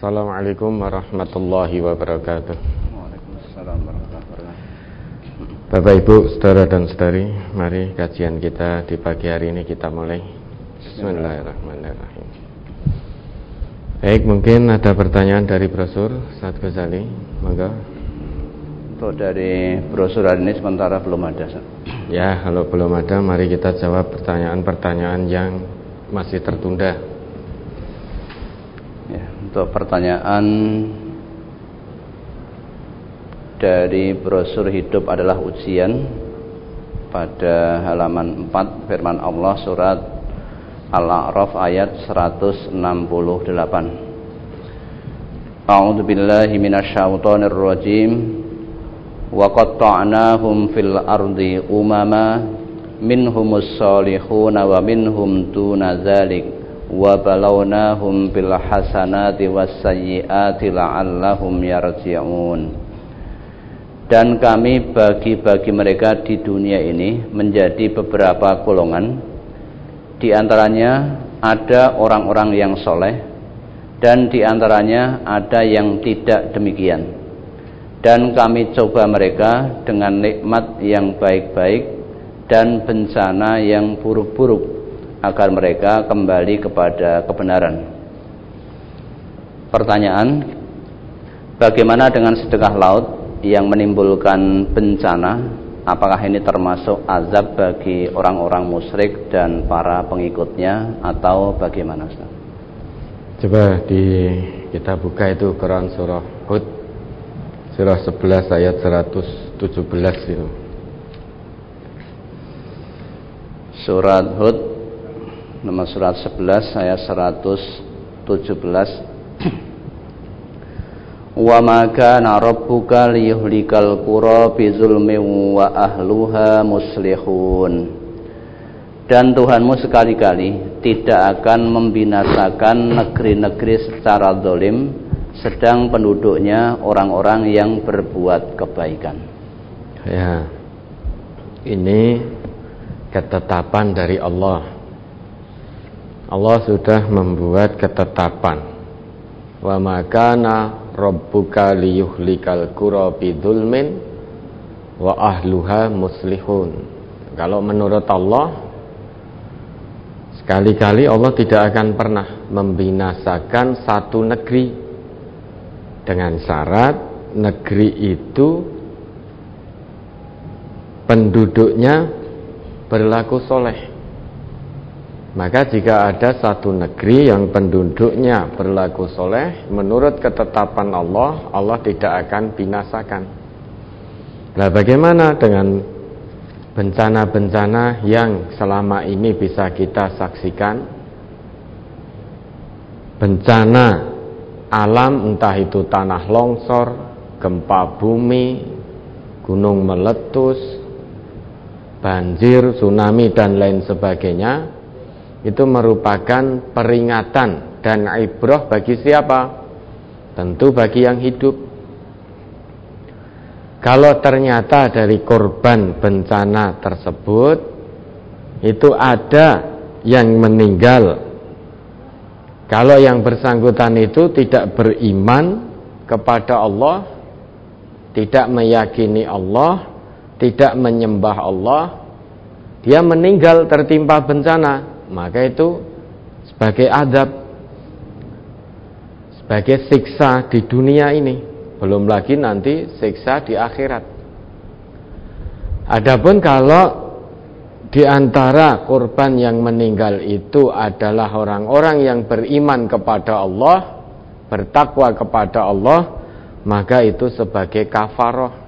Assalamualaikum warahmatullahi wabarakatuh. Waalaikumsalam warahmatullahi wabarakatuh. Bapak Ibu, saudara dan saudari, mari kajian kita di pagi hari ini kita mulai. Bismillahirrahmanirrahim. Baik, mungkin ada pertanyaan dari brosur Ustaz Ghazali, monggo. Untuk dari brosur hari ini sementara belum ada. Ya, kalau belum ada, mari kita jawab pertanyaan-pertanyaan yang masih tertunda. Ya, untuk pertanyaan dari brosur hidup adalah ujian pada halaman 4 firman Allah surat Al-A'raf ayat 168. A'udzu billahi minasyaitonir rajim. Wa qatta'nahum fil ardi umama minhumus solihuna wa minhum duna dzalik wa balawnahum bil hasanati was sayyiati la'allahum yarji'un. Dan kami bagi mereka di dunia ini menjadi beberapa golongan. Di antaranya ada orang-orang yang soleh, dan di antaranya ada yang tidak demikian. Dan kami coba mereka dengan nikmat yang baik-baik dan bencana yang buruk-buruk, agar mereka kembali kepada kebenaran. Pertanyaan, bagaimana dengan sedekah laut yang menimbulkan bencana? Apakah ini termasuk azab bagi orang-orang musyrik dan para pengikutnya atau bagaimana, Ustaz? Coba kita buka itu Quran surah Hud, surah 11 ayat 117 itu. Surat Hud nomor surat 11 ayat 117. Wa ma kana rabbuka liyuhlikal qura bizulmin wa ahluha muslihun. Dan Tuhanmu sekali-kali tidak akan membinasakan negeri-negeri secara zalim, sedang penduduknya orang-orang yang berbuat kebaikan. Ya, ini ketetapan dari Allah. Allah sudah membuat ketetapan. Wa ma kana rabbuka liyuhlikal qura bidzulmin wa ahluha muslihun. Kalau menurut Allah, sekali-kali Allah tidak akan pernah membinasakan satu negeri dengan syarat negeri itu penduduknya berlaku soleh. Maka jika ada satu negeri yang penduduknya berlaku soleh, menurut ketetapan Allah, Allah tidak akan binasakan. Nah, bagaimana dengan bencana-bencana yang selama ini bisa kita saksikan? Bencana alam, entah itu tanah longsor, gempa bumi, gunung meletus, banjir, tsunami, dan lain sebagainya, itu merupakan peringatan dan ibrah bagi siapa? Tentu bagi yang hidup. Kalau ternyata dari korban bencana tersebut itu ada yang meninggal, kalau yang bersangkutan itu tidak beriman kepada Allah, tidak meyakini Allah, tidak menyembah Allah, dia meninggal tertimpa bencana, maka itu sebagai adab, sebagai siksa di dunia ini, belum lagi nanti siksa di akhirat. Adapun kalau di antara korban yang meninggal itu adalah orang-orang yang beriman kepada Allah, bertakwa kepada Allah, maka itu sebagai kafaroh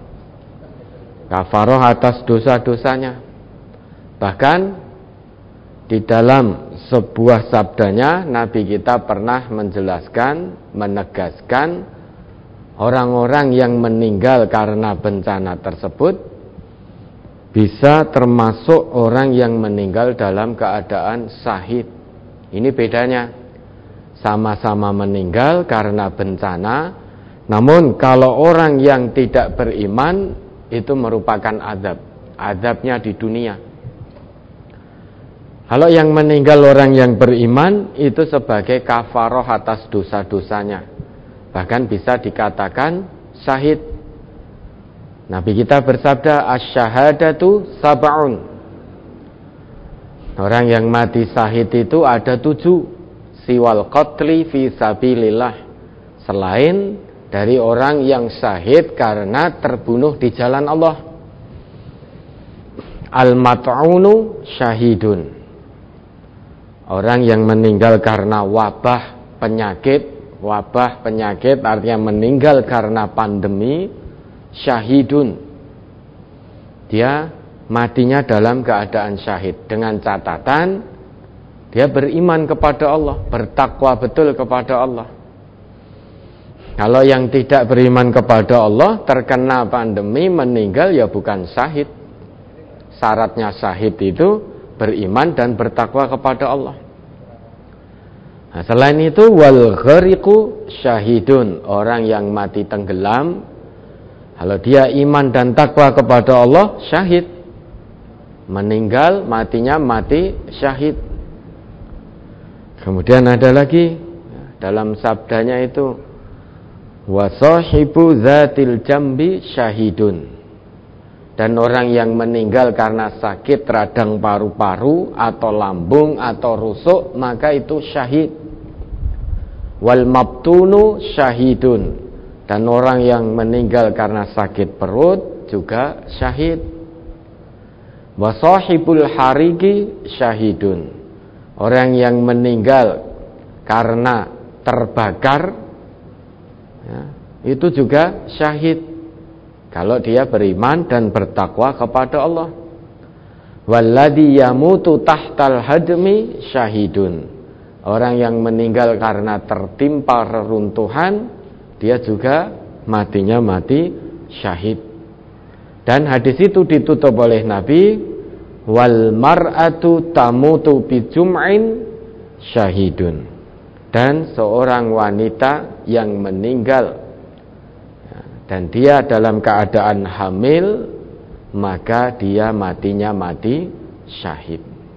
atas dosa-dosanya. Bahkan di dalam sebuah sabdanya, Nabi kita pernah menjelaskan, menegaskan, orang-orang yang meninggal karena bencana tersebut bisa termasuk orang yang meninggal dalam keadaan syahid. Ini bedanya. Sama-sama meninggal karena bencana, namun kalau orang yang tidak beriman itu merupakan azabnya di dunia. Kalau yang meninggal orang yang beriman itu sebagai kafaroh atas dosa-dosanya. bahkan bisa dikatakan syahid. Nabi kita bersabda, asyhadatu sab'un. Orang yang mati syahid itu ada 7. Siwal qatli fi sabilillah. Selain dari orang yang syahid karena terbunuh di jalan Allah. Al-mat'unu syahidun. Orang yang meninggal karena wabah penyakit artinya meninggal karena pandemi, syahidun. Dia matinya dalam keadaan syahid dengan catatan dia beriman kepada Allah, bertakwa betul kepada Allah. Kalau yang tidak beriman kepada Allah terkena pandemi meninggal ya bukan syahid. Syaratnya syahid itu beriman dan bertakwa kepada Allah. Nah, selain itu wal ghariqu syahidun, orang yang mati tenggelam, kalau dia iman dan takwa kepada Allah, syahid. Meninggal matinya mati syahid. Kemudian ada lagi dalam sabdanya itu wa sahibu dzatil jambi syahidun. Dan orang yang meninggal karena sakit radang paru-paru atau lambung atau rusuk, maka itu syahid. Wal mabtunu syahidun. Dan orang yang meninggal karena sakit perut juga syahid. Wa sahibul harigi syahidun. Orang yang meninggal karena terbakar, ya, itu juga syahid. Kalau dia beriman dan bertakwa kepada Allah. Walladzi yamutu tahtal hadmi syahidun. Orang yang meninggal karena tertimpa reruntuhan, dia juga matinya mati syahid. Dan hadis itu ditutup oleh Nabi, wal mar'atu tamutu bi jum'in syahidun. Dan seorang wanita yang meninggal dan dia dalam keadaan hamil, maka dia matinya mati syahid.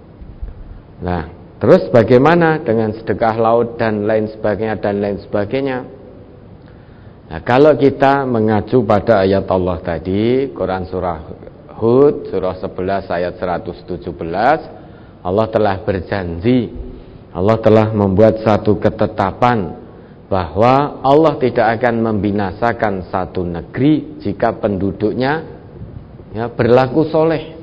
Nah, terus bagaimana dengan sedekah laut dan lain sebagainya? Nah, kalau kita mengacu pada ayat Allah tadi, Quran surah Hud, surah 11 ayat 117, Allah telah berjanji, Allah telah membuat satu ketetapan bahwa Allah tidak akan membinasakan satu negeri jika penduduknya berlaku soleh,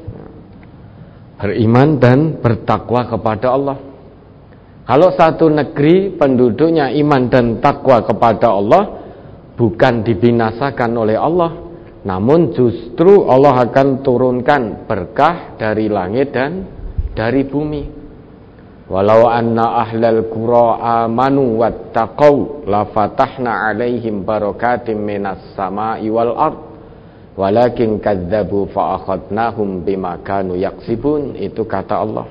beriman dan bertakwa kepada Allah. Kalau satu negeri penduduknya iman dan takwa kepada Allah, bukan dibinasakan oleh Allah, namun justru Allah akan turunkan berkah dari langit dan dari bumi. Walau anna ahlal qura amanu wattaqau la fatahna alaihim barakatim minas sama'i wal ard walakin kadzabu fa akhadnahum bima kanu yaksibun. Itu kata Allah.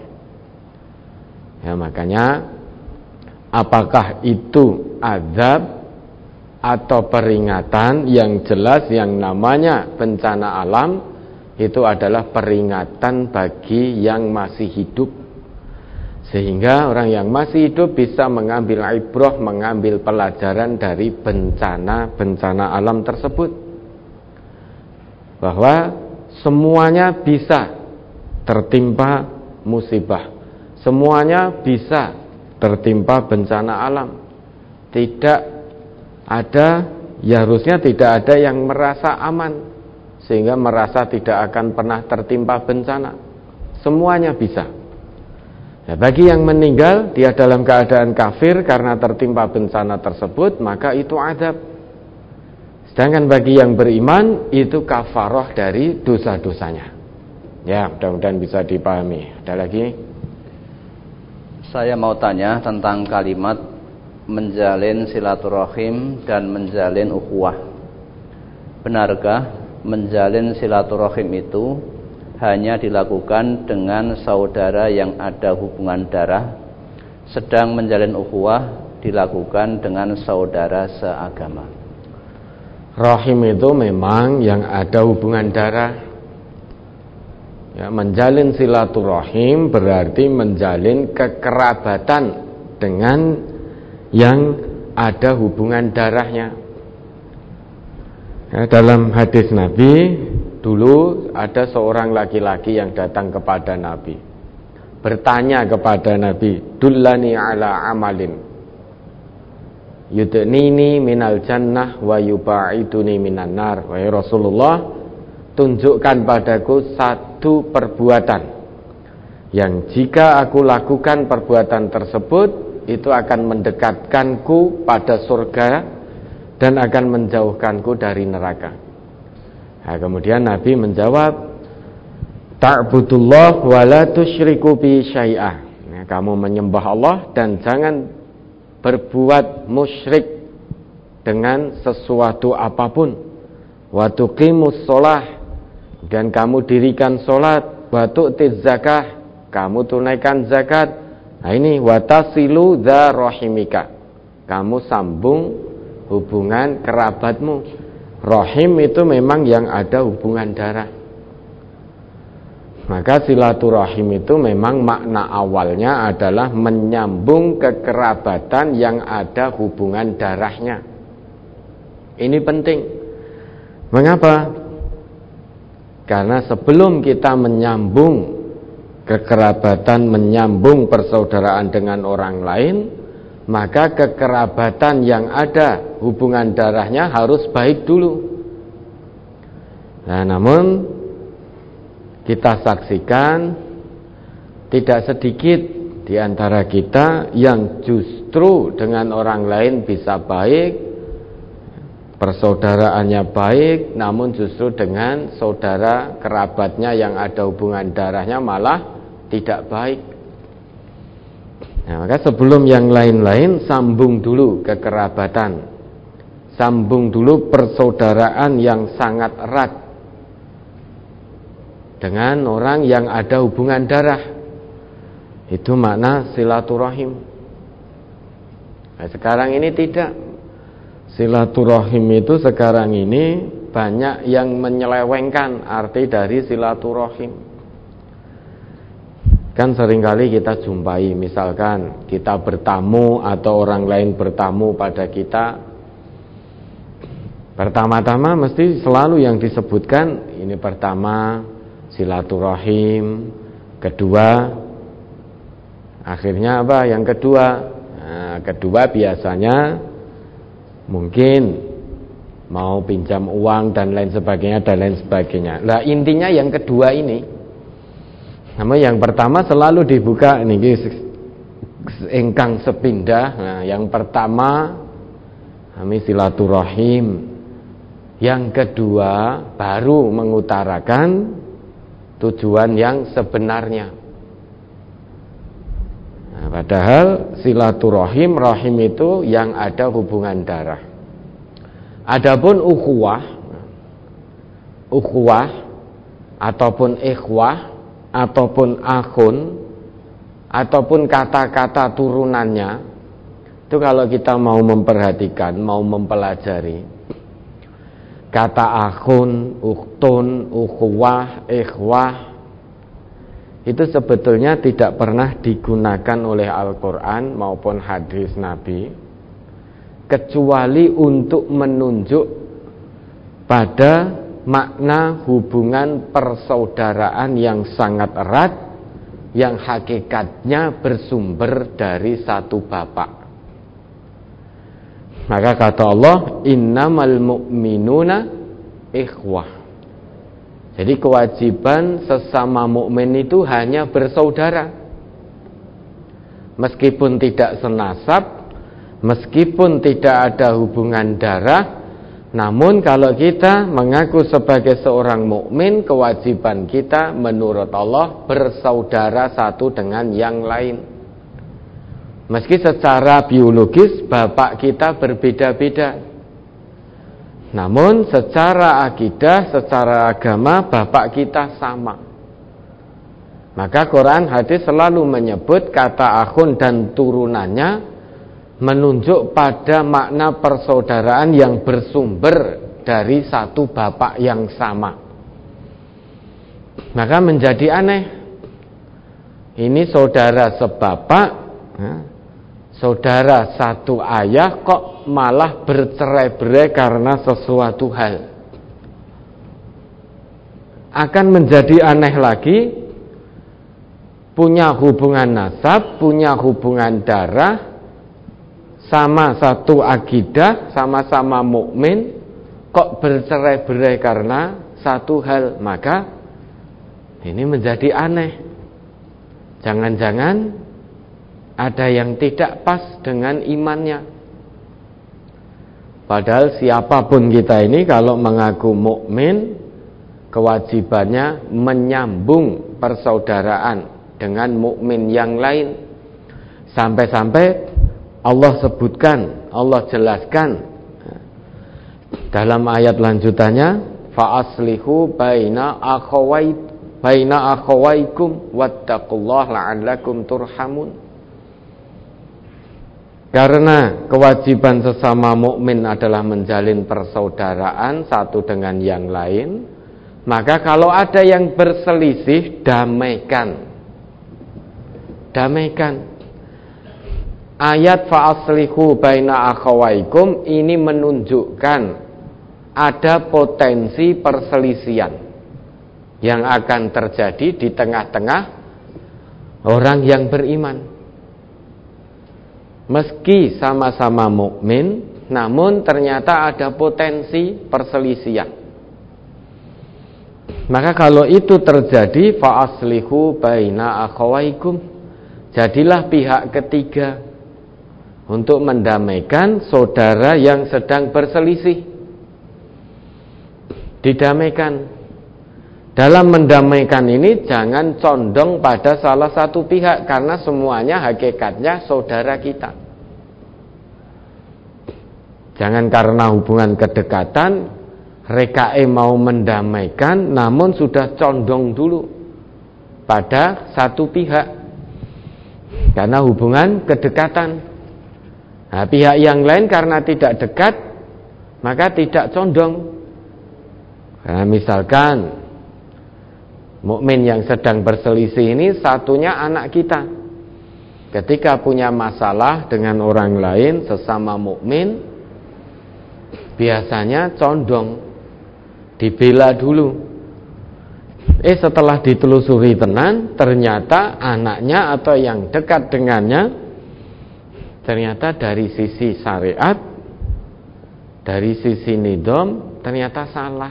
Ya, makanya apakah itu azab atau peringatan? Yang jelas yang namanya bencana alam itu adalah peringatan bagi yang masih hidup. Sehingga orang yang masih hidup bisa mengambil ibrah, mengambil pelajaran dari bencana alam tersebut. Bahwa semuanya bisa tertimpa musibah. Semuanya bisa tertimpa bencana alam. Tidak ada, ya harusnya tidak ada yang merasa aman, sehingga merasa tidak akan pernah tertimpa bencana. Semuanya bisa. Nah, bagi yang meninggal dia dalam keadaan kafir karena tertimpa bencana tersebut, maka itu azab. Sedangkan bagi yang beriman itu kafarah dari dosa-dosanya. Ya, mudah-mudahan bisa dipahami. Ada lagi? Saya mau tanya tentang kalimat menjalin silaturahim dan menjalin ukhuwah. Benarkah menjalin silaturahim itu hanya dilakukan dengan saudara yang ada hubungan darah, sedang menjalin ukhuwah dilakukan dengan saudara seagama? Rahim itu memang yang ada hubungan darah. Ya, menjalin silaturahim berarti menjalin kekerabatan dengan yang ada hubungan darahnya. Ya, dalam hadis Nabi, dulu ada seorang laki-laki yang datang kepada Nabi, bertanya kepada Nabi, dullani ala amalin yudnini minal jannah wa yubaiduni minan nar. Wahai Rasulullah, tunjukkan padaku satu perbuatan yang jika aku lakukan perbuatan tersebut, itu akan mendekatkanku pada surga dan akan menjauhkanku dari neraka. Nah, kemudian Nabi menjawab, ta'budullah wa la tusyriku bi syai'ah. Nah, kamu menyembah Allah dan jangan berbuat musyrik dengan sesuatu apapun. Wa tuqimus shalah, dan kamu dirikan salat. Wa tu'tiz zakah, kamu tunaikan zakat. Nah ini wa tasilu dza rahimika, kamu sambung hubungan kerabatmu. Rahim itu memang yang ada hubungan darah. Maka silaturahim itu memang makna awalnya adalah menyambung kekerabatan yang ada hubungan darahnya. Ini penting. Mengapa? Karena sebelum kita menyambung kekerabatan, menyambung persaudaraan dengan orang lain, maka kekerabatan yang ada hubungan darahnya harus baik dulu. Nah, namun kita saksikan tidak sedikit di antara kita yang justru dengan orang lain bisa baik, persaudaraannya baik, namun justru dengan saudara kerabatnya yang ada hubungan darahnya malah tidak baik. Nah, maka sebelum yang lain-lain, sambung dulu kekerabatan, sambung dulu persaudaraan yang sangat erat dengan orang yang ada hubungan darah. Itu makna silaturahim. Nah, sekarang ini tidak. Silaturahim itu sekarang ini banyak yang menyelewengkan arti dari silaturahim. Kan seringkali kita jumpai, misalkan kita bertamu atau orang lain bertamu pada kita, pertama-tama mesti selalu yang disebutkan, ini pertama silaturahim, kedua, akhirnya apa? Yang kedua, nah, kedua biasanya mungkin mau pinjam uang dan lain sebagainya. Nah, intinya yang kedua ini. Namun yang pertama selalu dibuka niki ingkang sepindah. Nah, yang pertama kami silaturahim. Yang kedua baru mengutarakan tujuan yang sebenarnya. Nah, padahal silaturahim, rahim itu yang ada hubungan darah. Adapun ukhuwah ataupun ikhwah ataupun akhun ataupun kata-kata turunannya, itu kalau kita mau memperhatikan, mau mempelajari kata akhun, ukhtun, ukhuwah, ikhwah, itu sebetulnya tidak pernah digunakan oleh Al-Quran maupun hadis Nabi kecuali untuk menunjuk pada makna hubungan persaudaraan yang sangat erat, yang hakikatnya bersumber dari satu bapak. Maka kata Allah, innamal mu'minuna ikhwah. Jadi kewajiban sesama mukmin itu hanya bersaudara. Meskipun tidak senasab, meskipun tidak ada hubungan darah, namun kalau kita mengaku sebagai seorang mukmin, kewajiban kita menurut Allah bersaudara satu dengan yang lain. Meski secara biologis bapak kita berbeda-beda, namun secara akidah, secara agama bapak kita sama. Maka Quran hadis selalu menyebut kata akhun dan turunannya menunjuk pada makna persaudaraan yang bersumber dari satu bapak yang sama. Maka menjadi aneh, ini saudara sebapak, saudara satu ayah kok malah bercerai-berai karena sesuatu hal. Akan menjadi aneh lagi, punya hubungan nasab, punya hubungan darah, sama satu akidah, sama-sama mukmin, kok bercerai-berai karena satu hal. Maka ini menjadi aneh. Jangan-jangan ada yang tidak pas dengan imannya. Padahal siapapun kita ini kalau mengaku mukmin, kewajibannya menyambung persaudaraan dengan mukmin yang lain. Sampai-sampai Allah sebutkan, Allah jelaskan dalam ayat lanjutannya, fa aslihu baina akhawaikum wattaqullaha la'allakum turhamun. Karena kewajiban sesama mukmin adalah menjalin persaudaraan satu dengan yang lain, maka kalau ada yang berselisih, damaikan. Ayat fa'aslihu baina akhawaikum ini menunjukkan ada potensi perselisihan yang akan terjadi di tengah-tengah orang yang beriman. Meski sama-sama mukmin, namun ternyata ada potensi perselisihan. Maka kalau itu terjadi, fa'aslihu baina akhawaikum, jadilah pihak ketiga untuk mendamaikan saudara yang sedang berselisih. Didamaikan. Dalam mendamaikan ini jangan condong pada salah satu pihak, karena semuanya hakikatnya saudara kita. Jangan karena hubungan kedekatan rekae mau mendamaikan, namun sudah condong dulu pada satu pihak karena hubungan kedekatan. Nah, pihak yang lain karena tidak dekat, maka tidak condong. Karena misalkan mukmin yang sedang berselisih ini satunya anak kita, ketika punya masalah dengan orang lain sesama mukmin, biasanya condong, dibela dulu. Setelah ditelusuri tenan, ternyata anaknya atau yang dekat dengannya, ternyata dari sisi syariat, dari sisi nidom, ternyata salah.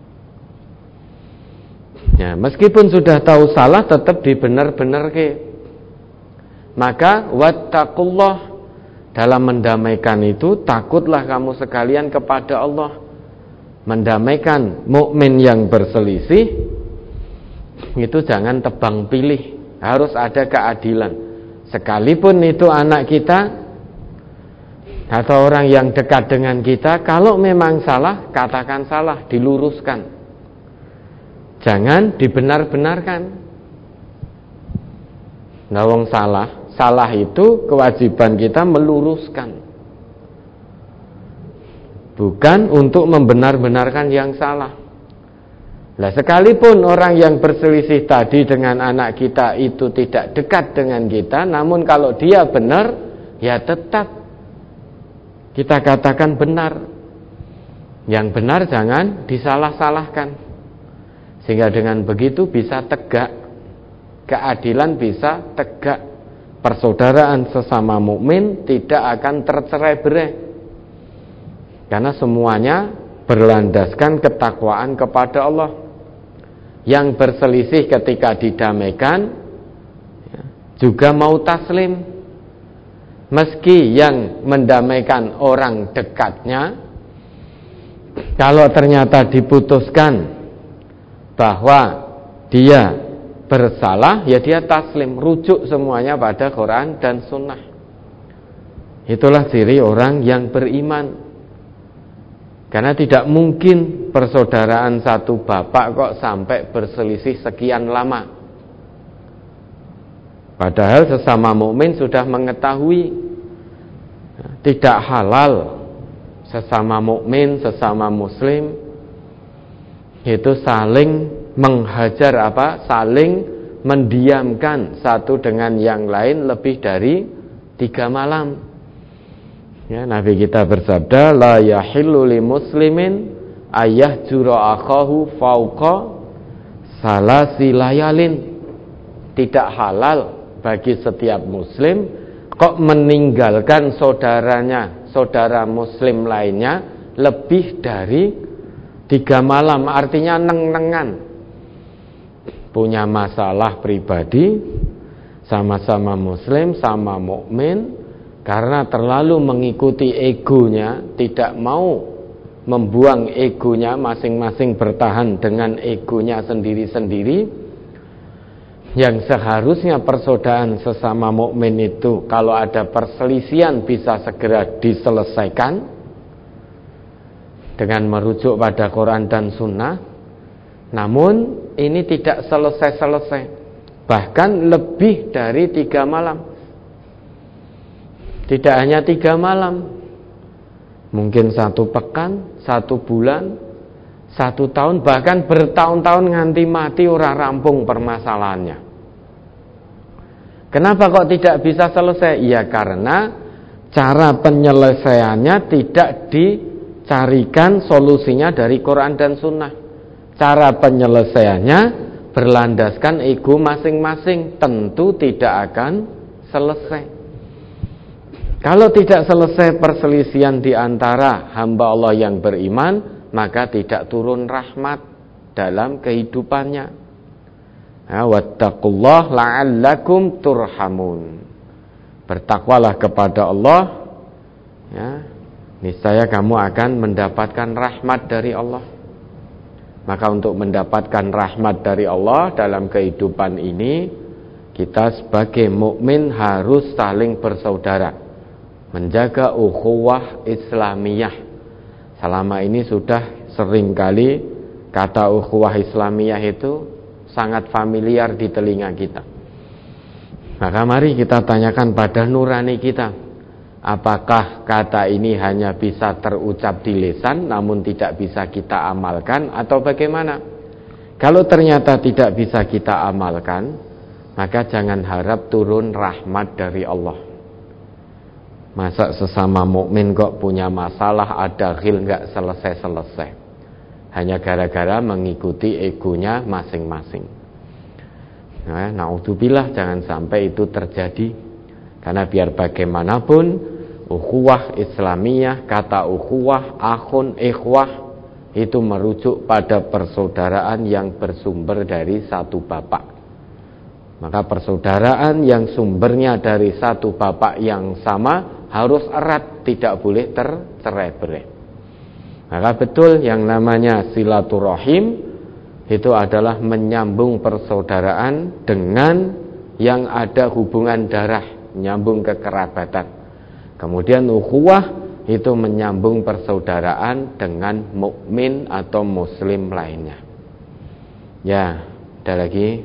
Ya, meskipun sudah tahu salah, tetap dibenar-benarke. Maka wattaqullah, dalam mendamaikan itu takutlah kamu sekalian kepada Allah. Mendamaikan mukmin yang berselisih itu jangan tebang pilih, harus ada keadilan. Sekalipun itu anak kita atau orang yang dekat dengan kita, kalau memang salah, katakan salah, diluruskan. Jangan dibenar-benarkan. Nah, wong salah itu kewajiban kita meluruskan, bukan untuk membenar-benarkan yang salah. Nah, sekalipun orang yang berselisih tadi dengan anak kita itu tidak dekat dengan kita, namun kalau dia benar, ya tetap kita katakan benar. Yang benar jangan disalah-salahkan, sehingga dengan begitu bisa tegak, keadilan bisa tegak, persaudaraan sesama mukmin tidak akan tercerai-berai, karena semuanya berlandaskan ketakwaan kepada Allah. Yang berselisih ketika didamaikan juga mau taslim, meski yang mendamaikan orang dekatnya, kalau ternyata diputuskan bahwa dia bersalah, ya dia taslim, rujuk semuanya pada Quran dan Sunnah. Itulah ciri orang yang beriman. Karena tidak mungkin persaudaraan satu bapak kok sampai berselisih sekian lama. Padahal sesama mukmin sudah mengetahui tidak halal sesama mukmin, sesama muslim itu saling menghajar saling mendiamkan satu dengan yang lain lebih dari 3 malam. Ya, Nabi kita bersabda, la yahillu li muslimin ayahjura akhahu fauqa salasi layalin. Tidak halal bagi setiap muslim kok meninggalkan saudaranya, saudara muslim lainnya lebih dari 3 malam. Artinya neng-nengan, punya masalah pribadi, sama-sama muslim, sama mukmin, karena terlalu mengikuti egonya, tidak mau membuang egonya, masing-masing bertahan dengan egonya sendiri-sendiri. Yang seharusnya persaudaraan sesama mukmin itu kalau ada perselisihan bisa segera diselesaikan dengan merujuk pada Quran dan Sunnah. Namun ini tidak selesai-selesai, bahkan lebih dari 3 malam. Tidak hanya 3 malam, mungkin 1 pekan, 1 bulan, 1 tahun, bahkan bertahun-tahun nganti mati ora rampung permasalahannya. Kenapa kok tidak bisa selesai? Ya karena cara penyelesaiannya tidak dicarikan solusinya dari Quran dan Sunnah. Cara penyelesaiannya berlandaskan ego masing-masing, tentu tidak akan selesai. Kalau tidak selesai perselisihan di antara hamba Allah yang beriman, maka tidak turun rahmat dalam kehidupannya. Wattaqullah la'allakum turhamun. Bertakwalah kepada Allah, ya, niscaya kamu akan mendapatkan rahmat dari Allah. Maka untuk mendapatkan rahmat dari Allah dalam kehidupan ini, kita sebagai mukmin harus saling bersaudara, menjaga ukhuwah Islamiyah. Selama ini sudah seringkali kata ukhuwah Islamiyah itu sangat familiar di telinga kita. Maka mari kita tanyakan pada nurani kita, apakah kata ini hanya bisa terucap di lisan namun tidak bisa kita amalkan atau bagaimana? Kalau ternyata tidak bisa kita amalkan, maka jangan harap turun rahmat dari Allah. Masa sesama mukmin kok punya masalah ada ghil enggak selesai-selesai, hanya gara-gara mengikuti egonya masing-masing. Naudzubillah, jangan sampai itu terjadi. Karena biar bagaimanapun ukhuwah Islamiyah, kata ukhuwah, akhun, ikhwah itu merujuk pada persaudaraan yang bersumber dari satu bapak. Maka persaudaraan yang sumbernya dari satu bapak yang sama harus erat, tidak boleh tercerai-berai. Maka betul yang namanya silaturahim itu adalah menyambung persaudaraan dengan yang ada hubungan darah, menyambung kekerabatan. Kemudian ukhuwah itu menyambung persaudaraan dengan mukmin atau muslim lainnya. Ya, ada lagi.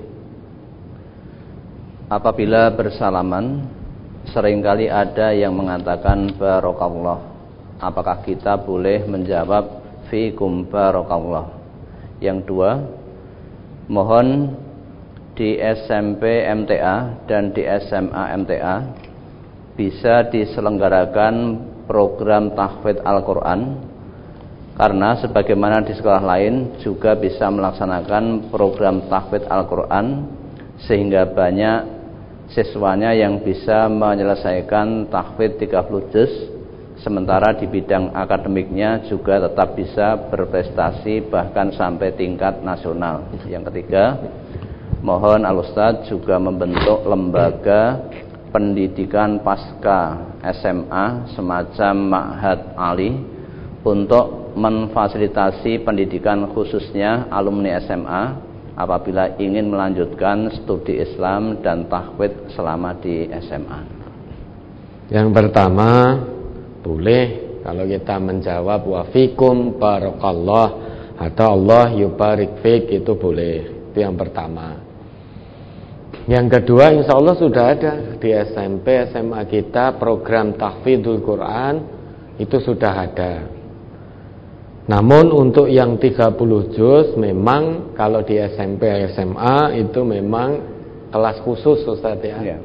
Apabila bersalaman, seringkali ada yang mengatakan barakallah. Apakah kita boleh menjawab fiikum barakallah? Yang 2, mohon di SMP MTA dan di SMA MTA bisa diselenggarakan program tahfidz Al-Quran, karena sebagaimana di sekolah lain juga bisa melaksanakan program tahfidz Al-Quran, sehingga banyak siswanya yang bisa menyelesaikan tahfidz 30 juz, sementara di bidang akademiknya juga tetap bisa berprestasi bahkan sampai tingkat nasional. Yang 3, mohon Al-Ustadz juga membentuk lembaga pendidikan pasca SMA semacam Ma'had Ali untuk memfasilitasi pendidikan khususnya alumni SMA apabila ingin melanjutkan studi Islam dan tahfidz selama di SMA. Yang pertama, boleh kalau kita menjawab wa fikum barakallah atau Allah yubarik fik, itu boleh. Itu yang pertama. Yang kedua, insya Allah sudah ada di SMP SMA kita program tahfidzul Quran, itu sudah ada. Namun untuk yang 30 juz memang kalau di SMP SMA itu memang kelas khusus Ustaz ya.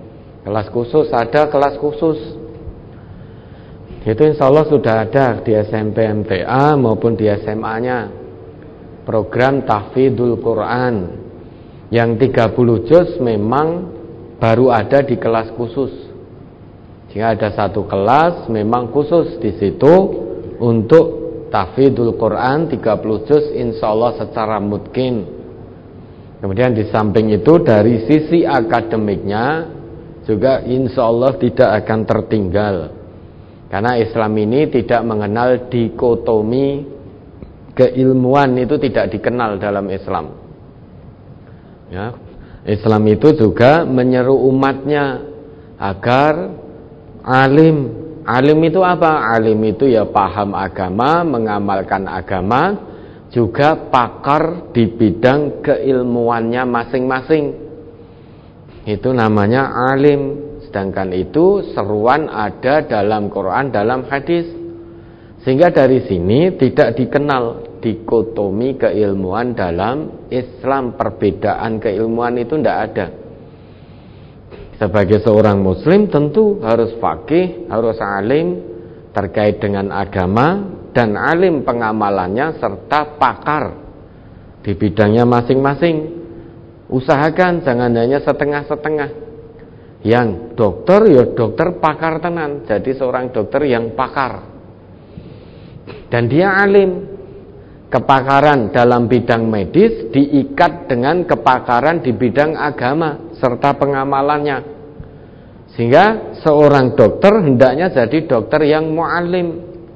Kelas khusus, ada kelas khusus. Itu insya Allah sudah ada di SMP MTA maupun di SMA-nya. Program tahfidzul Quran yang 30 juz memang baru ada di kelas khusus. Jika ada satu kelas memang khusus di situ untuk tahfidzul Quran 30 juz insya Allah secara mungkin. Kemudian di samping itu dari sisi akademiknya juga insya Allah tidak akan tertinggal. Karena Islam ini tidak mengenal dikotomi, keilmuan itu tidak dikenal dalam Islam. Ya, Islam itu juga menyeru umatnya agar alim. Alim itu apa? Alim itu ya paham agama, mengamalkan agama, juga pakar di bidang keilmuannya masing-masing. Itu namanya alim. Sedangkan itu seruan ada dalam Quran, dalam hadis. Sehingga dari sini tidak dikenal dikotomi keilmuan dalam Islam. Perbedaan keilmuan itu tidak ada. Sebagai seorang muslim tentu harus faqih, harus alim terkait dengan agama, dan alim pengamalannya serta pakar di bidangnya masing-masing. Usahakan jangan hanya setengah-setengah. Yang dokter ya dokter pakar tenan, jadi seorang dokter yang pakar. Dan dia alim. Kepakaran dalam bidang medis diikat dengan kepakaran di bidang agama serta pengamalannya. Sehingga seorang dokter hendaknya jadi dokter yang mu'alim.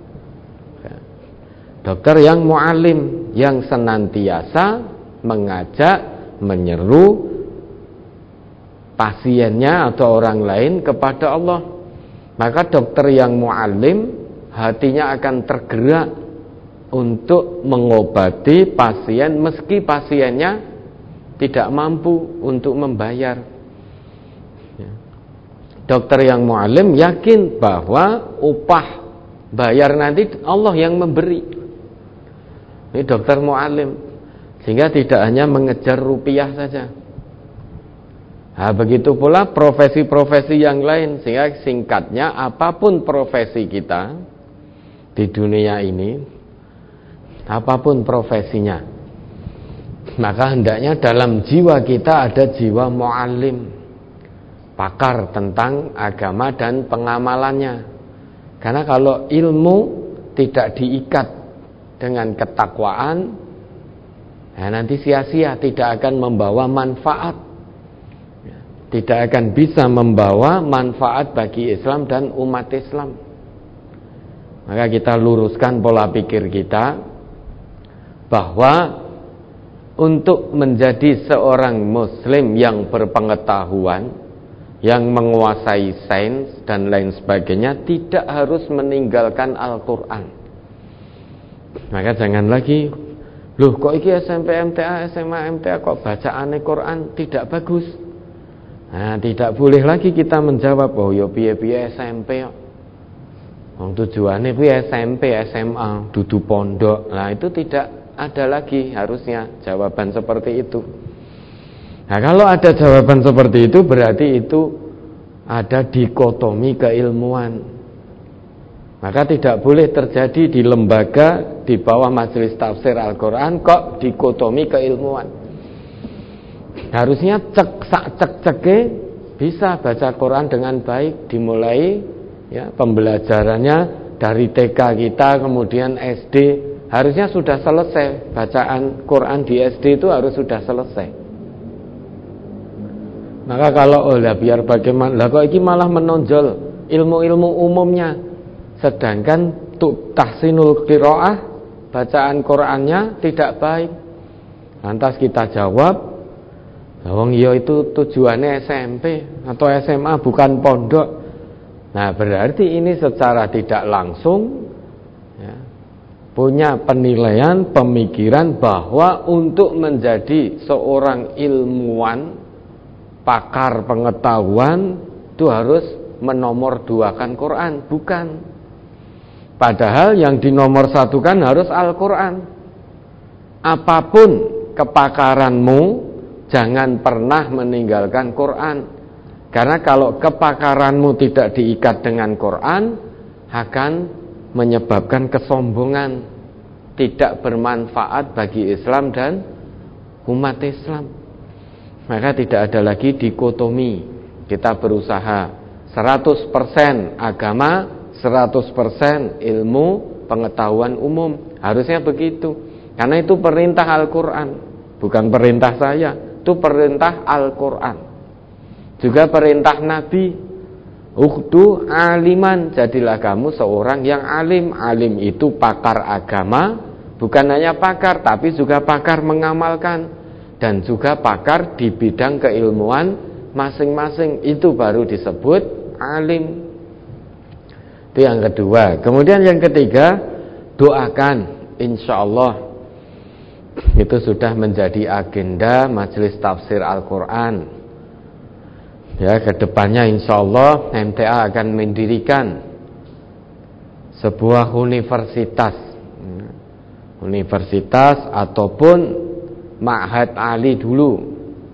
Dokter yang mu'alim, yang senantiasa mengajak, menyeru pasiennya atau orang lain kepada Allah. Maka dokter yang mu'alim hatinya akan tergerak untuk mengobati pasien meski pasiennya tidak mampu untuk membayar. Dokter yang mu'alim yakin bahwa upah bayar nanti Allah yang memberi. Ini dokter mu'alim, sehingga tidak hanya mengejar rupiah saja. Nah, begitu pula profesi-profesi yang lain. Sehingga singkatnya, apapun profesi kita di dunia ini, apapun profesinya, maka hendaknya dalam jiwa kita ada jiwa mu'alim, pakar tentang agama dan pengamalannya. Karena kalau ilmu tidak diikat dengan ketakwaan, nah nanti sia-sia, tidak akan membawa manfaat. Tidak akan bisa membawa manfaat bagi Islam dan umat Islam. Maka kita luruskan pola pikir kita bahwa untuk menjadi seorang muslim yang berpengetahuan, yang menguasai sains dan lain sebagainya, tidak harus meninggalkan Al-Quran. Maka jangan lagi, loh kok iki SMP MTA, SMA MTA kok bacaane Quran tidak bagus. Nah, tidak boleh lagi kita menjawab, oh ya piye-piye SMP kok. Wong tujuane kuwi SMP, SMA, dudu pondok. Nah, itu tidak ada lagi harusnya jawaban seperti itu. Nah, kalau ada jawaban seperti itu berarti itu ada dikotomi keilmuan. Maka tidak boleh terjadi di lembaga di bawah majelis tafsir Al-Quran kok dikotomi keilmuan. Harusnya cek-cek bisa baca Quran dengan baik, dimulai ya pembelajarannya dari TK kita, kemudian SD harusnya sudah selesai. Bacaan Quran di SD itu harus sudah selesai. Maka kalau biar bagaimana, lah kok ini malah menonjol ilmu-ilmu umumnya, sedangkan tahsinul qiraah, bacaan Qurannya tidak baik. Lantas kita jawab, wong iya itu tujuannya SMP atau SMA bukan pondok. Nah, berarti ini secara tidak langsung ya, punya penilaian, pemikiran bahwa untuk menjadi seorang ilmuwan, pakar pengetahuan itu harus menomorduakan Quran. Bukan. Padahal yang dinomor satukan harus Al-Quran. Apapun kepakaranmu, jangan pernah meninggalkan Quran. Karena kalau kepakaranmu tidak diikat dengan Quran, akan menyebabkan kesombongan, tidak bermanfaat bagi Islam dan umat Islam. Maka tidak ada lagi dikotomi, kita berusaha 100% agama, 100% ilmu pengetahuan umum. Harusnya begitu, karena itu perintah Al-Quran, bukan perintah saya, itu perintah Al-Quran. Juga perintah Nabi, ukhdu aliman, jadilah kamu seorang yang alim. Alim itu pakar agama, bukan hanya pakar, tapi juga pakar mengamalkan, dan juga pakar di bidang keilmuan masing-masing. Itu baru disebut alim. Itu yang kedua. Kemudian yang ketiga, doakan, insya Allah. Itu sudah menjadi agenda majelis tafsir Al-Quran. Ya, kedepannya insya Allah MTA akan mendirikan sebuah universitas ataupun ma'had ali dulu.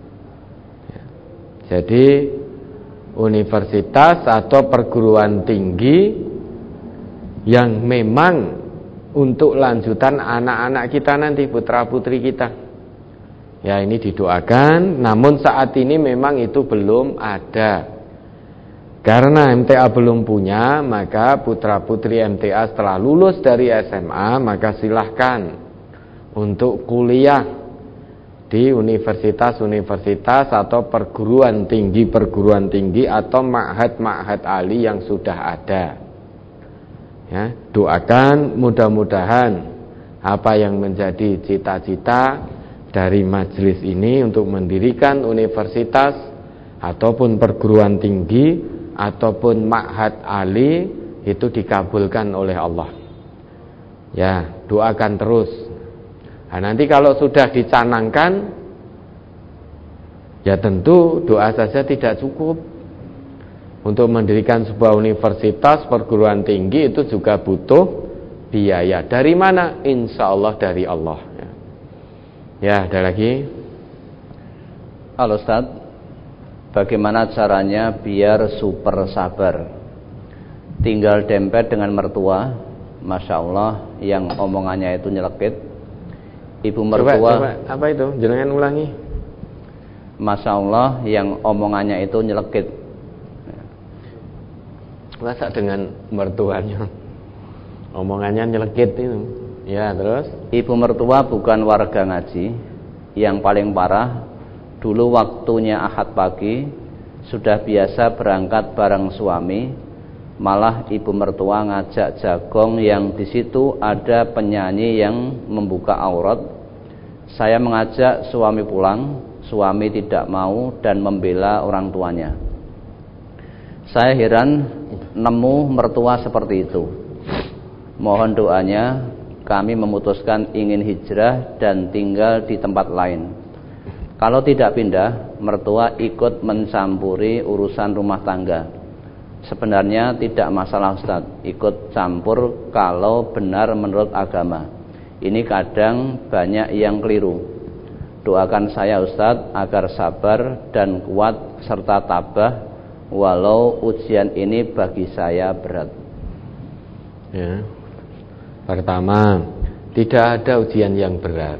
Jadi universitas atau perguruan tinggi yang memang untuk lanjutan anak-anak kita nanti, putra-putri kita. Ya, ini didoakan, namun saat ini memang itu belum ada. Karena MTA belum punya, maka putra-putri MTA setelah lulus dari SMA, maka silahkan untuk kuliah di universitas-universitas atau perguruan tinggi atau ma'had ali yang sudah ada. Ya, doakan mudah-mudahan apa yang menjadi cita-cita dari majelis ini untuk mendirikan universitas ataupun perguruan tinggi ataupun ma'had ali itu dikabulkan oleh Allah. Ya, doakan terus. Nah, nanti kalau sudah dicanangkan, ya tentu doa saja tidak cukup. Untuk mendirikan sebuah universitas perguruan tinggi itu juga butuh biaya. Dari mana? Insya Allah dari Allah. Ya, ada lagi. Halo Ustaz, bagaimana caranya biar super sabar? Tinggal dempet dengan mertua, Masya Allah, yang omongannya itu nyelekit. Ibu mertua, coba, apa itu? Jangan ulangi. Masya Allah, yang omongannya itu nyelekit. Masa dengan mertuanya omongannya nyelekit itu? Ya, terus? Ibu mertua bukan warga ngaji. Yang paling parah, dulu waktunya Ahad pagi sudah biasa berangkat bareng suami, malah ibu mertua ngajak jagong yang di situ ada penyanyi yang membuka aurat. Saya mengajak suami pulang, suami tidak mau dan membela orang tuanya. Saya heran nemu mertua seperti itu. Mohon doanya, kami memutuskan ingin hijrah dan tinggal di tempat lain. Kalau tidak pindah, mertua ikut mencampuri urusan rumah tangga. Sebenarnya tidak masalah Ustaz, ikut campur kalau benar menurut agama. Ini kadang banyak yang keliru. Doakan saya Ustaz agar sabar dan kuat serta tabah walau ujian ini bagi saya berat. Ya. Pertama, tidak ada ujian yang berat.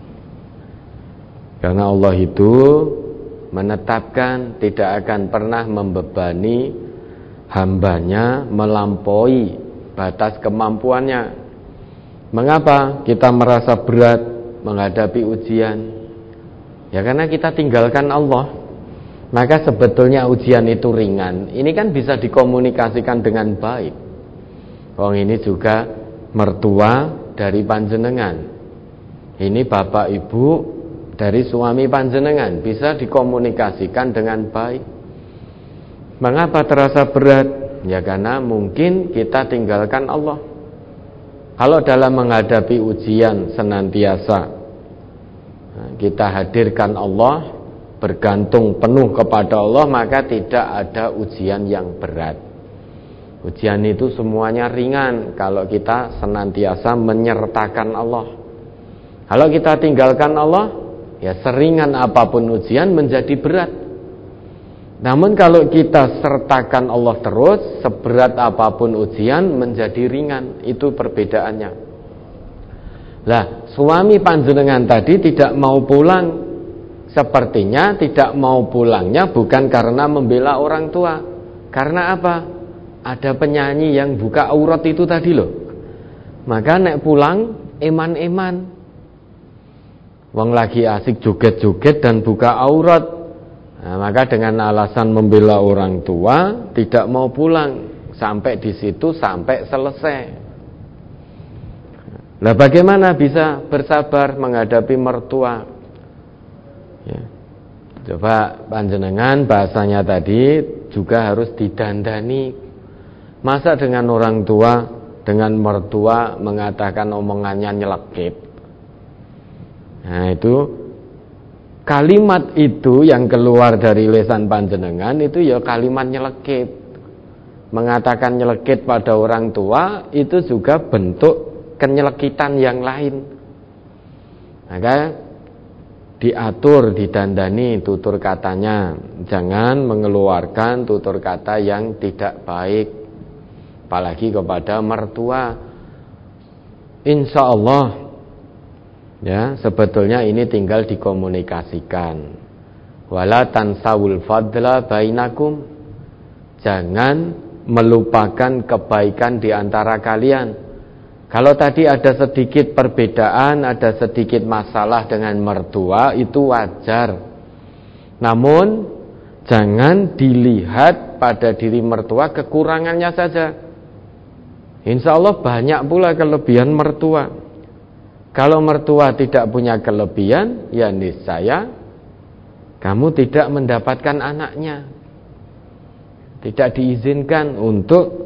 Karena Allah itu menetapkan tidak akan pernah membebani hambanya melampaui batas kemampuannya. Mengapa kita merasa berat menghadapi ujian? Ya karena kita tinggalkan Allah. Maka sebetulnya ujian itu ringan. Ini kan bisa dikomunikasikan dengan baik. Ini juga mertua dari panjenengan, ini bapak ibu dari suami panjenengan, bisa dikomunikasikan dengan baik. Mengapa terasa berat? Ya karena mungkin kita tinggalkan Allah. Kalau dalam menghadapi ujian senantiasa kita hadirkan Allah, bergantung penuh kepada Allah, maka tidak ada ujian yang berat. Ujian itu semuanya ringan kalau kita senantiasa menyertakan Allah. Kalau kita tinggalkan Allah, ya seringan apapun ujian menjadi berat. Namun kalau kita sertakan Allah terus, seberat apapun ujian menjadi ringan. Itu perbedaannya. Lah, suami panjenengan tadi tidak mau pulang. Sepertinya tidak mau pulangnya bukan karena membela orang tua. Karena apa? Ada penyanyi yang buka aurat itu tadi loh. Maka nek pulang eman-eman. Wong lagi asik joget-joget dan buka aurat. Nah, maka dengan alasan membela orang tua tidak mau pulang. Sampai di situ sampai selesai. Lah bagaimana bisa bersabar menghadapi mertua? Ya. Coba panjenengan bahasanya tadi juga harus didandani. Masa dengan orang tua, dengan mertua mengatakan omongannya nyelekit. Nah itu kalimat itu yang keluar dari lisan panjenengan itu ya kalimat nyelekit. Mengatakan nyelekit pada orang tua itu juga bentuk kenyelekitan yang lain. Maka diatur, didandani tutur katanya. Jangan mengeluarkan tutur kata yang tidak baik, apalagi kepada mertua. Insya Allah, ya sebetulnya ini tinggal dikomunikasikan. Wala tansawul fadla bainakum. Jangan melupakan kebaikan di antara kalian. Kalau tadi ada sedikit perbedaan, ada sedikit masalah dengan mertua, itu wajar. Namun, jangan dilihat pada diri mertua kekurangannya saja. Insya Allah banyak pula kelebihan mertua. Kalau mertua tidak punya kelebihan, ya niscaya kamu tidak mendapatkan anaknya. Tidak diizinkan untuk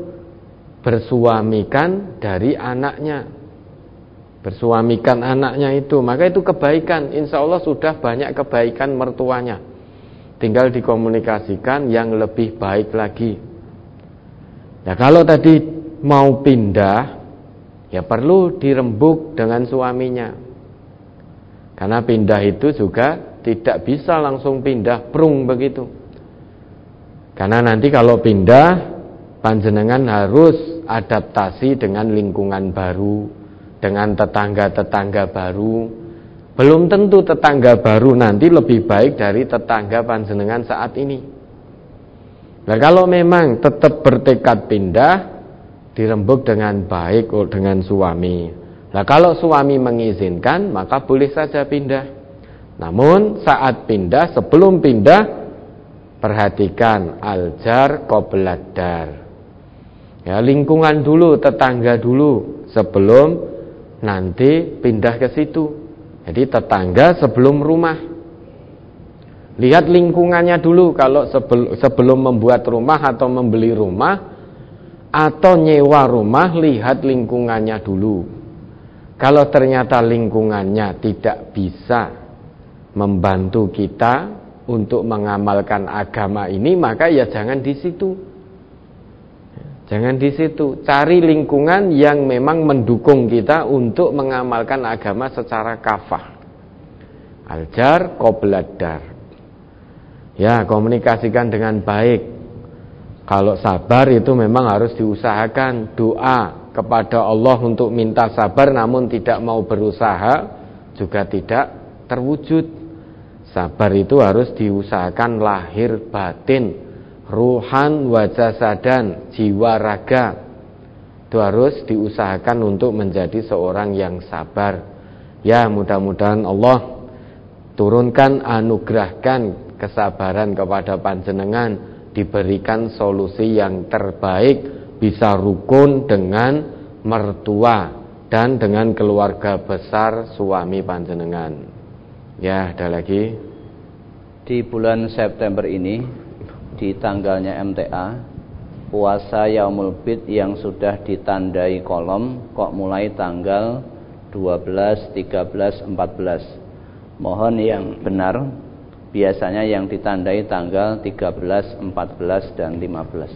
bersuamikan dari anaknya. Bersuamikan anaknya itu, maka itu kebaikan. Insya Allah sudah banyak kebaikan mertuanya. Tinggal dikomunikasikan yang lebih baik lagi. Nah kalau tadi mau pindah, ya perlu dirembuk dengan suaminya. Karena pindah itu juga tidak bisa langsung pindah prung begitu. Karena nanti kalau pindah, panjenengan harus adaptasi dengan lingkungan baru, dengan tetangga-tetangga baru. Belum tentu tetangga baru nanti lebih baik dari tetangga panjenengan saat ini. Nah kalau memang tetap bertekad pindah, dirembuk dengan baik dengan suami. Nah kalau suami mengizinkan, maka boleh saja pindah. Namun saat pindah, sebelum pindah, perhatikan aljar qoblad dar. Ya, lingkungan dulu, tetangga dulu sebelum nanti pindah ke situ. Jadi tetangga sebelum rumah. Lihat lingkungannya dulu. Kalau sebelum membuat rumah atau membeli rumah atau nyewa rumah, lihat lingkungannya dulu. Kalau ternyata lingkungannya tidak bisa membantu kita untuk mengamalkan agama ini, maka ya jangan di situ. Jangan di situ. Cari lingkungan yang memang mendukung kita untuk mengamalkan agama secara kafah. Aljar qoblad dar. Ya, komunikasikan dengan baik. Kalau sabar itu memang harus diusahakan. Doa kepada Allah untuk minta sabar, namun tidak mau berusaha juga tidak terwujud. Sabar itu harus diusahakan lahir batin, ruhan wa jasadan, jiwa raga. Itu harus diusahakan untuk menjadi seorang yang sabar. Ya, mudah-mudahan Allah turunkan, anugerahkan kesabaran kepada panjenengan, diberikan solusi yang terbaik, bisa rukun dengan mertua dan dengan keluarga besar suami panjenengan. Ya, ada lagi. Di bulan September ini, di tanggalnya MTA, puasa Yaumul Bid yang sudah ditandai kolom kok mulai tanggal 12, 13, 14. Mohon yang benar, biasanya yang ditandai tanggal 13, 14, dan 15.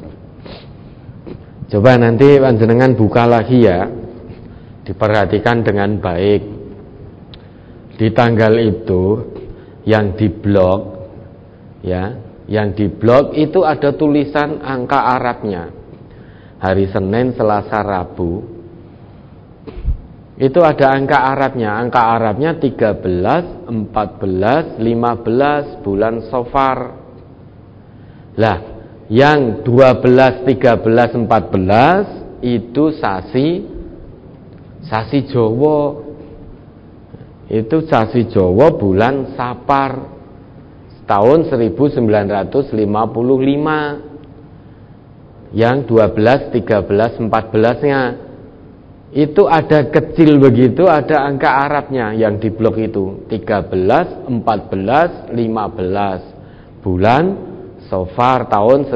Coba nanti panjenengan buka lagi ya, diperhatikan dengan baik. Di tanggal itu yang diblok, ya, Yang di blok itu ada tulisan angka Arabnya. Hari Senin, Selasa, Rabu itu ada angka Arabnya. Angka Arabnya 13, 14, 15 bulan Safar. Lah, yang 12, 13, 14 itu sasi Jawa. Itu sasi Jawa bulan Sapar tahun 1955. Yang 12, 13, 14-nya itu ada kecil begitu, ada angka Arabnya yang di blok itu 13, 14, 15 bulan Safar tahun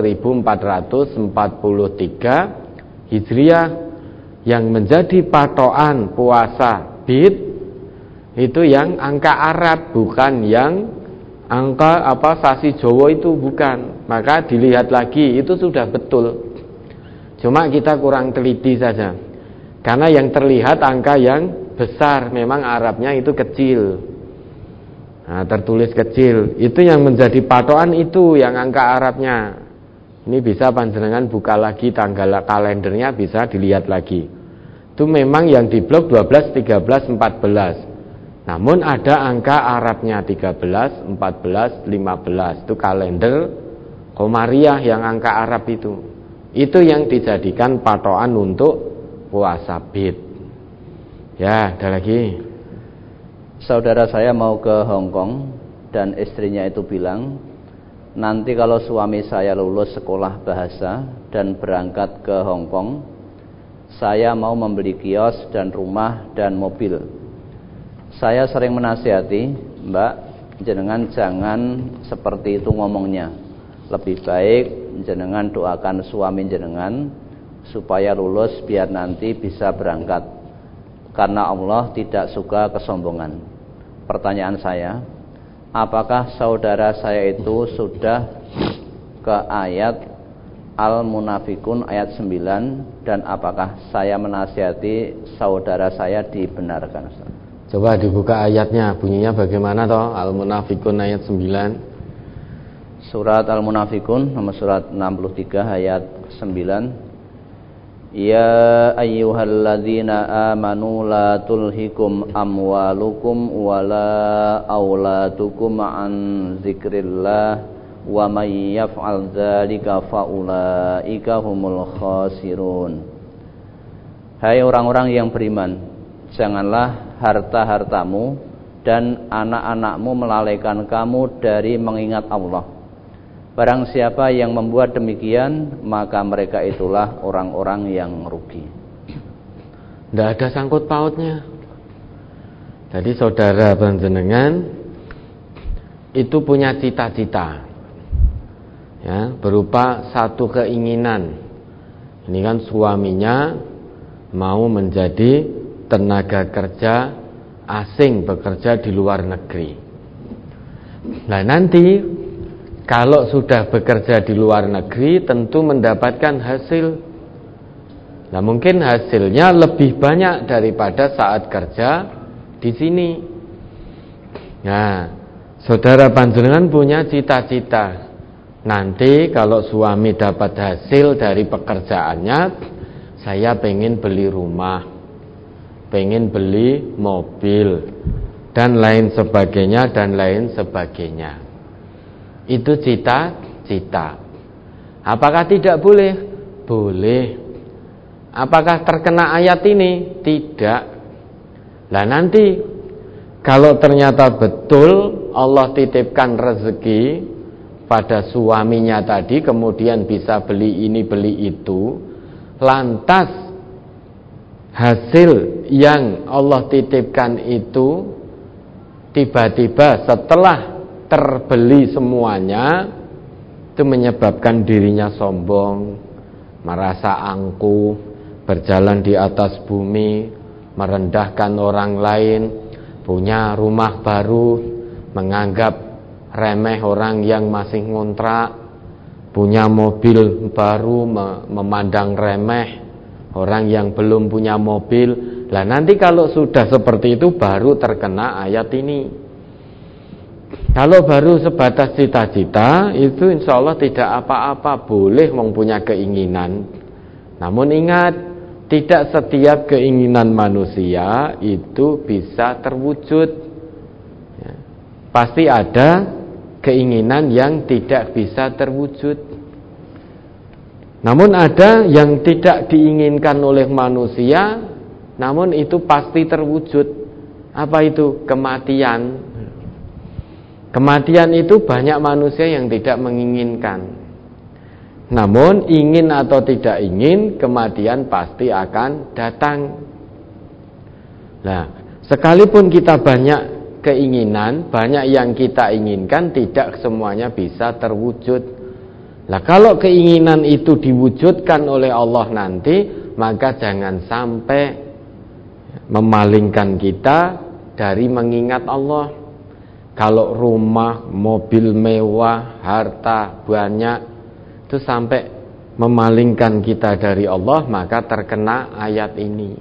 1443 Hijriah. Yang menjadi patokan puasa Bid itu yang angka Arab, bukan yang angka sasi Jawa, itu bukan. Maka dilihat lagi, itu sudah betul. Cuma kita kurang teliti saja. Karena yang terlihat angka yang besar, memang Arabnya itu kecil. Nah, tertulis kecil. Itu yang menjadi patokan, itu yang angka Arabnya. Ini bisa panjenengan buka lagi tanggal kalendernya, bisa dilihat lagi. Itu memang yang di blok 12, 13, 14. Namun ada angka Arabnya 13, 14, 15. Itu kalender Komariah yang angka Arab itu. Itu yang dijadikan patokan untuk puasa Bid. Ya, ada lagi. Saudara saya mau ke Hong Kong dan istrinya itu bilang, nanti kalau suami saya lulus sekolah bahasa dan berangkat ke Hong Kong, saya mau membeli kios dan rumah dan mobil. Saya sering menasihati, Mbak, jenengan jangan seperti itu ngomongnya. Lebih baik jenengan doakan suami jenengan supaya lulus biar nanti bisa berangkat. Karena Allah tidak suka kesombongan. Pertanyaan saya, apakah saudara saya itu sudah ke ayat Al-Munafikun ayat 9, dan apakah saya menasihati saudara saya dibenarkan? Coba dibuka ayatnya, bunyinya bagaimana toh? Al-Munafikun ayat 9. Surat Al-Munafikun nomor surat 63 ayat 9. Ya ayyuhalladzina amanu la tulhikum amwalukum wala auladukum an zikrillah wa may yaf'al dzalika faulaika humul khasirun. Hai orang-orang yang beriman, janganlah harta-hartamu dan anak-anakmu melalaikan kamu dari mengingat Allah. Barang siapa yang membuat demikian, maka mereka itulah orang-orang yang rugi. Tidak ada sangkut pautnya. Jadi saudara panjenengan itu punya cita-cita, ya, berupa satu keinginan. Ini kan suaminya mau menjadi tenaga kerja asing, bekerja di luar negeri. Nah, nanti kalau sudah bekerja di luar negeri tentu mendapatkan hasil. Nah, mungkin hasilnya lebih banyak daripada saat kerja di sini. Nah, saudara panjenengan punya cita-cita. Nanti kalau suami dapat hasil dari pekerjaannya, saya pengen beli rumah, pengen beli mobil, dan lain sebagainya, dan lain sebagainya. Itu cita-cita. Apakah tidak boleh? Boleh. Apakah terkena ayat ini? Tidak. Lah nanti kalau ternyata betul Allah titipkan rezeki pada suaminya tadi, kemudian bisa beli ini beli itu, lantas hasil yang Allah titipkan itu tiba-tiba setelah terbeli semuanya, itu menyebabkan dirinya sombong, merasa angkuh, berjalan di atas bumi, merendahkan orang lain, punya rumah baru, menganggap remeh orang yang masih ngontrak, punya mobil baru, memandang remeh orang yang belum punya mobil. Lah nanti kalau sudah seperti itu baru terkena ayat ini. Kalau baru sebatas cita-cita, itu insya Allah tidak apa-apa, boleh mempunyai keinginan. Namun ingat, tidak setiap keinginan manusia itu bisa terwujud. Ya. Pasti ada keinginan yang tidak bisa terwujud. Namun ada yang tidak diinginkan oleh manusia, namun itu pasti terwujud. Apa itu? Kematian. Kematian itu banyak manusia yang tidak menginginkan. Namun ingin atau tidak ingin, kematian pasti akan datang. Nah, sekalipun kita banyak keinginan, banyak yang kita inginkan, tidak semuanya bisa terwujud. Nah, kalau keinginan itu diwujudkan oleh Allah nanti, maka jangan sampai memalingkan kita dari mengingat Allah. Kalau rumah, mobil mewah, harta banyak, itu sampai memalingkan kita dari Allah, maka terkena ayat ini.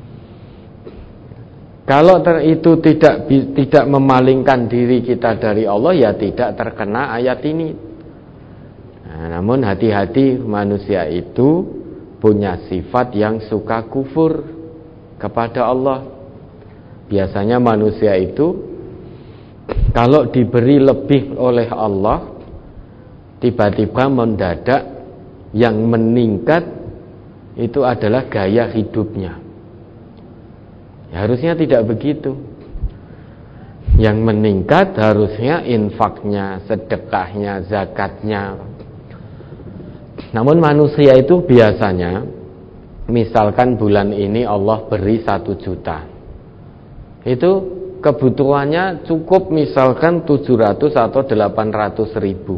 Kalau itu tidak memalingkan diri kita dari Allah, ya tidak terkena ayat ini. Nah, namun hati-hati, manusia itu punya sifat yang suka kufur kepada Allah. Biasanya manusia itu kalau diberi lebih oleh Allah, tiba-tiba mendadak yang meningkat itu adalah gaya hidupnya. Ya, harusnya tidak begitu. Yang meningkat harusnya infaknya, sedekahnya, zakatnya. Namun manusia itu biasanya, misalkan bulan ini Allah beri 1 juta, itu kebutuhannya cukup misalkan 700 atau 800 ribu.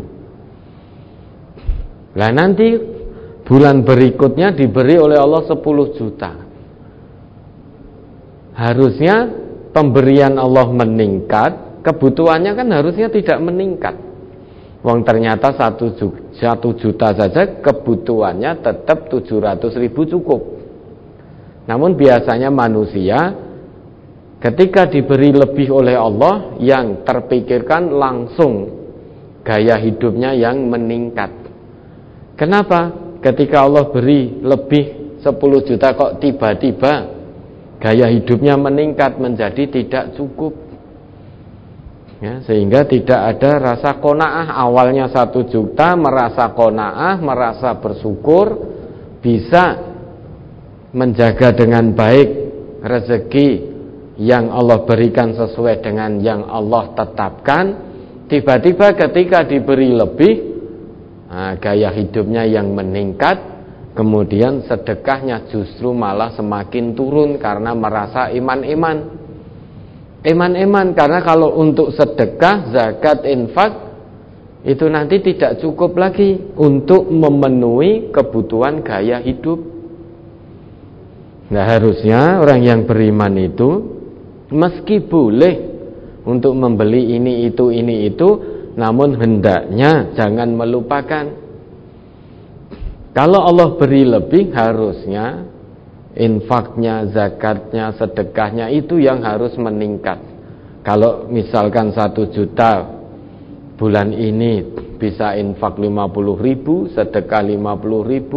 Nah nanti bulan berikutnya diberi oleh Allah 10 juta. Harusnya pemberian Allah meningkat, kebutuhannya kan harusnya tidak meningkat. Wong ternyata 1 juta saja kebutuhannya tetap 700 ribu cukup. Namun biasanya manusia ketika diberi lebih oleh Allah, yang terpikirkan langsung gaya hidupnya yang meningkat. Kenapa? Ketika Allah beri lebih 10 juta kok tiba-tiba gaya hidupnya meningkat menjadi tidak cukup. Ya, sehingga tidak ada rasa qanaah. Awalnya 1 juta merasa qanaah, merasa bersyukur, bisa menjaga dengan baik rezeki yang Allah berikan sesuai dengan yang Allah tetapkan. Tiba-tiba ketika diberi lebih, gaya hidupnya yang meningkat, kemudian sedekahnya justru malah semakin turun karena merasa iman-iman, karena kalau untuk sedekah, zakat, infak itu nanti tidak cukup lagi untuk memenuhi kebutuhan gaya hidup. Nah, harusnya orang yang beriman itu meski boleh untuk membeli ini itu, namun hendaknya jangan melupakan. Kalau Allah beri lebih, harusnya infaknya, zakatnya, sedekahnya itu yang harus meningkat. Kalau misalkan 1 juta bulan ini bisa infak 50 ribu, sedekah 50 ribu,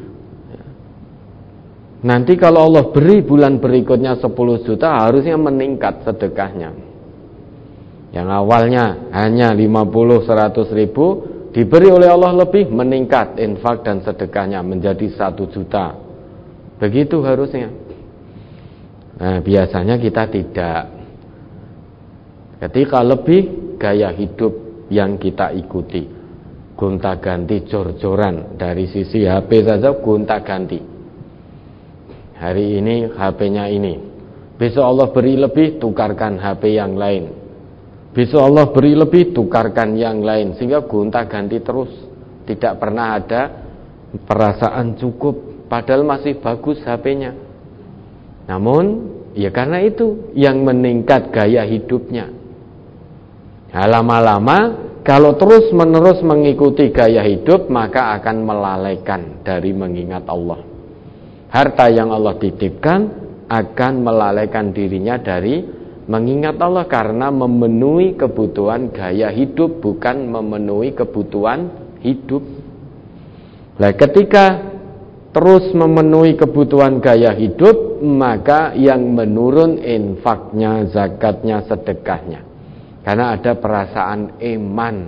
nanti kalau Allah beri bulan berikutnya 10 juta, harusnya meningkat sedekahnya. Yang awalnya hanya 50-100 ribu, diberi oleh Allah lebih, meningkat infak dan sedekahnya menjadi 1 juta. Begitu harusnya. Nah, biasanya kita tidak. Ketika lebih, gaya hidup yang kita ikuti, gonta-ganti, jor-joran. Dari sisi HP saja gonta-ganti. Hari ini HP-nya ini, besok Allah beri lebih, tukarkan HP yang lain. Besok Allah beri lebih, tukarkan yang lain, sehingga gonta-ganti terus. Tidak pernah ada perasaan cukup, padahal masih bagus HP-nya. Namun ya karena itu yang meningkat gaya hidupnya. Nah, lama-lama kalau terus-menerus mengikuti gaya hidup, maka akan melalaikan dari mengingat Allah. Harta yang Allah titipkan akan melalaikan dirinya dari Mengingat Allah karena memenuhi kebutuhan gaya hidup, bukan memenuhi kebutuhan hidup. Nah, ketika terus memenuhi kebutuhan gaya hidup, maka yang menurun infaknya, zakatnya, sedekahnya. Karena ada perasaan iman.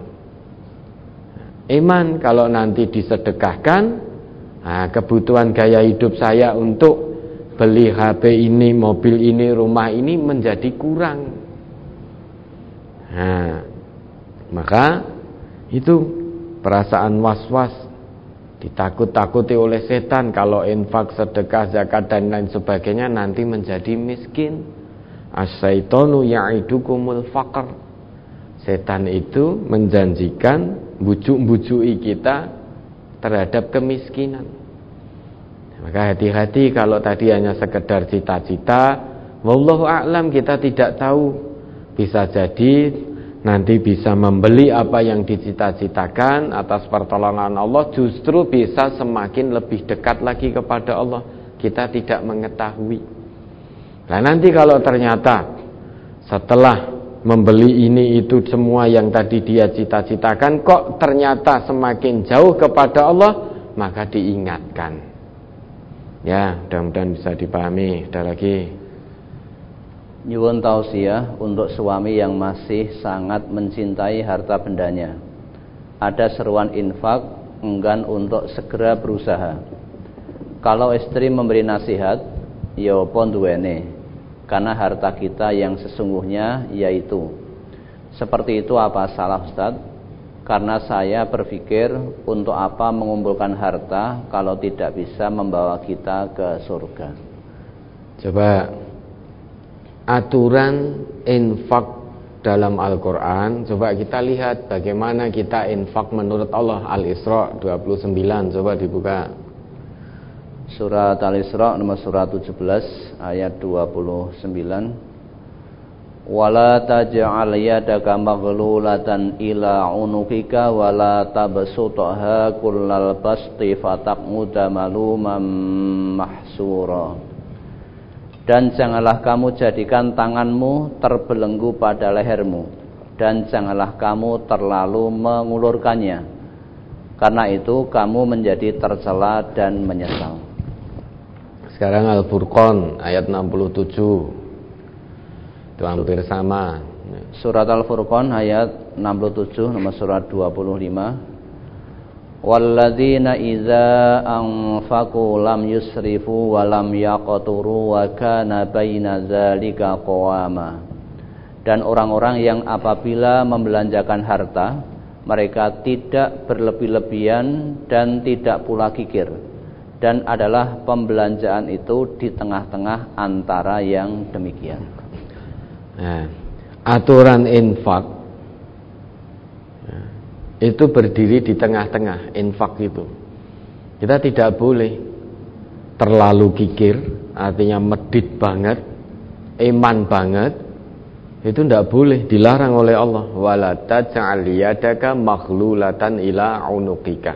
Iman kalau nanti disedekahkan, kebutuhan gaya hidup saya untuk beli HP ini, mobil ini, rumah ini menjadi kurang. Maka itu perasaan was-was, ditakut-takuti oleh setan kalau infak, sedekah, zakat dan lain sebagainya nanti menjadi miskin. Asyaitonu ya'idukumul faqr. Setan itu menjanjikan, bujuk-bujui kita terhadap kemiskinan. Maka hati-hati kalau tadi hanya sekedar cita-cita, wallahu a'lam, kita tidak tahu. Bisa jadi nanti bisa membeli apa yang dicita-citakan atas pertolongan Allah, justru bisa semakin lebih dekat lagi kepada Allah. Kita tidak mengetahui. Nah, nanti kalau ternyata setelah membeli ini itu semua yang tadi dia cita-citakan kok ternyata semakin jauh kepada Allah, maka diingatkan. Ya, mudah-mudahan bisa dipahami. Ada lagi. Nyuwun tausiah untuk suami yang masih sangat mencintai harta bendanya. Ada seruan infak, enggan untuk segera berusaha. Kalau istri memberi nasihat, ya apa duwene, karena harta kita yang sesungguhnya yaitu. Seperti itu apa salah, Ustaz? Karena saya berpikir untuk apa mengumpulkan harta kalau tidak bisa membawa kita ke surga. Coba aturan infak dalam Al-Quran, coba kita lihat bagaimana kita infak menurut Allah. Al-Isra 29, coba dibuka. Surat Al-Isra nomor surat 17 ayat 29. Wala taj'al yadaka maghlulatan ila unukika wala tabsutha kullal basti fataqmuda maluman mahsura. Dan janganlah kamu jadikan tanganmu terbelenggu pada lehermu, dan janganlah kamu terlalu mengulurkannya, karena itu kamu menjadi tercela dan menyesal. Sekarang Al-Furqan ayat 67. Itu hampir sama. Surat Al-Furqan ayat 67 nomor surat 25. Walladzina idza anfaqu lam yusrifu wa lam yaqturu wa kana baina dzalika qawama. Dan orang-orang yang apabila membelanjakan harta, mereka tidak berlebih-lebihan dan tidak pula kikir, dan adalah pembelanjaan itu di tengah-tengah antara yang demikian. Nah, aturan infak itu berdiri di tengah-tengah. Infak itu kita tidak boleh terlalu kikir, artinya medit banget, iman banget. Itu tidak boleh, dilarang oleh Allah. Wala taj'al yadaka maghlulatan ila unuqika.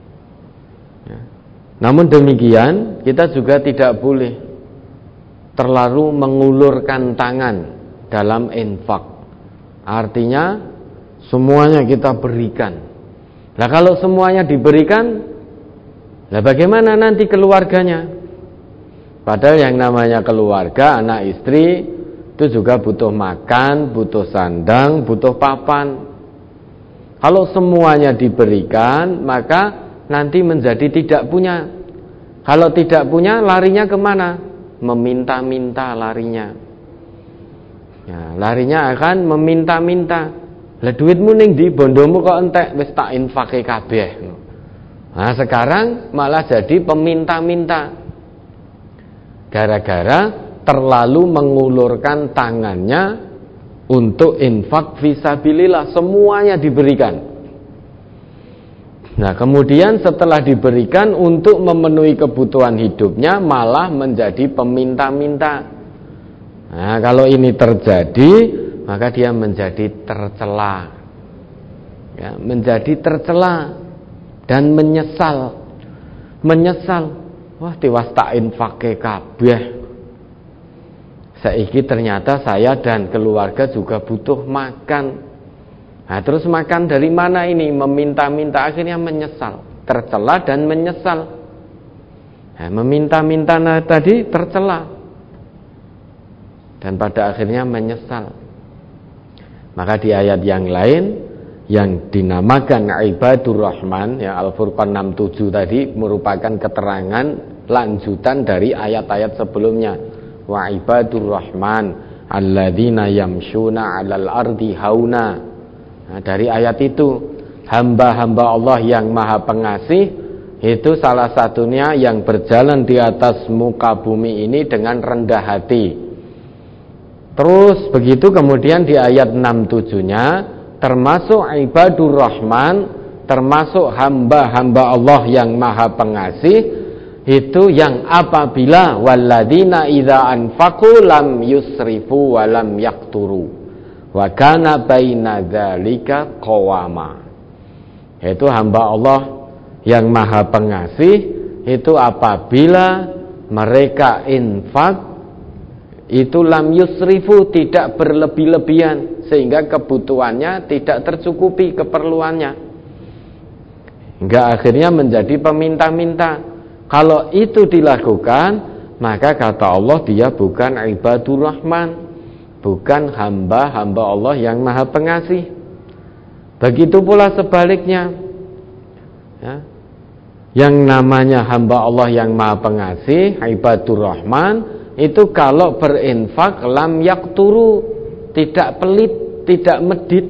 Namun demikian kita juga tidak boleh terlalu mengulurkan tangan dalam infak. Artinya semuanya kita berikan. Nah, kalau semuanya diberikan, nah bagaimana nanti keluarganya? Padahal yang namanya keluarga, anak istri itu juga butuh makan, butuh sandang, butuh papan. Kalau semuanya diberikan, maka nanti menjadi tidak punya. Kalau tidak punya, larinya kemana? Meminta-minta larinya. Ya, larinya akan meminta-minta. Lah duitmu ning ndi, bondomu kok entek, wis tak infake kabeh. Nah, sekarang malah jadi peminta-minta. Gara-gara terlalu mengulurkan tangannya untuk infak fisabilillah, semuanya diberikan. Nah, kemudian setelah diberikan untuk memenuhi kebutuhan hidupnya malah menjadi peminta-minta. Nah, kalau ini terjadi, maka dia menjadi tercela. Ya, menjadi tercela dan menyesal. Menyesal. Wah, tiwas tak infake kabeh. Saiki ternyata saya dan keluarga juga butuh makan. Nah, terus makan dari mana ini? Meminta-minta, akhirnya menyesal, tercela dan menyesal. Nah, meminta-minta tadi tercela dan pada akhirnya menyesal. Maka di ayat yang lain yang dinamakan Ibadur Rahman, ya, Al-Furqan 67 tadi merupakan keterangan lanjutan dari ayat-ayat sebelumnya. Wa ibadur rahman alladzina yamshuna 'alal ardi hauna. Nah, dari ayat itu hamba-hamba Allah yang Maha Pengasih itu salah satunya yang berjalan di atas muka bumi ini dengan rendah hati. Terus begitu kemudian di ayat 67-nya termasuk ibadur rahman, termasuk hamba-hamba Allah yang Maha Pengasih itu yang apabila walladzina idza anfaqu lam yusrifu wa lam yaqturu wa kana baina dzalika qawama. Itu hamba Allah yang Maha Pengasih itu apabila mereka infak itu lam yusrifu, tidak berlebih-lebihan sehingga kebutuhannya tidak tercukupi keperluannya, hingga akhirnya menjadi peminta-minta. Kalau itu dilakukan, maka kata Allah dia bukan ibadur rahman, bukan hamba-hamba Allah yang Maha Pengasih. Begitu pula sebaliknya, ya, yang namanya hamba Allah yang Maha Pengasih, ibadur rahman, itu kalau berinfak lam yakturu, tidak pelit, tidak medit.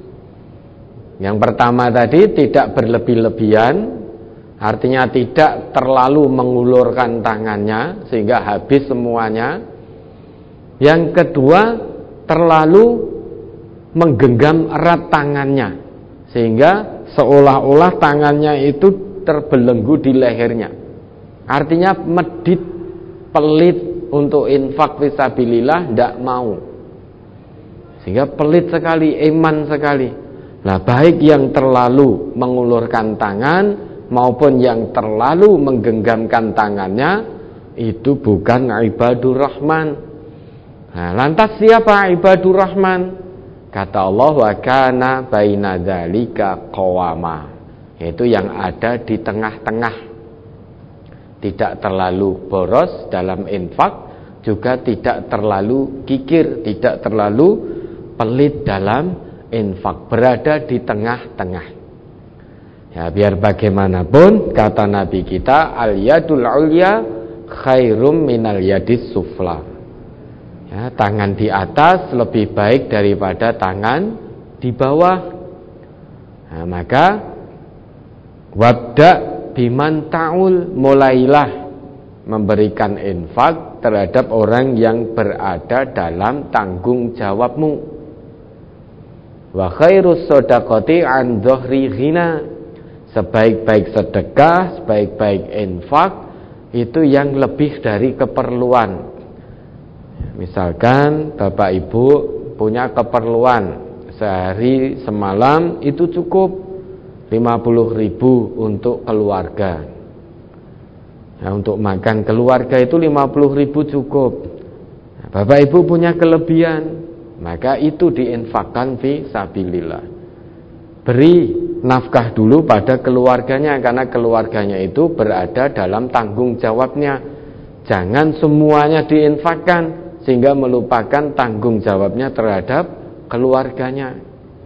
Yang pertama tadi tidak berlebih-lebihan, artinya tidak terlalu mengulurkan tangannya sehingga habis semuanya. Yang kedua, terlalu menggenggam erat tangannya sehingga seolah-olah tangannya itu terbelenggu di lehernya. Artinya medit, pelit untuk infak fisabilillah, tidak mau. Sehingga pelit sekali, eman sekali. Nah, baik yang terlalu mengulurkan tangan maupun yang terlalu menggenggamkan tangannya itu bukan ibadur rahman. Nah, lantas siapa ibadur rahman? Kata Allah wa kana baina dzalika qawama, yaitu yang ada di tengah-tengah, tidak terlalu boros dalam infak, juga tidak terlalu kikir, tidak terlalu pelit dalam infak, berada di tengah-tengah. Ya, biar bagaimanapun kata Nabi kita, al yadul ulya khairum minal yadis sufla. Ya, tangan di atas lebih baik daripada tangan di bawah. Nah, maka wabda biman ta'ul, mulailah memberikan infak terhadap orang yang berada dalam tanggung jawabmu. Wa khairus shadaqati an dhahri ghina, sebaik-baik sedekah, sebaik-baik infak itu yang lebih dari keperluan. Misalkan Bapak Ibu punya keperluan sehari semalam itu cukup 50.000 untuk keluarga. Nah, untuk makan keluarga itu 50.000 cukup. Nah, Bapak Ibu punya kelebihan, maka itu diinfakkan fi sabilillah. Beri nafkah dulu pada keluarganya, karena keluarganya itu berada dalam tanggung jawabnya. Jangan semuanya diinfakkan sehingga melupakan tanggung jawabnya terhadap keluarganya.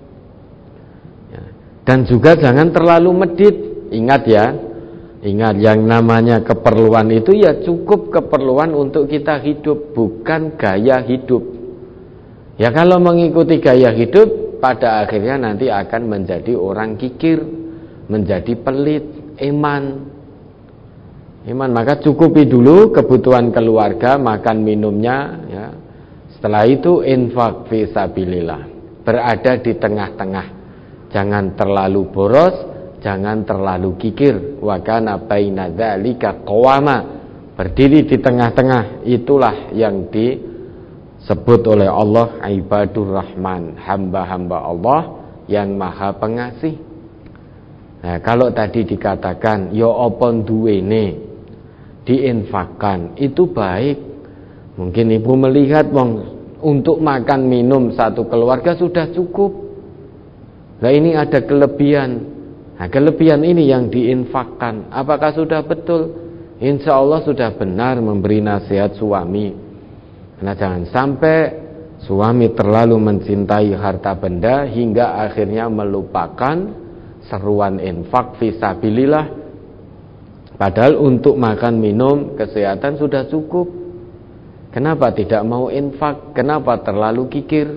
Dan juga jangan terlalu medit. Ingat ya, ingat yang namanya keperluan itu ya cukup keperluan untuk kita hidup, bukan gaya hidup. Ya kalau mengikuti gaya hidup, pada akhirnya nanti akan menjadi orang kikir, menjadi pelit, eman. Maka cukupi dulu kebutuhan keluarga, makan minumnya, ya. Setelah itu infak fisabilillah, berada di tengah-tengah, jangan terlalu boros, jangan terlalu kikir. Wa kana baina dzalika qawama, berdiri di tengah-tengah, itulah yang disebut oleh Allah ibadur rahman, hamba-hamba Allah yang Maha Pengasih. Nah, kalau tadi dikatakan ya apa duwene diinfakkan, itu baik. Mungkin ibu melihat untuk makan minum satu keluarga sudah cukup. Nah ini ada kelebihan. Nah kelebihan ini yang diinfakkan. Apakah sudah betul? Insya Allah sudah benar memberi nasihat suami. Karena jangan sampai suami terlalu mencintai harta benda hingga akhirnya melupakan seruan infak fisabilillah. Padahal untuk makan minum kesehatan sudah cukup. Kenapa tidak mau infak? Kenapa terlalu kikir?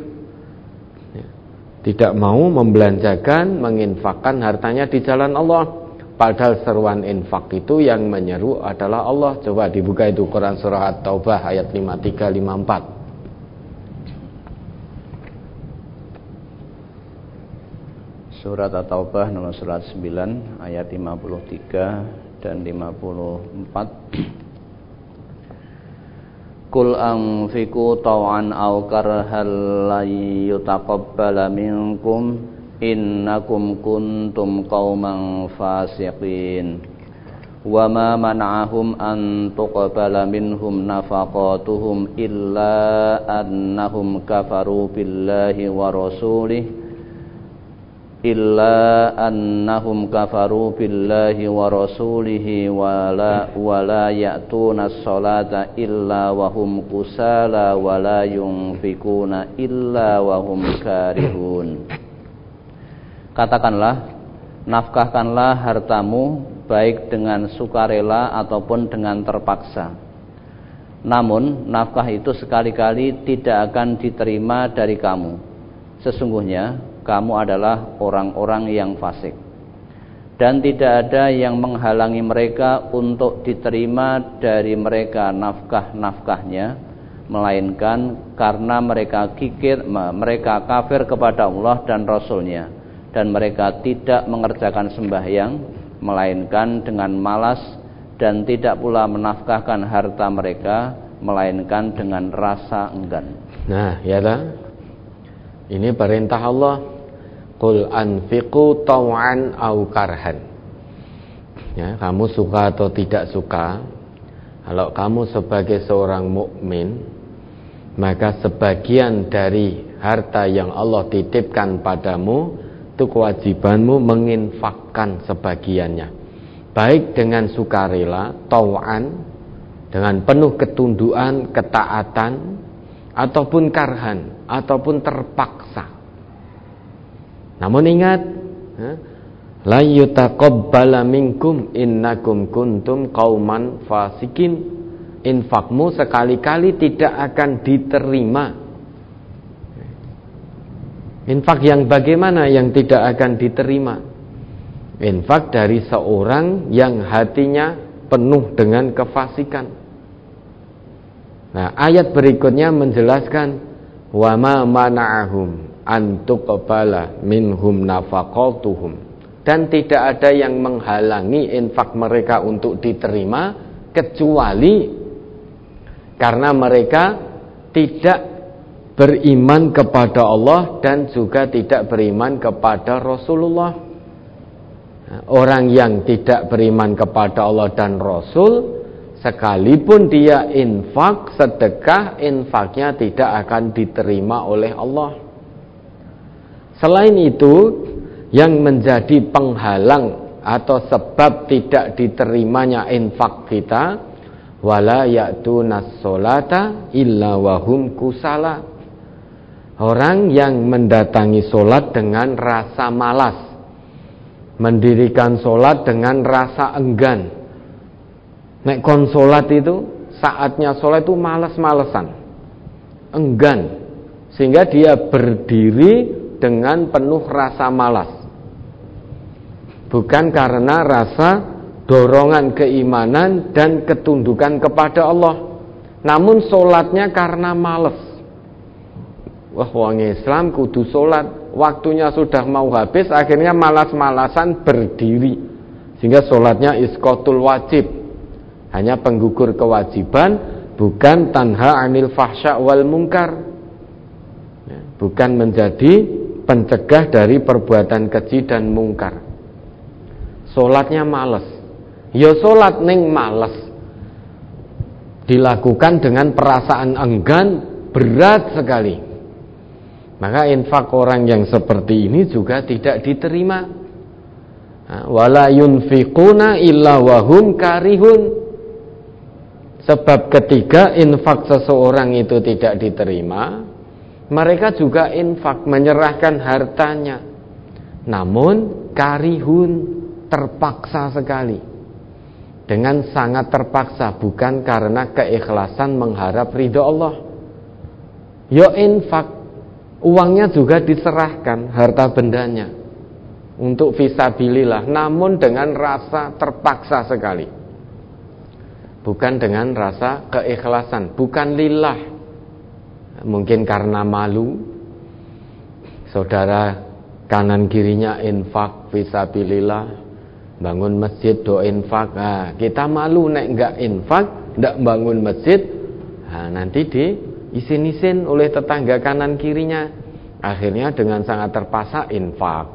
Tidak mau membelanjakan, menginfakkan hartanya di jalan Allah. Padahal seruan infak itu yang menyeru adalah Allah. Coba dibuka itu Quran surah At-Taubah ayat 53-54. Surat At-Taubah nomor surat 9 ayat 53 dan 54. Qul anfiqu taw'an aw karhan la yutaqabbala minkum innakum kuntum qauman fasiqin. Wa ma mana'ahum an tuqbala minhum nafaqatuhum illa annahum kafaru billahi wa rasulihi wala ya'tuna as-salata illa wa hum kusala wala yunfikuna illa wa hum karihun. Katakanlah, nafkahkanlah hartamu baik dengan sukarela ataupun dengan terpaksa. Namun nafkah itu sekali-kali tidak akan diterima dari kamu. Sesungguhnya kamu adalah orang-orang yang fasik. Dan tidak ada yang menghalangi mereka untuk diterima dari mereka nafkah-nafkahnya, melainkan karena mereka kafir kepada Allah dan Rasul-Nya, dan mereka tidak mengerjakan sembahyang, melainkan dengan malas, dan tidak pula menafkahkan harta mereka, melainkan dengan rasa enggan. Nah, ya tak? Ini perintah Allah. Qul anfiqu taw'an au karhan. Ya, kamu suka atau tidak suka, kalau kamu sebagai seorang mukmin, maka sebagian dari harta yang Allah titipkan padamu, itu kewajibanmu menginfakkan sebagiannya. Baik dengan sukarela, taw'an, dengan penuh ketundukan, ketaatan, ataupun karhan, ataupun terpaksa. Namun ingat, la yutaqabbala minkum innakum kuntum qauman fasikin. Infakmu sekali-kali tidak akan diterima. Infak yang bagaimana yang tidak akan diterima? Infak dari seorang yang hatinya penuh dengan kefasikan. Nah, ayat berikutnya menjelaskan wa ma mana'ahum an tuqbala minhum nafaqatuhum, dan tidak ada yang menghalangi infak mereka untuk diterima kecuali karena mereka tidak beriman kepada Allah dan juga tidak beriman kepada Rasulullah. Orang yang tidak beriman kepada Allah dan Rasul, sekalipun dia infak, sedekah, infaknya tidak akan diterima oleh Allah. Selain itu, yang menjadi penghalang atau sebab tidak diterimanya infak kita, wala ya'tunas sholata illa wahum kusala. Orang yang mendatangi solat dengan rasa malas, mendirikan solat dengan rasa enggan. Nek kon solat itu, saatnya solat itu malas-malesan, enggan, sehingga dia berdiri dengan penuh rasa malas, bukan karena rasa dorongan keimanan dan ketundukan kepada Allah, namun solatnya karena malas. Wah, wong Islam kudu solat, waktunya sudah mau habis, akhirnya malas-malasan berdiri, sehingga solatnya isqatul wajib, hanya penggugur kewajiban, bukan tanha anil fahsya wal munkar, bukan menjadi pencegah dari perbuatan keji dan mungkar. Solatnya males, ya solat ning males, dilakukan dengan perasaan enggan, berat sekali, maka infak orang yang seperti ini juga tidak diterima. Wala yunfiquna illa wahum karihun. Sebab ketika infak seseorang itu tidak diterima, mereka juga infak, menyerahkan hartanya, namun karihun, terpaksa sekali, dengan sangat terpaksa, bukan karena keikhlasan mengharap ridho Allah. Infak, uangnya juga diserahkan, harta bendanya, untuk fisabilillah, namun dengan rasa terpaksa sekali, bukan dengan rasa keikhlasan, bukan lillah. Mungkin karena malu, saudara kanan kirinya infak fisabilillah, bangun masjid do infak, kita malu nek enggak infak, enggak bangun masjid, nanti diisin-isin oleh tetangga kanan kirinya, akhirnya dengan sangat terpaksa infak.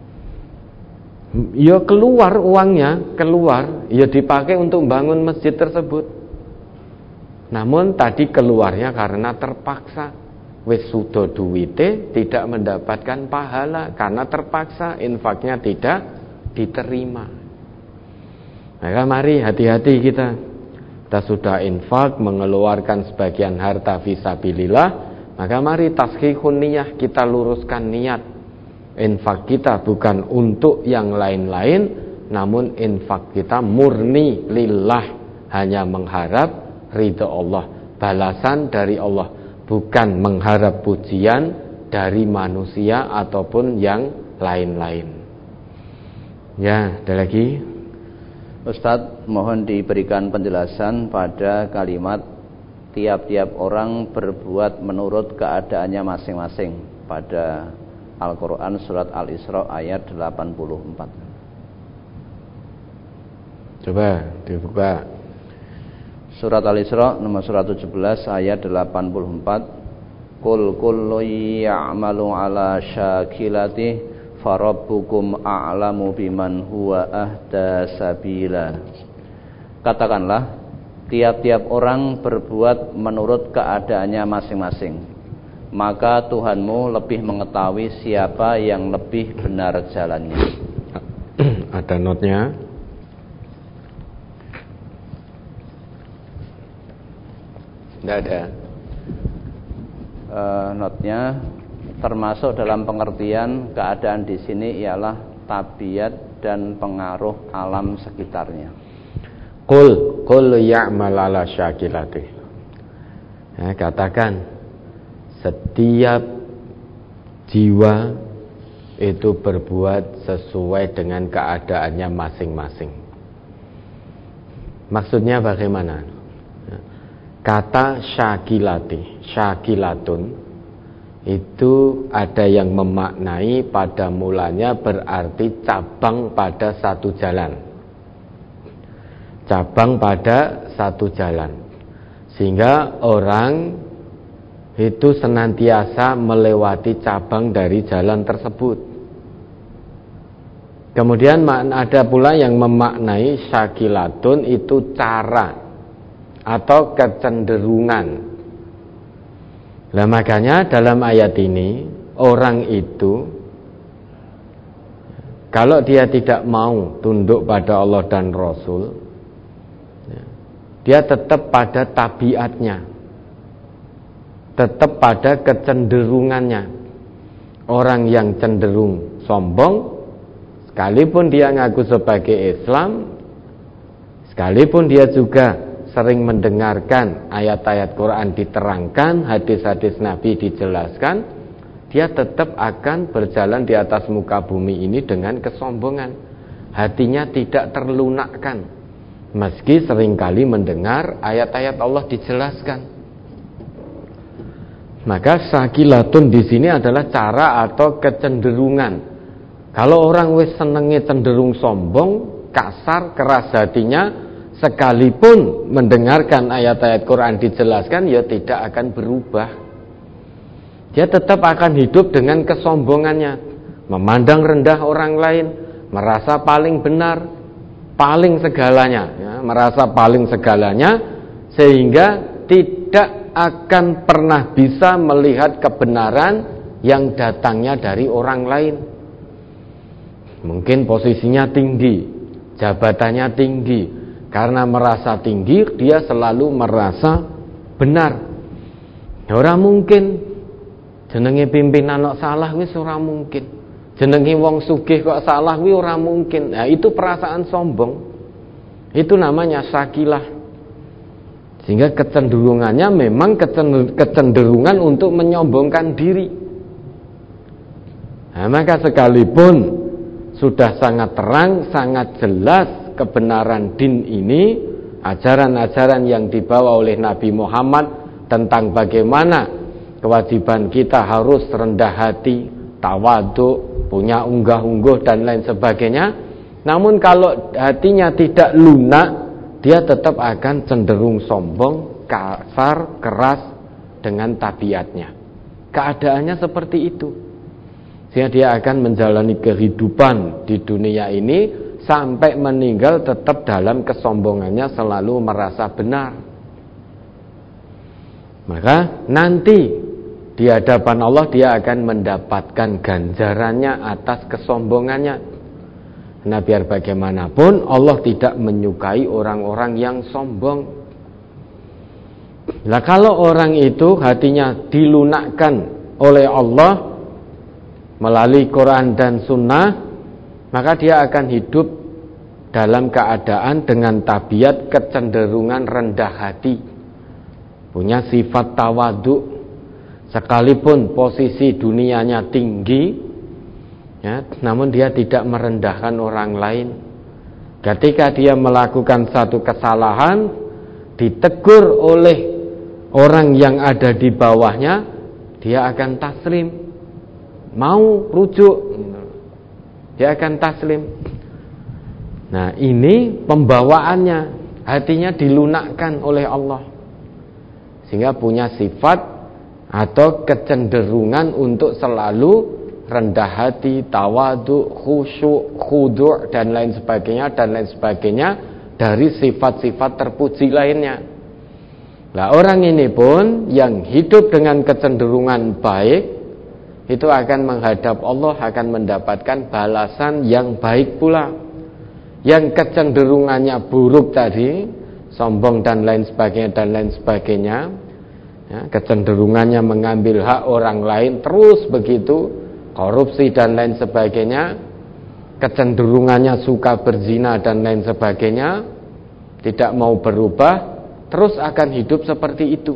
Ya keluar uangnya, ya dipakai untuk bangun masjid tersebut. Namun tadi keluarnya karena terpaksa, wis sudo duwite tidak mendapatkan pahala karena terpaksa, infaknya tidak diterima. Maka mari hati-hati kita sudah infak, mengeluarkan sebagian harta fisabilillah, maka mari taskhihun niyah, kita luruskan niat. Infak kita bukan untuk yang lain-lain, namun infak kita murni lillah, hanya mengharap ridho Allah, balasan dari Allah, bukan mengharap pujian dari manusia ataupun yang lain-lain. Ya, ada lagi? Ustadz, mohon diberikan penjelasan pada kalimat tiap-tiap orang berbuat menurut keadaannya masing-masing pada Al-Quran surat Al-Isra ayat 84. Coba dibuka. Surat Al-Isra nomor 117 ayat 84. Qul kullu ya'malu ala syakilati farabbukum a'lamu biman huwa ahda sabila. Katakanlah, tiap-tiap orang berbuat menurut keadaannya masing-masing, maka Tuhanmu lebih mengetahui siapa yang lebih benar jalannya. Ada notnya. Tidak ada. Notnya termasuk dalam pengertian keadaan di sini ialah tabiat dan pengaruh alam sekitarnya. Qul ya'mal ala syakilati. Katakan, setiap jiwa itu berbuat sesuai dengan keadaannya masing-masing. Maksudnya bagaimana? Kata syakilatun itu ada yang memaknai pada mulanya berarti cabang pada satu jalan. Cabang pada satu jalan. Sehingga orang itu senantiasa melewati cabang dari jalan tersebut. Kemudian ada pula yang memaknai syakilatun itu cara atau kecenderungan. Nah, makanya dalam ayat ini orang itu kalau dia tidak mau tunduk pada Allah dan Rasul, dia tetap pada tabiatnya, tetap pada kecenderungannya. Orang yang cenderung sombong, sekalipun dia ngaku sebagai Islam, sekalipun dia juga sering mendengarkan ayat-ayat Quran diterangkan, hadis-hadis Nabi dijelaskan, dia tetap akan berjalan di atas muka bumi ini dengan kesombongan. Hatinya tidak terlunakkan, meski seringkali mendengar ayat-ayat Allah dijelaskan. Maka syakilatun di sini adalah cara atau kecenderungan. Kalau orang wis senenge cenderung sombong, kasar, keras hatinya, sekalipun mendengarkan ayat-ayat Quran dijelaskan, ya tidak akan berubah. Dia tetap akan hidup dengan kesombongannya, memandang rendah orang lain, merasa paling benar, paling segalanya, merasa paling segalanya, sehingga tidak akan pernah bisa melihat kebenaran yang datangnya dari orang lain. Mungkin posisinya tinggi, jabatannya tinggi, karena merasa tinggi dia selalu merasa benar. Ora mungkin jenenge pimpinan kok salah, wis ora mungkin. Jenenge wong sugih kok salah, wis ora mungkin. Nah, itu perasaan sombong. Itu namanya sakilah. Sehingga kecenderungannya memang kecenderungan untuk menyombongkan diri. Nah, maka sekalipun sudah sangat terang, sangat jelas kebenaran din ini, ajaran-ajaran yang dibawa oleh Nabi Muhammad tentang bagaimana kewajiban kita harus rendah hati, tawadhu, punya unggah-ungguh dan lain sebagainya. Namun kalau hatinya tidak lunak, dia tetap akan cenderung sombong, kasar, keras dengan tabiatnya. Keadaannya seperti itu. Sehingga dia akan menjalani kehidupan di dunia ini sampai meninggal tetap dalam kesombongannya, selalu merasa benar. Maka nanti di hadapan Allah dia akan mendapatkan ganjarannya atas kesombongannya. Nah, biar bagaimanapun Allah tidak menyukai orang-orang yang sombong. Nah, kalau orang itu hatinya dilunakkan oleh Allah melalui Quran dan Sunnah, maka dia akan hidup dalam keadaan dengan tabiat kecenderungan rendah hati, punya sifat tawadhu, sekalipun posisi dunianya tinggi, ya, namun dia tidak merendahkan orang lain. Ketika dia melakukan satu kesalahan, ditegur oleh orang yang ada di bawahnya, dia akan taslim, mau rujuk, dia akan taslim. Nah, ini pembawaannya, hatinya dilunakkan oleh Allah, sehingga punya sifat atau kecenderungan untuk selalu rendah hati, tawadhu, khusyuk, khudu' dan lain sebagainya dari sifat-sifat terpuji lainnya. Nah, orang ini pun yang hidup dengan kecenderungan baik itu akan menghadap Allah, akan mendapatkan balasan yang baik pula. Yang kecenderungannya buruk tadi, sombong dan lain sebagainya, ya, kecenderungannya mengambil hak orang lain terus begitu, korupsi dan lain sebagainya, kecenderungannya suka berzina dan lain sebagainya, tidak mau berubah, terus akan hidup seperti itu,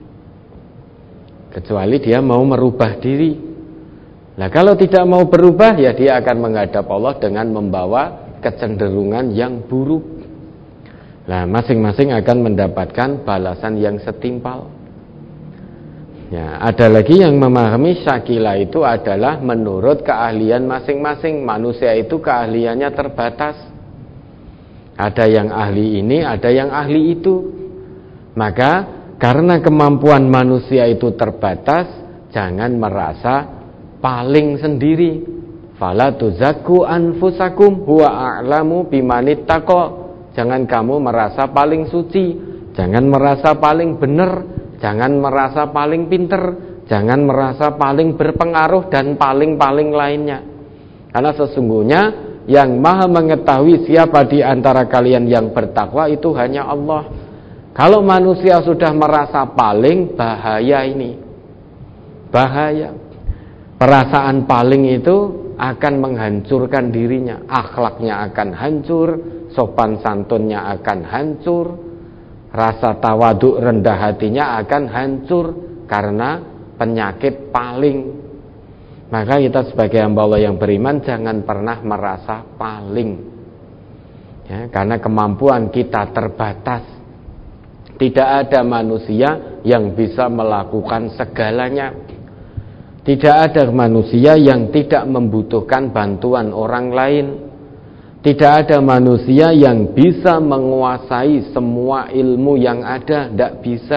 kecuali dia mau merubah diri. Nah, kalau tidak mau berubah, ya dia akan menghadap Allah dengan membawa kecenderungan yang buruk. Nah, masing-masing akan mendapatkan balasan yang setimpal. Ya, ada lagi yang memahami syakila itu adalah menurut keahlian masing-masing. Manusia itu keahliannya terbatas. Ada yang ahli ini, ada yang ahli itu. Maka karena kemampuan manusia itu terbatas, jangan merasa paling sendiri. Fala tuzakku anfusakum huwa a'lamu bimanittaqa. Jangan kamu merasa paling suci, jangan merasa paling benar, jangan merasa paling pinter, jangan merasa paling berpengaruh dan paling-paling lainnya. Karena sesungguhnya yang maha mengetahui siapa di antara kalian yang bertakwa itu hanya Allah. Kalau manusia sudah merasa paling, bahaya ini. Bahaya. Perasaan paling itu akan menghancurkan dirinya, akhlaknya akan hancur, sopan santunnya akan hancur, rasa tawadhu rendah hatinya akan hancur karena penyakit paling. Maka kita sebagai hamba Allah yang beriman jangan pernah merasa paling, ya, karena kemampuan kita terbatas. Tidak ada manusia yang bisa melakukan segalanya. Tidak ada manusia yang tidak membutuhkan bantuan orang lain. Tidak ada manusia yang bisa menguasai semua ilmu yang ada. Tidak bisa,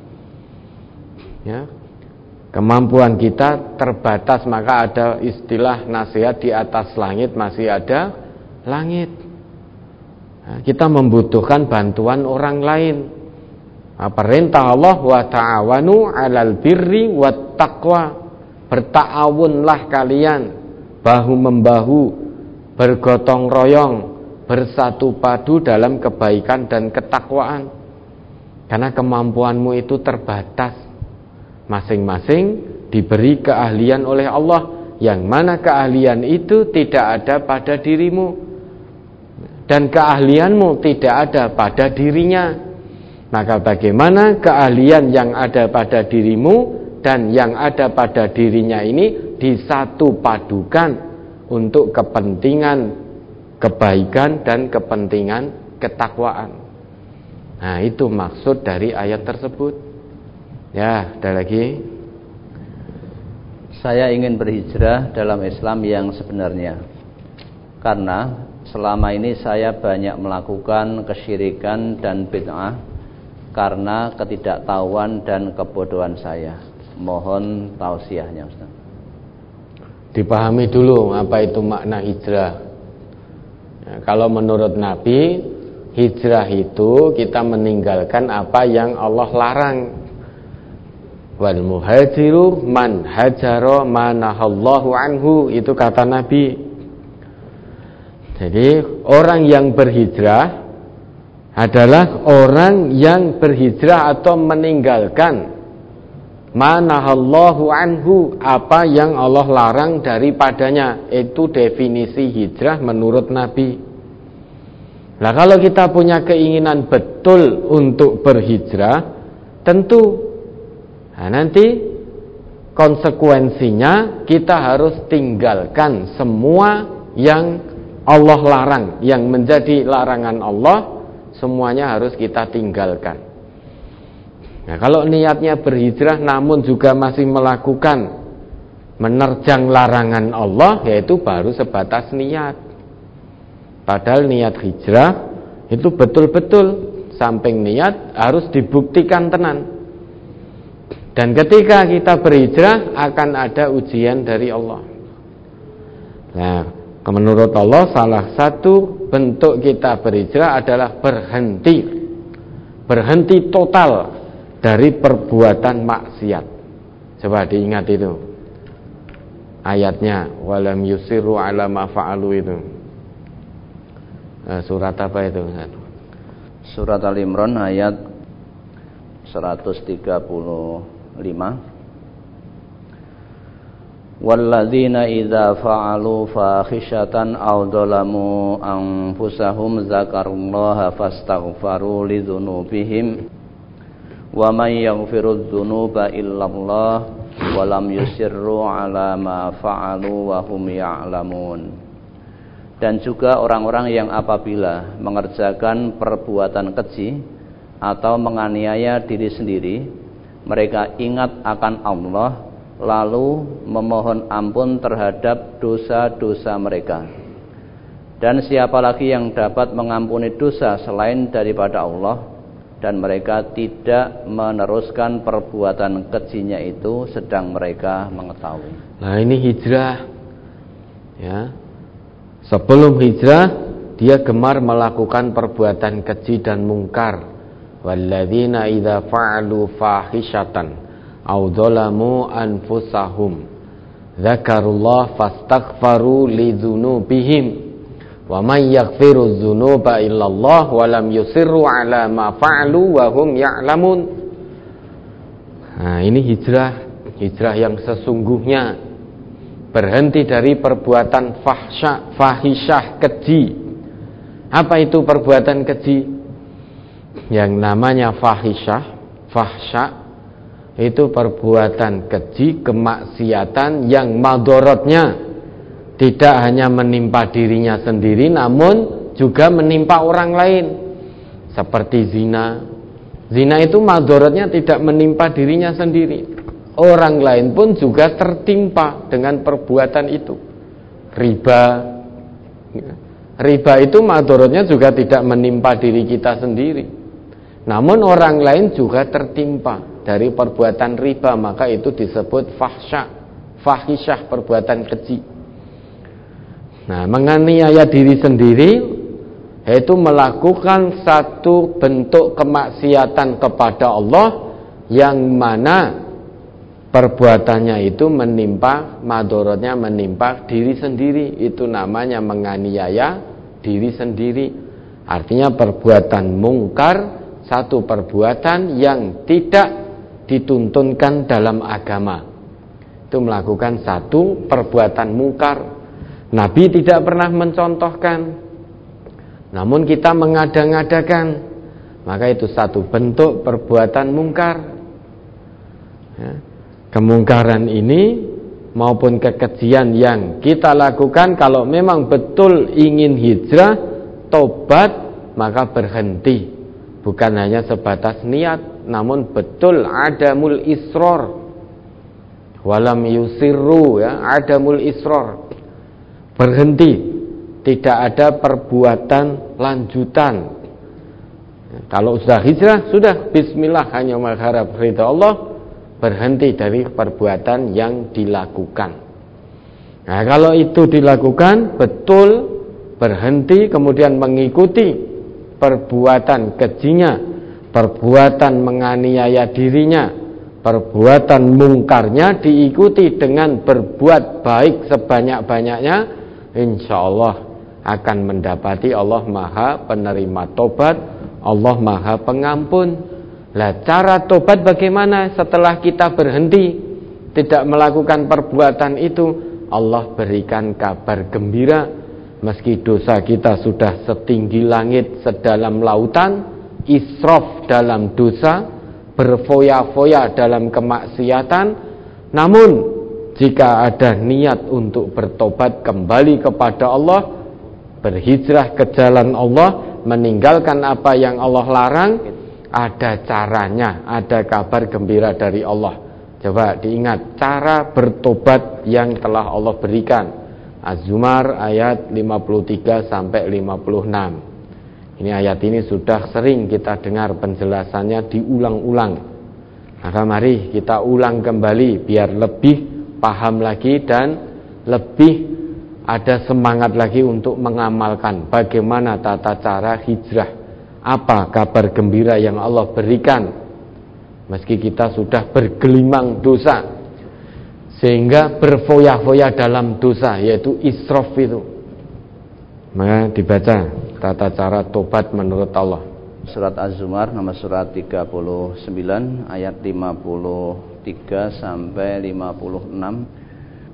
ya. Kemampuan kita terbatas. Maka ada istilah nasihat, di atas langit masih ada langit. Nah, kita membutuhkan bantuan orang lain. Perintah Allah, wa ta'awanu 'alal birri wat taqwa. Berta'awunlah kalian bahu membahu, bergotong royong, bersatu padu dalam kebaikan dan ketakwaan. Karena kemampuanmu itu terbatas. Masing-masing diberi keahlian oleh Allah, yang mana keahlian itu tidak ada pada dirimu dan keahlianmu tidak ada pada dirinya. Maka bagaimana keahlian yang ada pada dirimu dan yang ada pada dirinya ini disatu padukan untuk kepentingan kebaikan dan kepentingan ketakwaan. Nah, itu maksud dari ayat tersebut. Ya, ada lagi. Saya ingin berhijrah dalam Islam yang sebenarnya, karena selama ini saya banyak melakukan kesyirikan dan bid'ah karena ketidaktahuan dan kebodohan saya. Mohon tausiahnya, Ustaz. Dipahami dulu apa itu makna hijrah. Ya, kalau menurut Nabi, hijrah itu kita meninggalkan apa yang Allah larang. Wal muhajiru man hajara ma nahallahu anhu, itu kata Nabi. Jadi orang yang berhijrah adalah orang yang berhijrah atau meninggalkan ma nahallahu anhu, apa yang Allah larang daripadanya. Itu definisi hijrah menurut Nabi. Nah, kalau kita punya keinginan betul untuk berhijrah, tentu nanti konsekuensinya kita harus tinggalkan semua yang Allah larang, yang menjadi larangan Allah, semuanya harus kita tinggalkan. Nah, kalau niatnya berhijrah namun juga masih melakukan menerjang larangan Allah, yaitu baru sebatas niat. Padahal niat hijrah itu betul-betul samping niat harus dibuktikan tenan. Dan ketika kita berhijrah akan ada ujian dari Allah. Nah, menurut Allah salah satu bentuk kita berhijrah adalah berhenti total dari perbuatan maksiat. Coba diingat itu ayatnya, walam yusiru ala ma fa'alu itu. Surat apa itu? Surat Al-Imran ayat 135. Walladzina idza fa'alu fakhishatan aw dzalamu anfusahum dzakarullaha fastaghfaru lidzunubihim wa man yaghfiru dzunuba illallah wa lam yusirru ala ma fa'alu wa hum ya'lamun. Dan juga orang-orang yang apabila mengerjakan perbuatan keji atau menganiaya diri sendiri, mereka ingat akan Allah lalu memohon ampun terhadap dosa-dosa mereka. Dan siapa lagi yang dapat mengampuni dosa selain daripada Allah, dan mereka tidak meneruskan perbuatan kejinya itu sedang mereka mengetahui. Nah, ini hijrah. Ya. Sebelum hijrah dia gemar melakukan perbuatan keji dan mungkar. Walladzina idza fa'alu fahishatan aw dzalamu anfusahum dzakarullah fastaghfaru lidzunubihim wa may yaghfiru dzunuba illallah wa lam yusirru ala ma fa'alu wa hum ya'lamun. Nah, ini hijrah yang sesungguhnya, berhenti dari perbuatan fahisyah, keji. Apa itu perbuatan keji? Yang namanya fahsya itu perbuatan keji, kemaksiatan yang madorotnya tidak hanya menimpa dirinya sendiri, namun juga menimpa orang lain. Seperti zina. Zina itu madorotnya tidak menimpa dirinya sendiri, orang lain pun juga tertimpa dengan perbuatan itu. Riba itu madorotnya juga tidak menimpa diri kita sendiri, namun orang lain juga tertimpa dari perbuatan riba, maka itu disebut fahisyah, perbuatan keji. Nah, menganiaya diri sendiri yaitu melakukan satu bentuk kemaksiatan kepada Allah yang mana perbuatannya itu menimpa, madorotnya menimpa diri sendiri. Itu namanya menganiaya diri sendiri. Artinya perbuatan mungkar, satu perbuatan yang tidak dituntunkan dalam agama. Itu melakukan satu perbuatan mungkar. Nabi tidak pernah mencontohkan, namun kita mengada-ngadakan, maka itu satu bentuk perbuatan mungkar. Ya. Kemungkaran ini maupun kekejian yang kita lakukan, kalau memang betul ingin hijrah, tobat, maka berhenti. Bukan hanya sebatas niat, namun betul adamul isror, walam yusirru, ya, adamul isror, berhenti, tidak ada perbuatan lanjutan. Kalau sudah hijrah, sudah bismillah, hanya mengharap ridha Allah, berhenti dari perbuatan yang dilakukan. Nah, kalau itu dilakukan betul, berhenti, kemudian mengikuti perbuatan kejinya, perbuatan menganiaya dirinya, perbuatan mungkarnya diikuti dengan berbuat baik sebanyak-banyaknya, insya Allah akan mendapati Allah Maha Penerima Tobat, Allah Maha Pengampun. Lah, cara tobat bagaimana setelah kita berhenti tidak melakukan perbuatan itu? Allah berikan kabar gembira, meski dosa kita sudah setinggi langit, sedalam lautan, israf dalam dosa, berfoya-foya dalam kemaksiatan, namun jika ada niat untuk bertobat kembali kepada Allah, berhijrah ke jalan Allah, meninggalkan apa yang Allah larang, ada caranya, ada kabar gembira dari Allah. Coba diingat cara bertobat yang telah Allah berikan. Az-Zumar ayat 53 sampai 56. Ini ayat ini sudah sering kita dengar penjelasannya diulang-ulang. Maka mari kita ulang kembali biar lebih paham lagi dan lebih ada semangat lagi untuk mengamalkan bagaimana tata cara hijrah. Apa kabar gembira yang Allah berikan meski kita sudah bergelimang dosa sehingga berfoya-foya dalam dosa, yaitu israf itu. Maka dibaca tata cara tobat menurut Allah. Surat Az-Zumar nomor surat 39 ayat 53 sampai 56.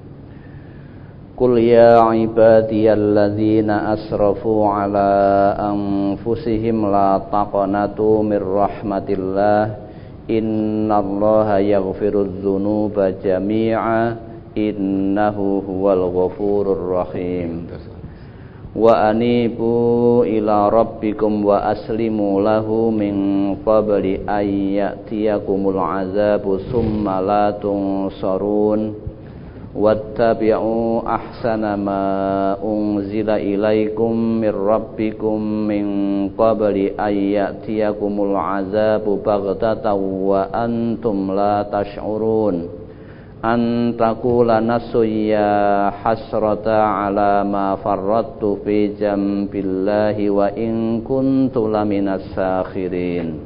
Qul ya ibadiyalladzina asrafu ala anfusihim la taqnatu mir rahmatillah innallaha yaghfirudz dzunuba jami'a innahu huwal ghafurur rahim. Wa anibu ila rabbikum wa aslimu lahu min qabli ayyatiyakumul azabu summa la tunsarun. Wattabi'u ahsana ma unzila ilaikum mir rabbikum min qabli ayyatiyakumul azabu baghtatan wa antum la tash'urun an taqula nafsun ya hasrata ala ma farrattu fi jambillahi wa in kuntu laminas sakhirin.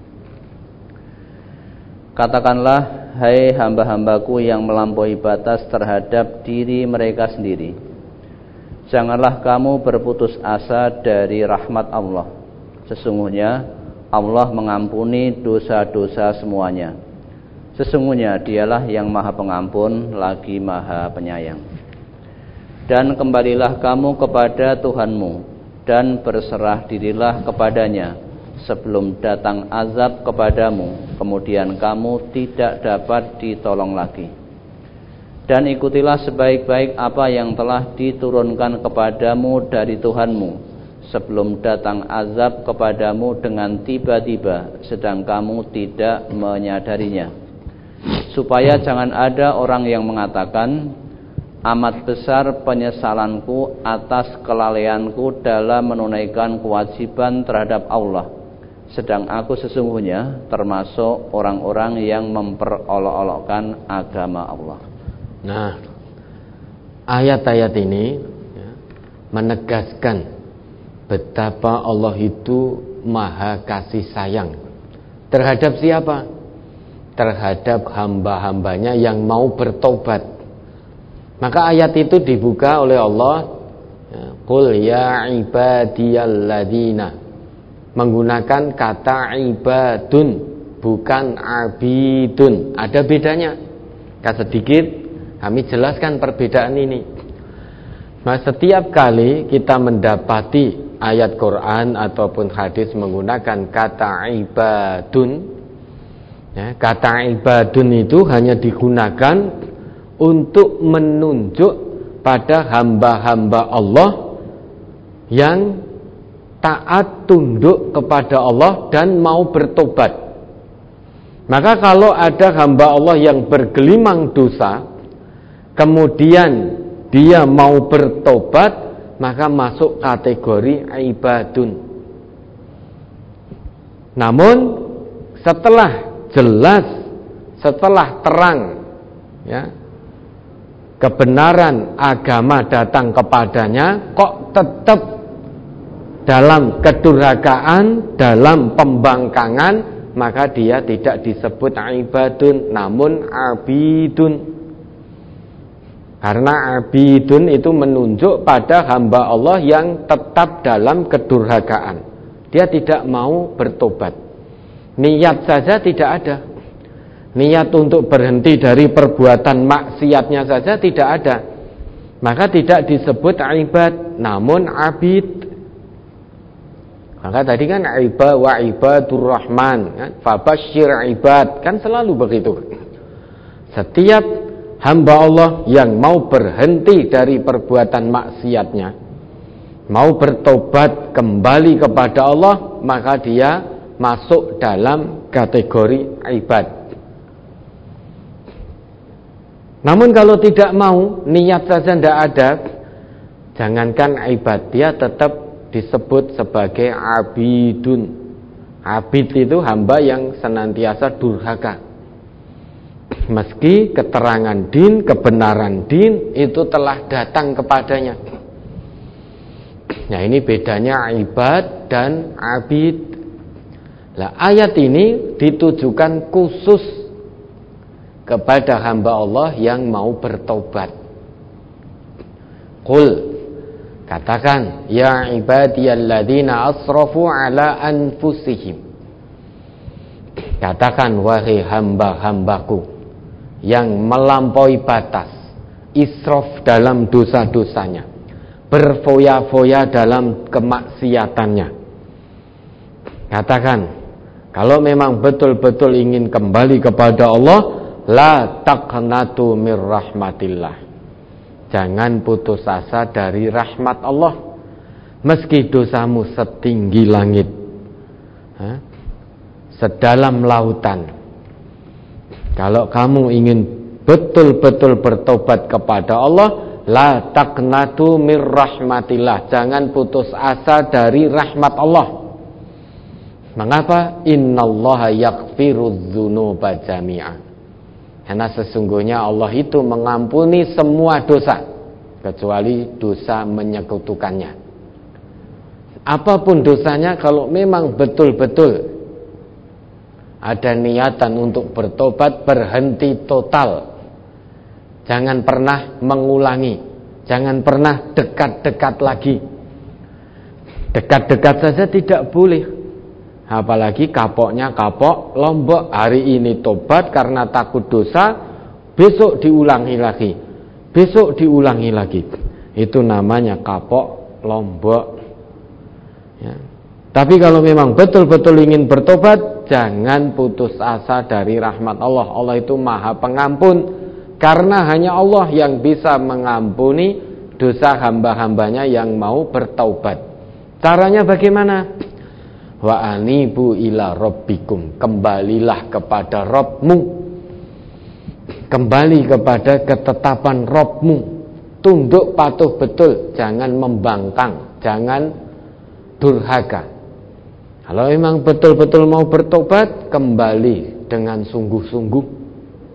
Katakanlah, hai hamba-hambaku yang melampaui batas terhadap diri mereka sendiri, janganlah kamu berputus asa dari rahmat Allah. Sesungguhnya Allah mengampuni dosa-dosa semuanya. Sesungguhnya dialah yang maha pengampun lagi maha penyayang. Dan kembalilah kamu kepada Tuhanmu dan berserah dirilah kepadanya sebelum datang azab kepadamu, kemudian kamu tidak dapat ditolong lagi. Dan ikutilah sebaik-baik apa yang telah diturunkan kepadamu dari Tuhanmu, sebelum datang azab kepadamu dengan tiba-tiba, sedang kamu tidak menyadarinya. Supaya jangan ada orang yang mengatakan, amat besar penyesalanku atas kelalaianku dalam menunaikan kewajiban terhadap Allah, sedang aku sesungguhnya termasuk orang-orang yang memperolok-olokkan agama Allah. Nah, ayat-ayat ini menegaskan betapa Allah itu maha kasih sayang terhadap siapa? Terhadap hamba-hambanya yang mau bertobat. Maka ayat itu dibuka oleh Allah, qul ya ibadiyalladzina, menggunakan kata ibadun, bukan abidun. Ada bedanya. Sedikit kami jelaskan perbedaan ini. Nah, setiap kali kita mendapati ayat Quran ataupun hadis menggunakan kata ibadun, kata ibadun itu hanya digunakan untuk menunjuk pada hamba-hamba Allah yang taat tunduk kepada Allah dan mau bertobat. Maka kalau ada hamba Allah yang bergelimang dosa, kemudian dia mau bertobat, maka masuk kategori ibadun. Namun setelah jelas, setelah terang, kebenaran agama datang kepadanya, kok tetap dalam kedurhakaan, dalam pembangkangan, maka dia tidak disebut ibadun, namun abidun. Karena abidun itu menunjuk pada hamba Allah yang tetap dalam kedurhakaan. Dia tidak mau bertobat. Niat saja tidak ada. Niat untuk berhenti dari perbuatan maksiatnya saja tidak ada. Maka tidak disebut ibad, namun abid. Maka tadi kan ibad wa ibadur rahman, fabasyir ibad, kan selalu begitu. Setiap hamba Allah yang mau berhenti dari perbuatan maksiatnya, mau bertobat kembali kepada Allah, maka dia masuk dalam kategori ibad. Namun kalau tidak mau, niat saja tidak ada, jangankan ibad, dia tetap disebut sebagai abidun. Abid itu hamba yang senantiasa durhaka. Meski keterangan din, kebenaran din itu telah datang kepadanya. Nah, ini bedanya ibad dan abid. Nah, ayat ini ditujukan khusus kepada hamba Allah yang mau bertobat. Qul, katakan, ya ibadiyalladzina asrafu ala anfusihim. Katakan, wahai hamba-hambaku yang melampaui batas, israf dalam dosa-dosanya, berfoya-foya dalam kemaksiatannya. Katakan, kalau memang betul-betul ingin kembali kepada Allah, la taqnatu mir rahmatillah. Jangan putus asa dari rahmat Allah. Meski dosamu setinggi langit, sedalam lautan, kalau kamu ingin betul-betul bertobat kepada Allah, la taqnatu mir rahmatillah. Jangan putus asa dari rahmat Allah. Mengapa? Innallaha yaghfirudz dzunuba jami'an. Karena sesungguhnya Allah itu mengampuni semua dosa, kecuali dosa menyekutukannya. Apapun dosanya, kalau memang betul-betul ada niatan untuk bertobat, berhenti total. Jangan pernah mengulangi, jangan pernah dekat-dekat lagi. Dekat-dekat saja tidak boleh. Apalagi kapoknya kapok lombok. Hari ini tobat karena takut dosa, besok diulangi lagi, besok diulangi lagi. Itu namanya kapok lombok, ya. Tapi kalau memang betul-betul ingin bertobat, jangan putus asa dari rahmat Allah. Allah itu maha pengampun, karena hanya Allah yang bisa mengampuni dosa hamba-hambanya yang mau bertaubat. Caranya bagaimana? Wa anibu ila rabbikum, kembalilah kepada Rabbmu, kembali kepada ketetapan Rabbmu, tunduk patuh betul, jangan membangkang, jangan durhaka. Kalau memang betul-betul mau bertobat, kembali dengan sungguh-sungguh.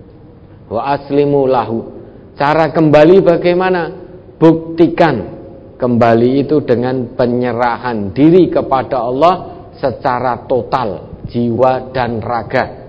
Wa aslimu lahu. Cara kembali bagaimana? Buktikan kembali itu dengan penyerahan diri kepada Allah secara total, jiwa dan raga.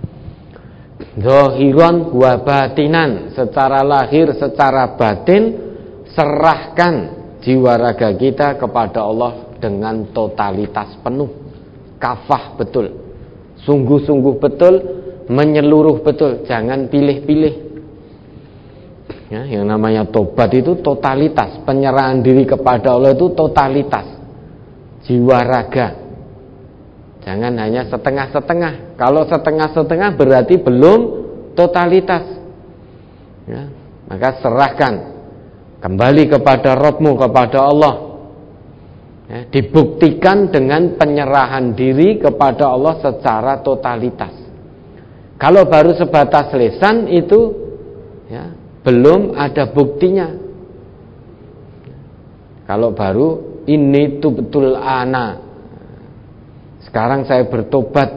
Zahiran wa batinan, secara lahir, secara batin, serahkan jiwa raga kita kepada Allah dengan totalitas penuh, kafah betul, sungguh-sungguh betul, menyeluruh betul, jangan pilih-pilih. Ya, yang namanya tobat itu totalitas, penyerahan diri kepada Allah itu totalitas, jiwa raga. Jangan hanya setengah-setengah. Kalau setengah-setengah berarti belum totalitas. Ya, maka serahkan kembali kepada Rabbmu, kepada Allah. Ya, dibuktikan dengan penyerahan diri kepada Allah secara totalitas. Kalau baru sebatas lisan itu, ya, belum ada buktinya. Kalau baru ini tuh betul ana, sekarang saya bertobat,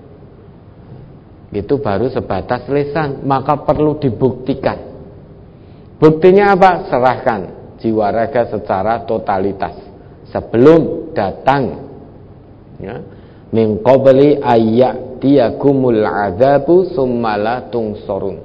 itu baru sebatas lisan, maka perlu dibuktikan. Buktinya apa? Serahkan jiwa raga secara totalitas sebelum datang, ya, min qabli ayyatiyakumul adzabu summa la tungsorun.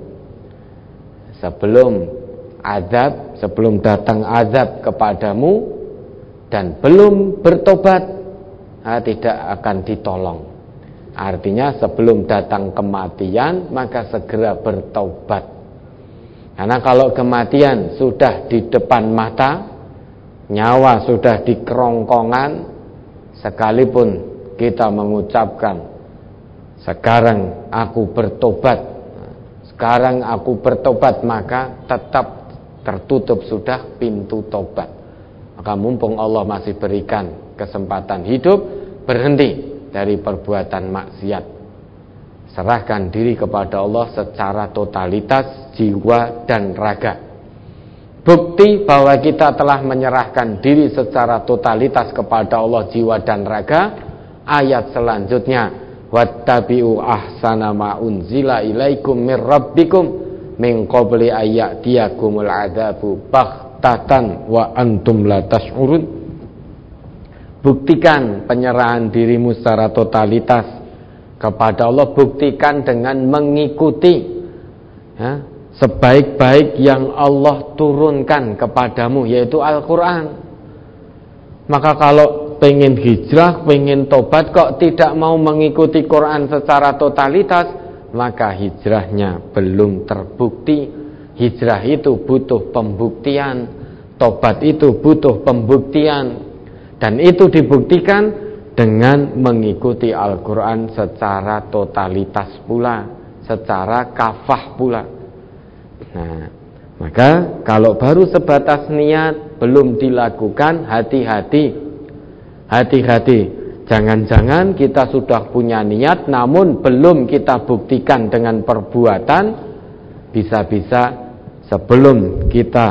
Sebelum azab, sebelum datang azab kepadamu dan belum bertobat, tidak akan ditolong. Artinya sebelum datang kematian maka segera bertobat. Karena kalau kematian sudah di depan mata, nyawa sudah di kerongkongan, sekalipun kita mengucapkan sekarang aku bertobat, sekarang aku bertobat, maka tetap tertutup sudah pintu tobat. Maka mumpung Allah masih berikan kesempatan hidup, berhenti dari perbuatan maksiat. Serahkan diri kepada Allah secara totalitas jiwa dan raga. Bukti bahwa kita telah menyerahkan diri secara totalitas kepada Allah jiwa dan raga, ayat selanjutnya, wattabi'u ahsana ma unzila ilaikum mir rabbikum min qabli ayyatiyakumul adzabu baghtatan wa antum la tash'urun. Buktikan penyerahan dirimu secara totalitas kepada Allah, buktikan dengan mengikuti, ya, sebaik-baik yang Allah turunkan kepadamu, yaitu Al-Quran. Maka kalau pengen hijrah, pengen tobat, kok tidak mau mengikuti Quran secara totalitas, maka hijrahnya belum terbukti. Hijrah itu butuh pembuktian, tobat itu butuh pembuktian, dan itu dibuktikan dengan mengikuti Al-Quran secara totalitas pula, secara kafah pula. Nah, maka kalau baru sebatas niat belum dilakukan, hati-hati. Hati-hati, jangan-jangan kita sudah punya niat namun belum kita buktikan dengan perbuatan. Bisa-bisa sebelum kita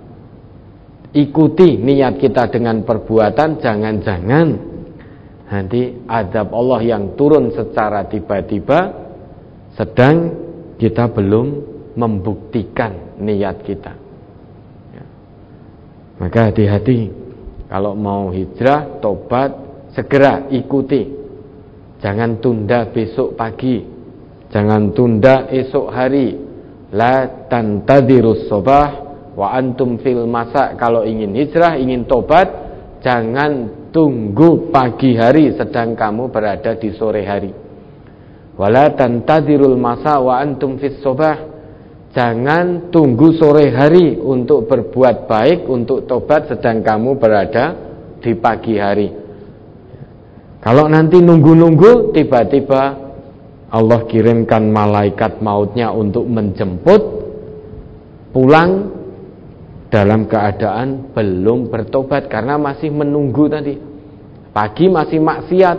ikuti niat kita dengan perbuatan, jangan-jangan nanti azab Allah yang turun secara tiba-tiba sedang kita belum membuktikan niat kita. Ya. Maka hati-hati, kalau mau hijrah, tobat, segera ikuti. Jangan tunda besok pagi, jangan tunda esok hari. La tantadirus sobah wa antum fil masa. Kalau ingin hijrah, ingin tobat, jangan tunggu pagi hari sedang kamu berada di sore hari. Wala tantadirul masa wa antum fis sobah. Jangan tunggu sore hari untuk berbuat baik, untuk tobat, sedang kamu berada di pagi hari. Kalau nanti nunggu-nunggu, tiba-tiba Allah kirimkan malaikat mautnya untuk menjemput, pulang dalam keadaan belum bertobat karena masih menunggu tadi. Pagi masih maksiat,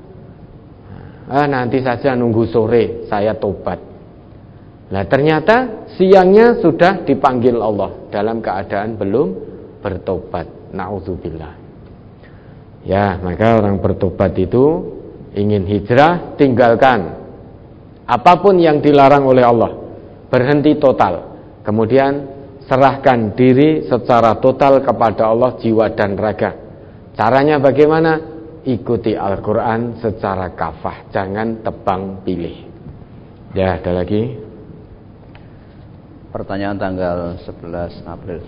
nanti saja nunggu sore saya tobat. Nah, ternyata siangnya sudah dipanggil Allah dalam keadaan belum bertobat. Na'udzubillah. Ya, maka orang bertobat itu ingin hijrah, tinggalkan apapun yang dilarang oleh Allah, berhenti total. Kemudian serahkan diri secara total kepada Allah jiwa dan raga. Caranya bagaimana? Ikuti Al-Quran secara kafah, jangan tebang pilih. Ya, ada lagi? Pertanyaan tanggal 11 April.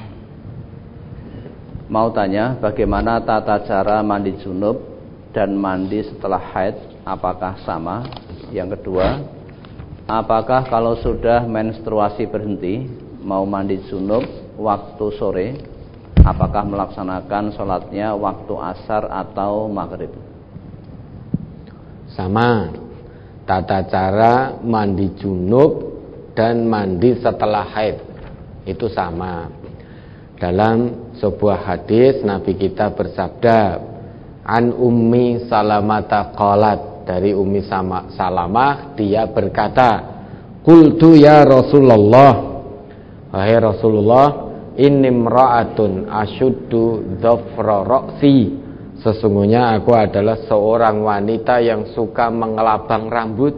Mau tanya, bagaimana tata cara mandi junub dan mandi setelah haid, apakah sama? Yang kedua, apakah kalau sudah menstruasi berhenti, mau mandi junub waktu sore, apakah melaksanakan sholatnya waktu asar atau maghrib? Sama. Tata cara mandi junub dan mandi setelah haid itu sama. Dalam sebuah hadis Nabi kita bersabda, an Ummi Salamata qalat, dari Ummi Salamah dia berkata, qultu ya Rasulullah, wahai Rasulullah, inni imra'atun asyuddu dhafra ra'si, sesungguhnya aku adalah seorang wanita yang suka mengelabang rambut.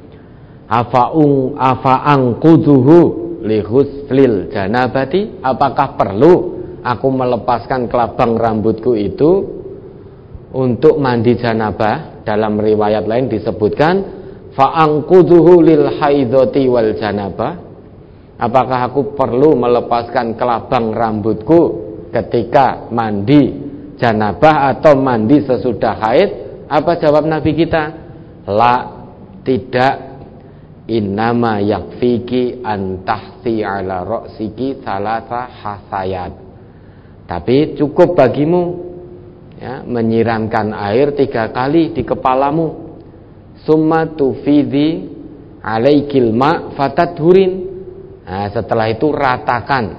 Afa'angquduhu li ghuslil janabati, apakah perlu aku melepaskan kelabang rambutku itu untuk mandi janabah? Dalam riwayat lain disebutkan fa'angquduhu lil haidati wal janabah, apakah aku perlu melepaskan kelabang rambutku ketika mandi janabah atau mandi sesudah haid? Apa jawab Nabi kita? La, tidak. Innama yakfiki antahsi ala ra'siki salasa hasayat, tapi cukup bagimu ya, menyiramkan air 3 kali di kepalamu. Summa tufidhi alaikil ma fatadhurin, nah, setelah itu ratakan,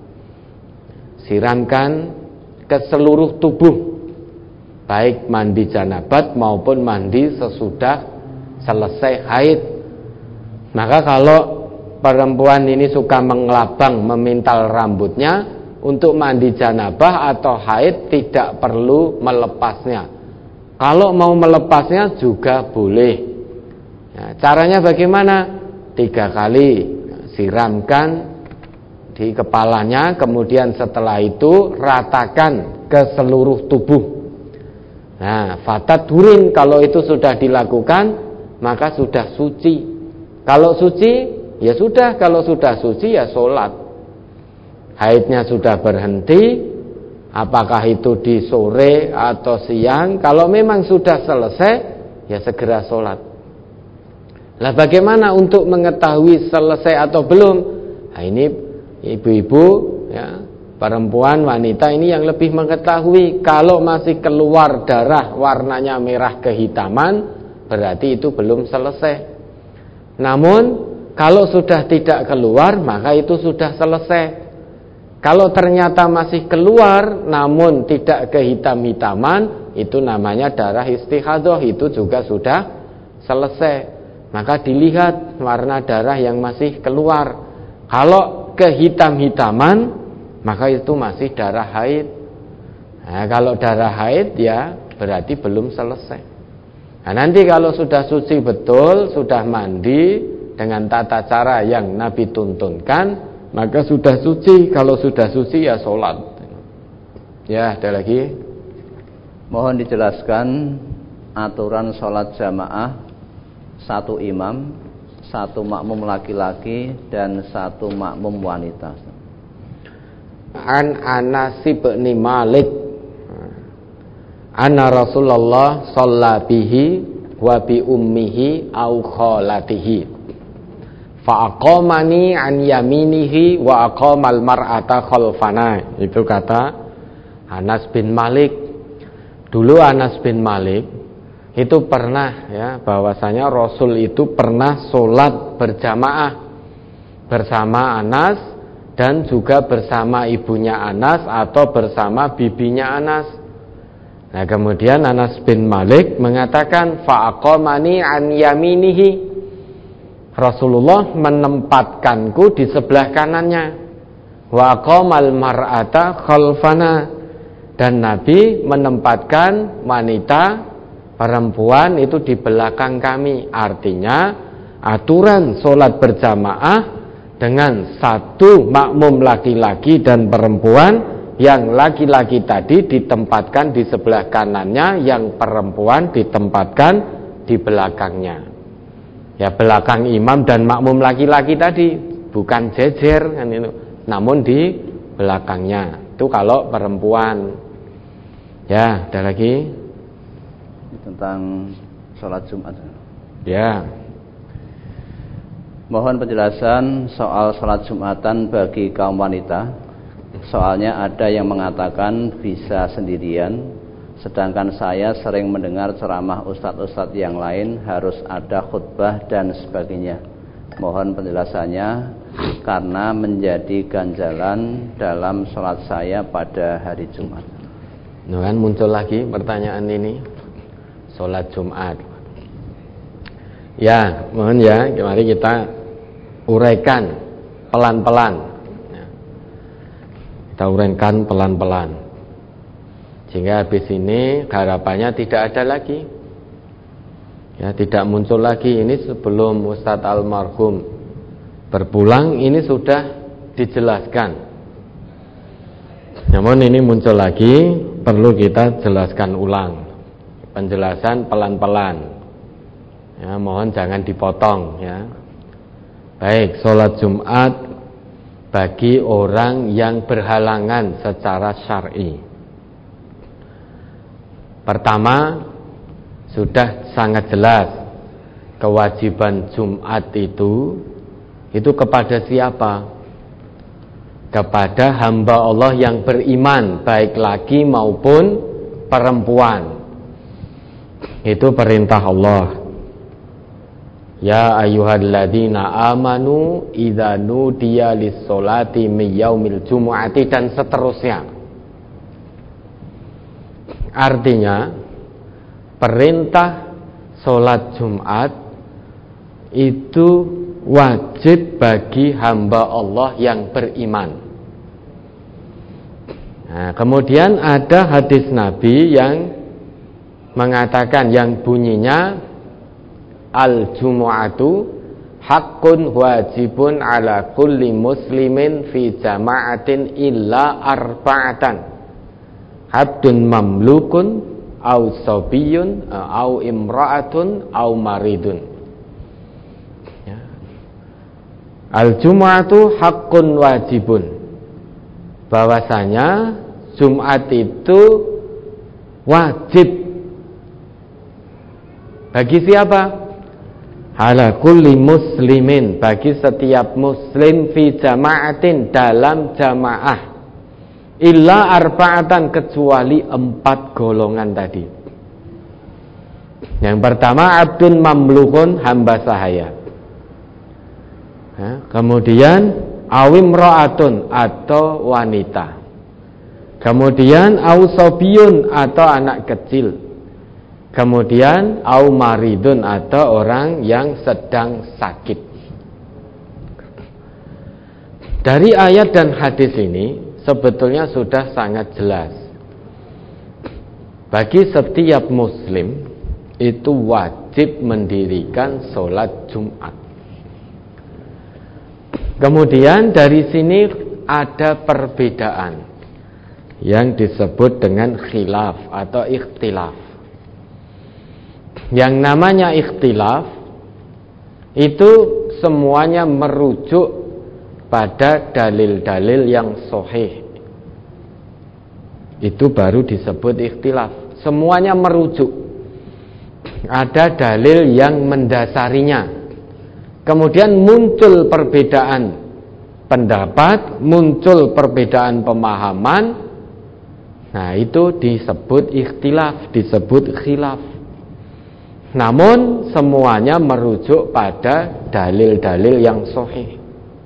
siramkan ke seluruh tubuh, baik mandi janabat maupun mandi sesudah selesai haid. Maka kalau perempuan ini suka mengelabang, memintal rambutnya, untuk mandi janabah atau haid tidak perlu melepasnya. Kalau mau melepasnya juga boleh. Ya, caranya bagaimana? 3 kali siramkan di kepalanya, kemudian setelah itu ratakan ke seluruh tubuh. Nah, fatadhurin, kalau itu sudah dilakukan maka sudah suci. Kalau suci ya sudah, kalau sudah suci ya sholat. Haidnya sudah berhenti, apakah itu di sore atau siang, kalau memang sudah selesai ya segera sholat. Lah bagaimana untuk mengetahui selesai atau belum? Nah, ini ibu-ibu ya, perempuan, wanita ini yang lebih mengetahui. Kalau masih keluar darah warnanya merah kehitaman, berarti itu belum selesai. Namun kalau sudah tidak keluar, maka itu sudah selesai. Kalau ternyata masih keluar namun tidak kehitam-hitaman, itu namanya darah istihadhah, itu juga sudah selesai. Maka dilihat warna darah yang masih keluar. Kalau kehitam-hitaman, maka itu masih darah haid. Nah, kalau darah haid ya berarti belum selesai. Nah, nanti kalau sudah suci betul, sudah mandi dengan tata cara yang Nabi tuntunkan, maka sudah suci. Kalau sudah suci ya sholat. Ya, ada lagi? Mohon dijelaskan aturan sholat jamaah, 1 imam, 1 makmum laki-laki dan 1 makmum wanita. An Anas bin Malik anna Rasulullah shalla bihi wa bi ummihi au khalatihi fa aqamani an yaminihi wa aqamal mar'ata khalfana. Itu kata Anas bin Malik. Dulu Anas bin Malik itu pernah ya, bahwasanya Rasul itu pernah sholat berjamaah bersama Anas dan juga bersama ibunya Anas atau bersama bibinya Anas. Nah, kemudian Anas bin Malik mengatakan fa'aqamani an yaminihi, Rasulullah menempatkanku di sebelah kanannya, wa aqamal mar'ata khalfana, dan Nabi menempatkan wanita, perempuan itu di belakang kami. Artinya aturan sholat berjamaah dengan satu makmum laki-laki dan perempuan, yang laki-laki tadi ditempatkan di sebelah kanannya, yang perempuan ditempatkan di belakangnya. Ya, belakang imam dan makmum laki-laki tadi, bukan jejer kan itu, namun di belakangnya. Itu kalau perempuan. Ya, ada lagi tentang sholat Jumat. Ya. Mohon penjelasan soal sholat Jumatan bagi kaum wanita. Soalnya ada yang mengatakan bisa sendirian, sedangkan saya sering mendengar ceramah ustadz-ustadz yang lain harus ada khutbah dan sebagainya. Mohon penjelasannya karena menjadi ganjalan dalam sholat saya pada hari Jumat. Nah, kan muncul lagi pertanyaan ini, sholat Jumat. Ya, mohon ya, mari kita uraikan pelan-pelan. Kita uraikan pelan-pelan, sehingga habis ini harapannya tidak ada lagi, ya, tidak muncul lagi. Ini sebelum Ustadz almarhum berpulang, ini sudah dijelaskan. Namun ini muncul lagi, perlu kita jelaskan ulang. Penjelasan pelan-pelan, ya, mohon jangan dipotong, ya. Baik, sholat Jumat bagi orang yang berhalangan secara syar'i. Pertama, sudah sangat jelas kewajiban Jumat itu kepada siapa? Kepada hamba Allah yang beriman, baik laki maupun perempuan. Itu perintah Allah. Ya ayyuhalladzina amanu idza nudiya lis-sholati min yaumil jumu'ati, dan seterusnya. Artinya perintah sholat Jumat itu wajib bagi hamba Allah yang beriman. Nah, kemudian ada hadis Nabi yang mengatakan, yang bunyinya al-jumu'atu haqqun wajibun ala kulli muslimin fi jama'atin illa arba'atan, abdun mamlukun au sabiyun au imra'atun au maridun. Ya. Al-jumu'atu haqqun wajibun, bahwasanya Jumat itu wajib bagi siapa? Ala kulli muslimin, bagi setiap muslim, fi jama'atin, dalam jamaah, illa arba'atan, kecuali 4 golongan tadi. Yang pertama, abdun mamlukun, hamba sahaya. Kemudian awim ro'atun, atau wanita. Kemudian ausobiyun, atau anak kecil. Kemudian au maridun, atau orang yang sedang sakit. Dari ayat dan hadis ini sebetulnya sudah sangat jelas, bagi setiap muslim itu wajib mendirikan sholat Jumat. Kemudian dari sini ada perbedaan yang disebut dengan khilaf atau ikhtilaf. Yang namanya ikhtilaf itu semuanya merujuk pada dalil-dalil yang sahih. Itu baru disebut ikhtilaf. Semuanya merujuk, ada dalil yang mendasarinya. Kemudian muncul perbedaan pendapat, muncul perbedaan pemahaman. Nah, itu disebut ikhtilaf, disebut khilaf. Namun semuanya merujuk pada dalil-dalil yang sahih.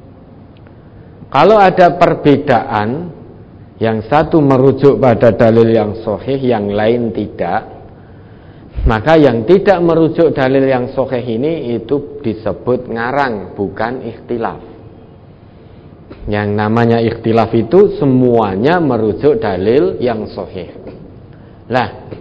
Kalau ada perbedaan, yang satu merujuk pada dalil yang sahih, yang lain tidak, maka yang tidak merujuk dalil yang sahih ini itu disebut ngarang, bukan ikhtilaf. Yang namanya ikhtilaf itu semuanya merujuk dalil yang sahih. Nah,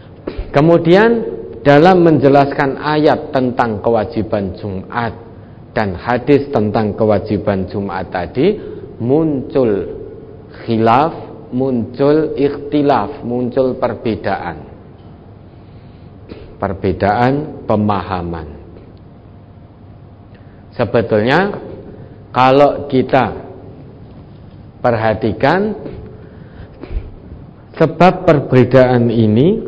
kemudian dalam menjelaskan ayat tentang kewajiban Jumat dan hadis tentang kewajiban Jumat tadi muncul khilaf, muncul ikhtilaf, muncul perbedaan pemahaman. Sebetulnya kalau kita perhatikan, sebab perbedaan ini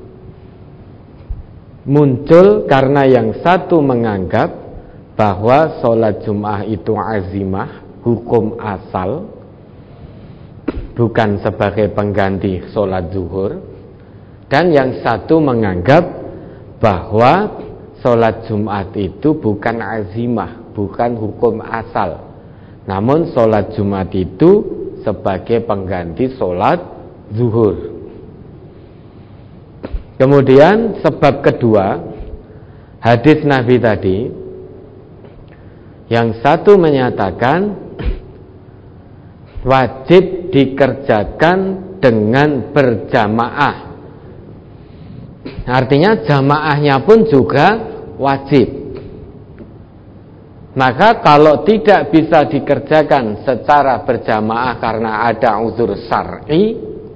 muncul karena yang satu menganggap bahwa sholat Jum'ah itu azimah, hukum asal, bukan sebagai pengganti sholat zuhur. Dan yang satu menganggap bahwa sholat Jumat itu bukan azimah, bukan hukum asal, namun sholat Jumat itu sebagai pengganti sholat zuhur. Kemudian sebab kedua, hadis Nabi tadi, yang satu menyatakan wajib dikerjakan dengan berjamaah. Artinya jamaahnya pun juga wajib. Maka kalau tidak bisa dikerjakan secara berjamaah karena ada uzur syar'i,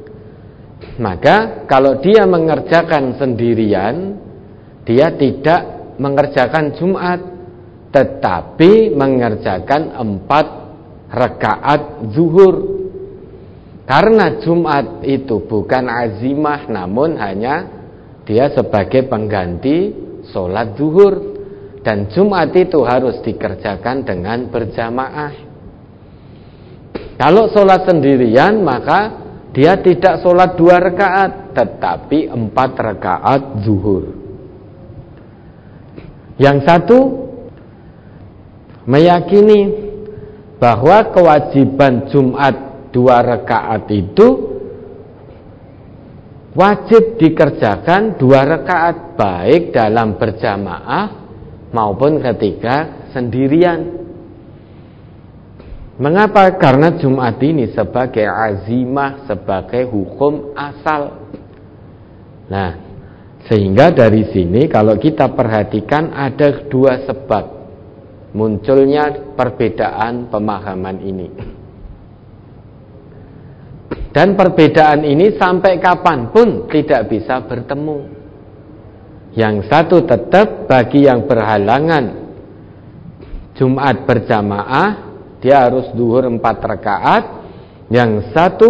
maka kalau dia mengerjakan sendirian, dia tidak mengerjakan Jumat, tetapi mengerjakan 4 rakaat zuhur. Karena Jumat itu bukan azimah, namun hanya dia sebagai pengganti sholat zuhur, dan Jumat itu harus dikerjakan dengan berjamaah. Kalau sholat sendirian, maka dia tidak sholat 2 rakaat, tetapi 4 rakaat zuhur. Yang satu meyakini bahwa kewajiban Jumat 2 rakaat itu wajib dikerjakan 2 rakaat, baik dalam berjamaah maupun ketika sendirian. Mengapa? Karena Jumat ini sebagai azimah, sebagai hukum asal. Nah, sehingga dari sini kalau kita perhatikan ada 2 sebab munculnya perbedaan pemahaman ini. Dan perbedaan ini sampai kapanpun tidak bisa bertemu. Yang satu tetap bagi yang berhalangan Jumat berjamaah, dia harus zuhur 4 rakaat. Yang satu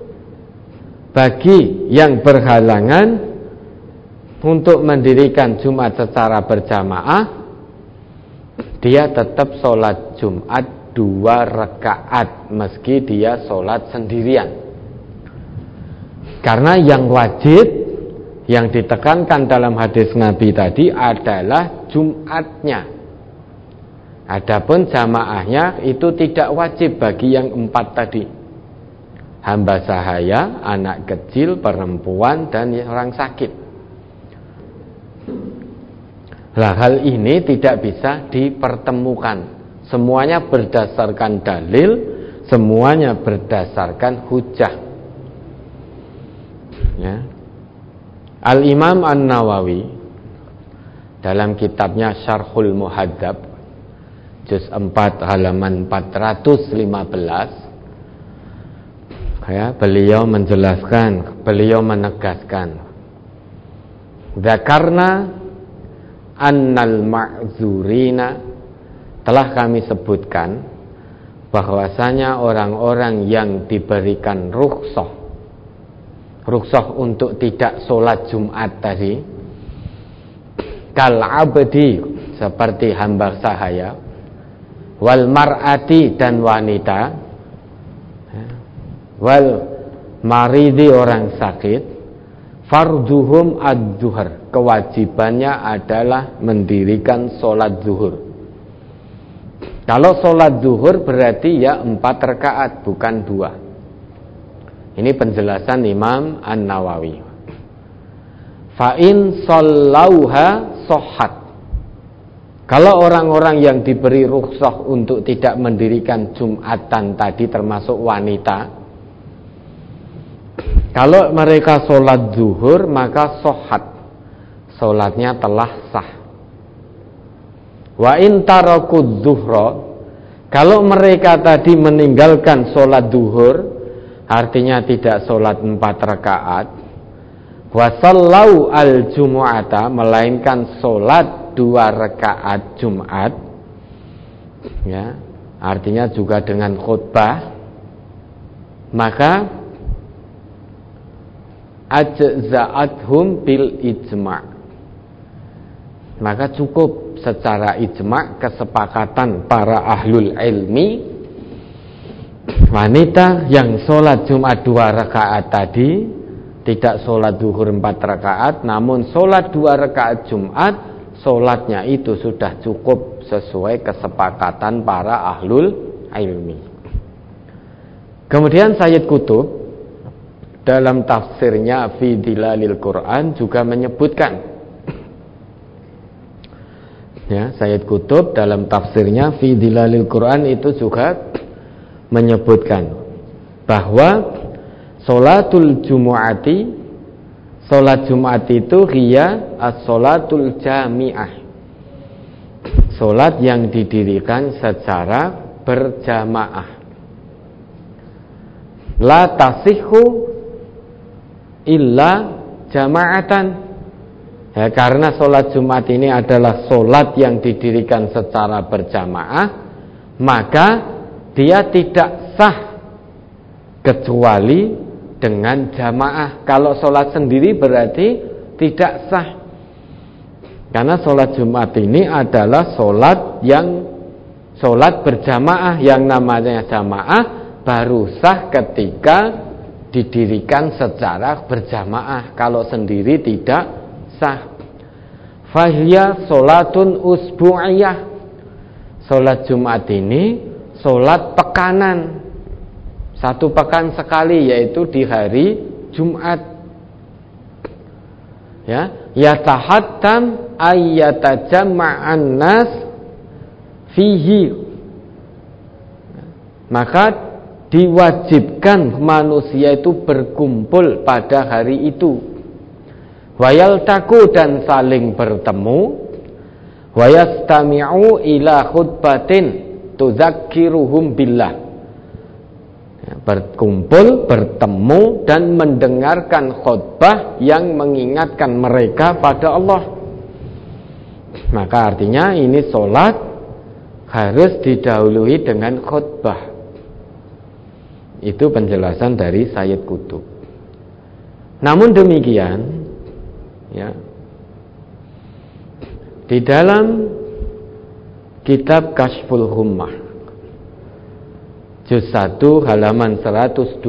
bagi yang berhalangan untuk mendirikan Jumat secara berjamaah, dia tetap sholat Jumat 2 rakaat meski dia sholat sendirian. Karena yang wajib, yang ditekankan dalam hadis Nabi tadi adalah Jumatnya. Adapun jamaahnya itu tidak wajib bagi yang 4 tadi. Hamba sahaya, anak kecil, perempuan, dan orang sakit. Nah, hal ini tidak bisa dipertemukan. Semuanya berdasarkan dalil, semuanya berdasarkan hujah. Ya. Al-Imam An-Nawawi dalam kitabnya Syarhul Muhadzab juz 4 halaman 415, ya, beliau menjelaskan, beliau menegaskan, dzakarna annal ma'zurina, telah kami sebutkan bahwasanya orang-orang yang diberikan rukhsah untuk tidak sholat Jumat tadi, kal abdi, seperti hamba sahaya, wal mar'ati, dan wanita, wal maridi, orang sakit, farduhum ad-zuhur, kewajibannya adalah mendirikan sholat zuhur. Kalau sholat zuhur berarti ya 4 rakaat, bukan 2. Ini penjelasan Imam An-Nawawi. Fa'in shallauha shohat. Kalau orang-orang yang diberi rukhsah untuk tidak mendirikan Jumatan tadi termasuk wanita, kalau mereka sholat zuhur maka shohat, sholatnya telah sah. Wa in tarakud zuhra, kalau mereka tadi meninggalkan sholat duhur, artinya tidak sholat 4 rakaat, wa sallau al jumu'ata, melainkan sholat 2 rakaat Jumat, ya, artinya juga dengan khutbah, maka ajza'athum bil ijma', maka cukup secara ijma', kesepakatan para ahlul ilmi, wanita yang sholat Jumat 2 rakaat tadi, tidak sholat duhur 4 rakaat, namun sholat 2 rakaat Jumat, sholatnya itu sudah cukup sesuai kesepakatan para ahlul ilmi. Kemudian Sayyid Qutb dalam tafsirnya Fi Dilalil Quran juga menyebutkan, ya, Sayyid Qutb dalam tafsirnya Fi Dilalil Quran itu juga menyebutkan bahwa sholatul jumu'ati, sholat Jumat itu hiya as-sholatul jami'ah, sholat yang didirikan secara berjamaah. La tasihhu illa jama'atan, ya, karena sholat Jumat ini adalah sholat yang didirikan secara berjamaah, maka dia tidak sah kecuali dengan jamaah. Kalau sholat sendiri berarti tidak sah, karena sholat Jumat ini adalah sholat berjamaah. Yang namanya jamaah baru sah ketika didirikan secara berjamaah. Kalau sendiri tidak sah. Fahiya sholatun usbu'iyah, sholat Jumat ini sholat pekanan, 1 pekan sekali, yaitu di hari Jumat. Ya, yatahattam ayyatajama'an nas fihi, maka diwajibkan manusia itu berkumpul pada hari itu. Wayaltaku, dan saling bertemu. Wayastami'u ila khutbatin tudzakiruhum billah, berkumpul, bertemu, dan mendengarkan khutbah yang mengingatkan mereka pada Allah. Maka artinya ini sholat harus didahului dengan khutbah. Itu penjelasan dari Sayyid Qutb. Namun demikian, ya, di dalam kitab Kashful Ghummah juz 1 halaman 129,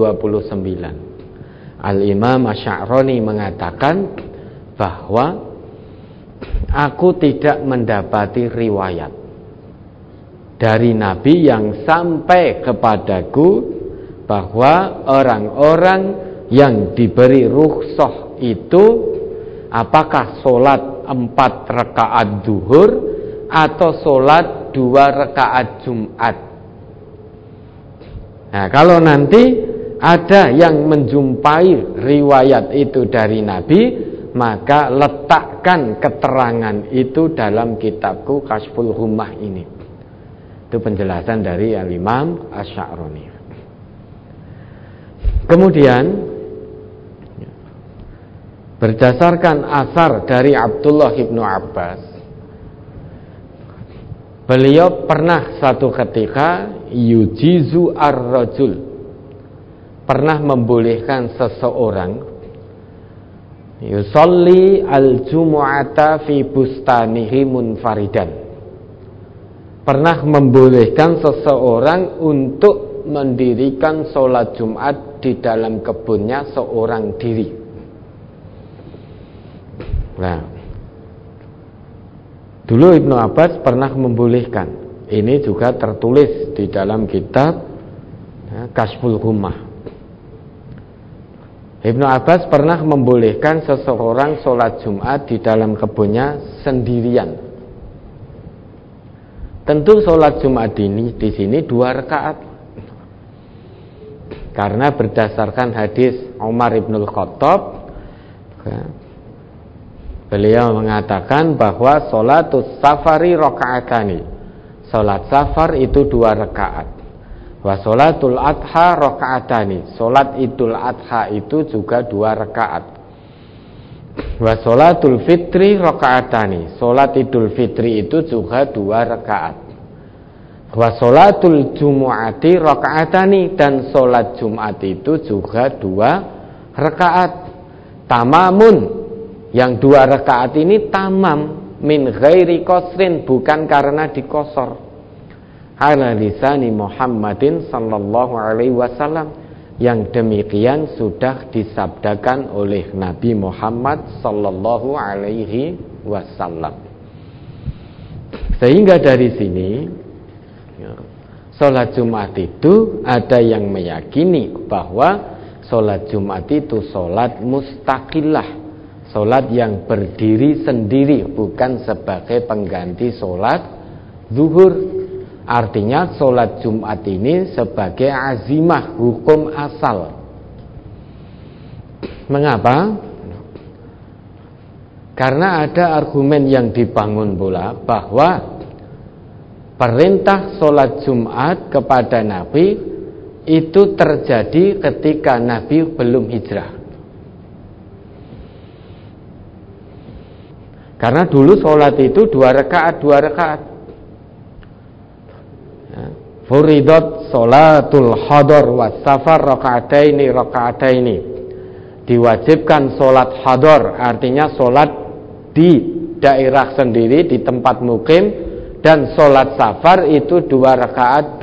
Al-Imam Asy'arani mengatakan bahwa aku tidak mendapati riwayat dari Nabi yang sampai kepadaku bahwa orang-orang yang diberi rukhsah itu apakah sholat 4 rakaat duhur atau sholat 2 rakaat Jumat. Nah, kalau nanti ada yang menjumpai riwayat itu dari Nabi, maka letakkan keterangan itu dalam kitabku Kashful Ghummah ini. Itu penjelasan dari Al-Imam Asy'arani. Kemudian berdasarkan asar dari Abdullah ibnu Abbas, beliau pernah satu ketika yujizu ar-rajul, pernah membolehkan seseorang yusolli al-jumu'ata fi bustanihi munfaridan, pernah membolehkan seseorang untuk mendirikan sholat Jumat di dalam kebunnya seorang diri. Nah, dulu Ibnu Abbas pernah membolehkan. Ini juga tertulis di dalam kitab Kashful Ghummah. Ibnu Abbas pernah membolehkan seseorang sholat Jumat di dalam kebunnya sendirian. Tentu sholat Jumat ini di sini 2 rakaat. Karena berdasarkan hadis Umar ibn Khattab, Beliau mengatakan bahwa sholatus safari rakaatani. Sholat safar itu 2 rakaat. Wa sholatul adha rakaatani. Sholat idul adha itu juga 2 rakaat. Wa sholatul fitri rakaatani. Sholat idul fitri itu juga 2 rakaat. Wa sholatul jumu'ati rakaatani. Dan sholat Jumat itu juga 2 rakaat. Tamamun. Yang 2 rakaat ini tamam min ghairi qasrin, bukan karena dikosor. Ala lisani Muhammadin sallallahu alaihi wasallam, yang demikian sudah disabdakan oleh Nabi Muhammad sallallahu alaihi wasallam. Sehingga dari sini salat Jumat itu ada yang meyakini bahwa salat Jumat itu salat mustaqillah, salat yang berdiri sendiri, bukan sebagai pengganti salat zuhur. Artinya salat Jumat ini sebagai azimah, hukum asal. Mengapa? Karena ada argumen yang dibangun pula bahwa perintah salat Jumat kepada Nabi itu terjadi ketika Nabi belum hijrah. Karena dulu sholat itu 2 rakaat. Furidat sholatul hadar was safar rakaataini. Diwajibkan sholat hadar, artinya sholat di daerah sendiri, di tempat mukim, dan sholat safar itu 2 rakaat.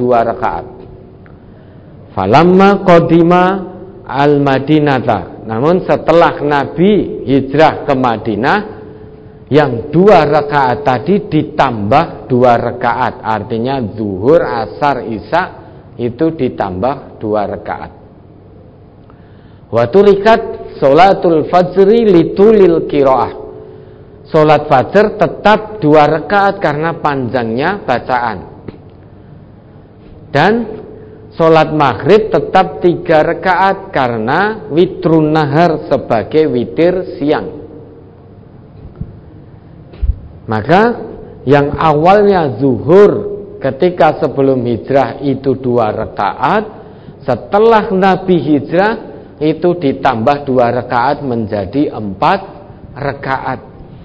Falamma qadima al-Madinata. Namun setelah Nabi hijrah ke Madinah, yang 2 rakaat tadi ditambah 2 rakaat, artinya zuhur, asar, isya itu ditambah 2 rakaat. Wa turikat sholatul fajri litulil qiraah. Sholat fajar tetap 2 rakaat karena panjangnya bacaan. Dan sholat maghrib tetap 3 rakaat karena witrun nahar, sebagai witir siang. Maka yang awalnya zuhur ketika sebelum hijrah itu 2 rakaat, setelah Nabi hijrah itu ditambah 2 rakaat menjadi 4 rakaat.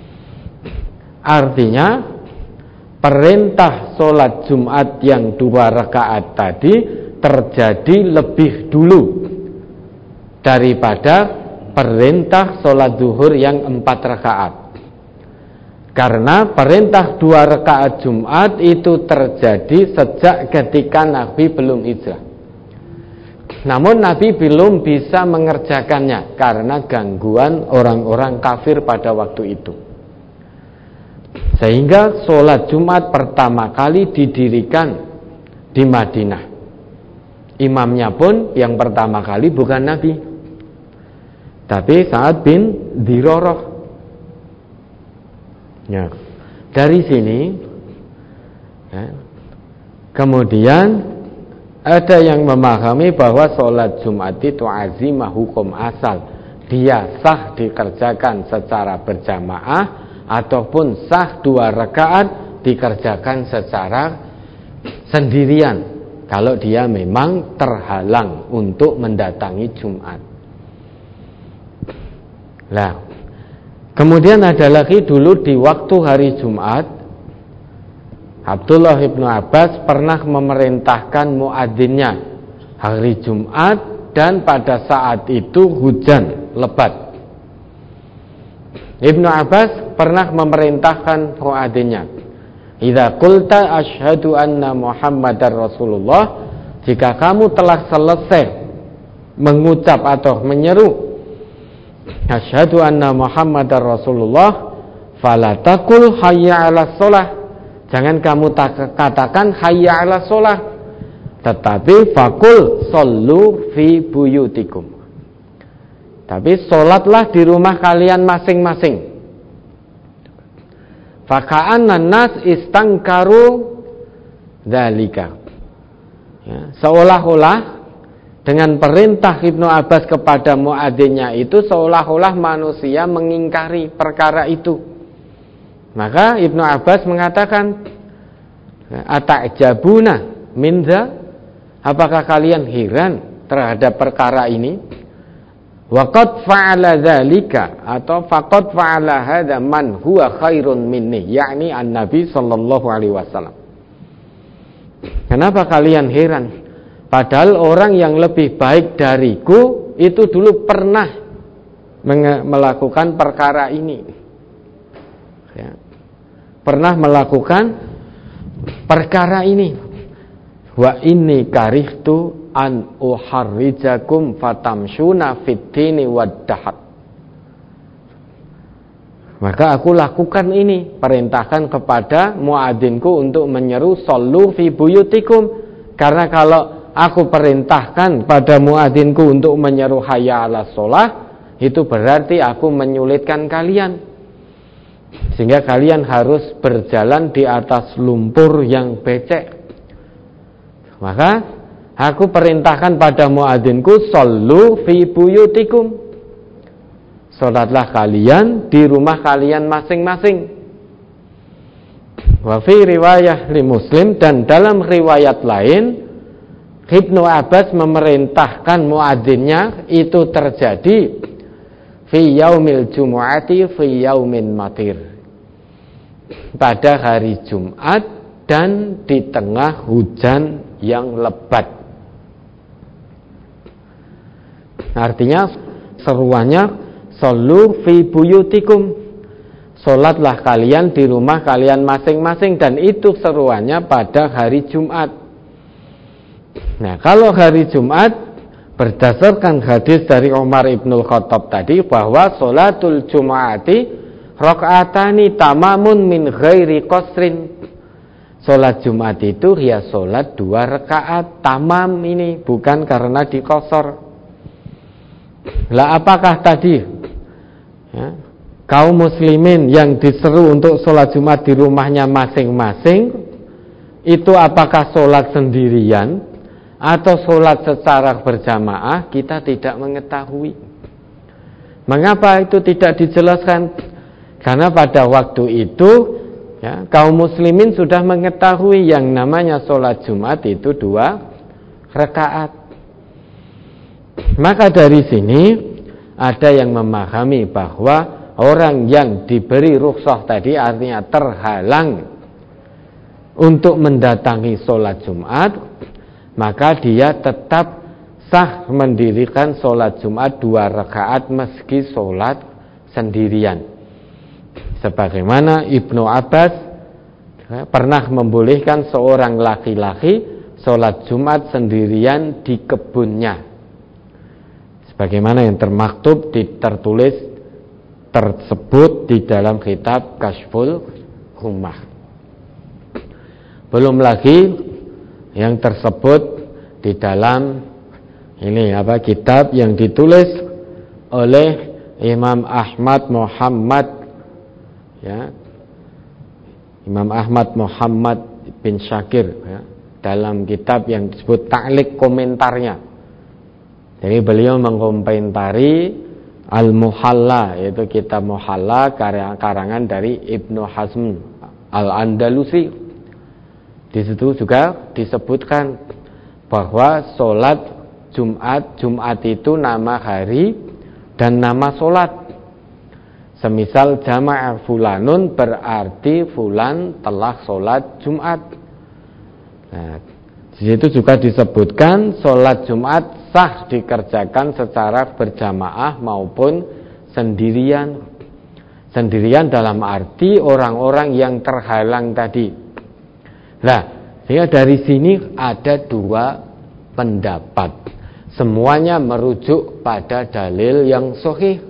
Artinya perintah sholat Jumat yang 2 rakaat tadi terjadi lebih dulu daripada perintah sholat zuhur yang 4 rakaat. Karena perintah 2 rakaat Jumat itu terjadi sejak ketika Nabi belum hijrah. Namun Nabi belum bisa mengerjakannya karena gangguan orang-orang kafir pada waktu itu. Sehingga sholat Jumat pertama kali didirikan di Madinah. Imamnya pun yang pertama kali bukan Nabi, tapi Sa'ad bin Dirarah. Ya. Dari sini kemudian ada yang memahami bahwa sholat Jumat itu azimah, hukum asal. Dia sah dikerjakan secara berjamaah ataupun sah 2 rakaat dikerjakan secara sendirian kalau dia memang terhalang untuk mendatangi Jumat. Nah, kemudian ada lagi dulu di waktu hari Jumat, Abdullah ibnu Abbas pernah memerintahkan muadzinnya hari Jumat, dan pada saat itu hujan lebat. Ibnu Abbas pernah memerintahkan muadzinnya, "Idza qulta asyhadu anna Muhammadar Rasulullah," jika kamu telah selesai mengucap atau menyeru asyhadu anna Muhammadar Rasulullah, fala taqul hayya 'alas shalah. Jangan kamu katakan hayya 'alas shalah, tetapi faqul shallu fi buyutikum. Tapi salatlah di rumah kalian masing-masing. Faka'anna nas istangkaru dzalika. Ya, seolah-olah Dengan perintah Ibnu Abbas kepada muadzinnya itu seolah-olah manusia mengingkari perkara itu. Maka Ibnu Abbas mengatakan, "Ata'jabuna minza?" Apakah kalian heran terhadap perkara ini? Waqad fa'ala dzalika atau faqad fa'ala hadza man huwa khairun minni, yakni an-nabi sallallahu alaihi wasallam. Kenapa kalian heran? Padahal orang yang lebih baik dariku itu dulu pernah melakukan perkara ini. Ya. Pernah melakukan perkara ini. Wa inni karihtu an uharrijakum fatamshuna fid-dini wad-dahat. Maka aku lakukan ini, perintahkan kepada muadzinku untuk menyeru sallu fi buyutikum, karena kalau aku perintahkan pada muadzinku untuk menyeru hayya 'alas shalah, itu berarti aku menyulitkan kalian, sehingga kalian harus berjalan di atas lumpur yang becek. Maka aku perintahkan pada muadzinku sallu fi buyutikum, salatlah kalian di rumah kalian masing-masing. Wa fi riwayah li Muslim, dan dalam riwayat lain Ibnu Abbas memerintahkan muadzinnya itu terjadi fi yaumil jumu'ati fi yaumin matir, pada hari Jumat dan di tengah hujan yang lebat. Artinya seruannya sallu fi buyutikum, salatlah kalian di rumah kalian masing-masing, dan itu seruannya pada hari Jumat. Nah, kalau hari Jumat berdasarkan hadis dari Umar ibnul Khattab tadi, bahwa salatul Jumu'ati rakaatani tamamun min ghairi qasrin. Salat Jumat itu ya salat 2 rakaat tamam, ini bukan karena dikosor. Lah apakah tadi ya, kaum muslimin yang diseru untuk salat Jumat di rumahnya masing-masing itu apakah salat sendirian atau salat secara berjamaah? Kita tidak mengetahui. Mengapa itu tidak dijelaskan? Karena pada waktu itu ya, kaum muslimin sudah mengetahui yang namanya sholat Jumat itu 2 rakaat. Maka dari sini ada yang memahami bahwa orang yang diberi rukhsah tadi, artinya terhalang untuk mendatangi sholat Jumat, maka dia tetap sah mendirikan sholat Jumat 2 rakaat meski sholat sendirian. Sebagaimana Ibnu Abbas pernah membolehkan seorang laki-laki sholat Jumat sendirian di kebunnya, sebagaimana yang termaktub tertulis tersebut di dalam kitab Kashful Hummah. Belum lagi yang tersebut di dalam kitab yang ditulis oleh Imam Ahmad Muhammad, ya, Imam Ahmad Muhammad bin Syakir, ya, dalam kitab yang disebut Ta'liq komentarnya. Jadi beliau mengkomentari Al-Muhalla, yaitu kitab Muhalla karangan dari Ibnu Hazm Al-Andalusi. Di situ juga disebutkan bahwa sholat Jumat itu nama hari dan nama sholat. Semisal jama'a fulanun berarti fulan telah sholat Jumat. Nah, di situ juga disebutkan sholat Jumat sah dikerjakan secara berjamaah maupun sendirian. Sendirian dalam arti orang-orang yang terhalang tadi. Nah, sehingga dari sini ada 2 pendapat. Semuanya merujuk pada dalil yang sahih.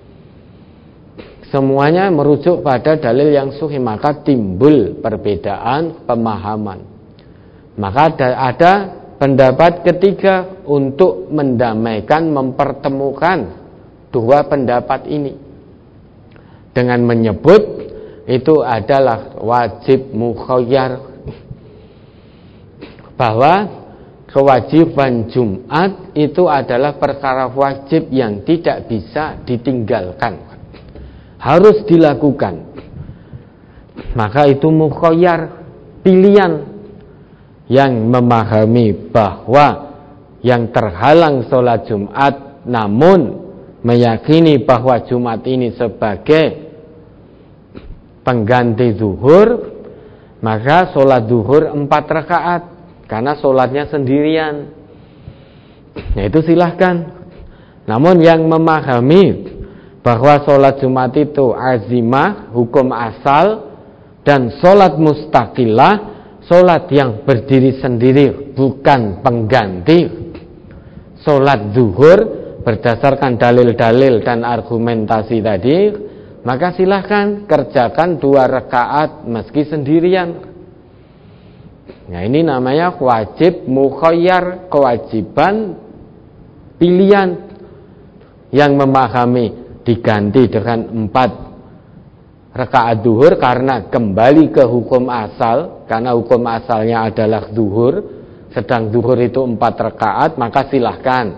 Semuanya merujuk pada dalil yang sahih, maka timbul perbedaan pemahaman. Maka ada pendapat ketiga untuk mendamaikan, mempertemukan 2 pendapat ini dengan menyebut itu adalah wajib mukhayyar, bahwa kewajiban Jumat itu adalah perkara wajib yang tidak bisa ditinggalkan, harus dilakukan. Maka itu mukhayyar, pilihan. Yang memahami bahwa yang terhalang sholat Jumat namun meyakini bahwa Jumat ini sebagai pengganti zuhur, maka sholat zuhur 4 rakaat karena sholatnya sendirian. Nah itu silahkan. Namun yang memahami bahwa sholat Jumat itu azimah, hukum asal, dan sholat mustaqillah, sholat yang berdiri sendiri, bukan pengganti sholat zuhur berdasarkan dalil-dalil dan argumentasi tadi, maka silahkan kerjakan 2 rakaat meski sendirian. Nah ini namanya wajib mukhayyar, kewajiban pilihan. Yang memahami diganti dengan 4 rakaat zuhur karena kembali ke hukum asal, karena hukum asalnya adalah zuhur, sedang zuhur itu 4 rakaat, maka silahkan.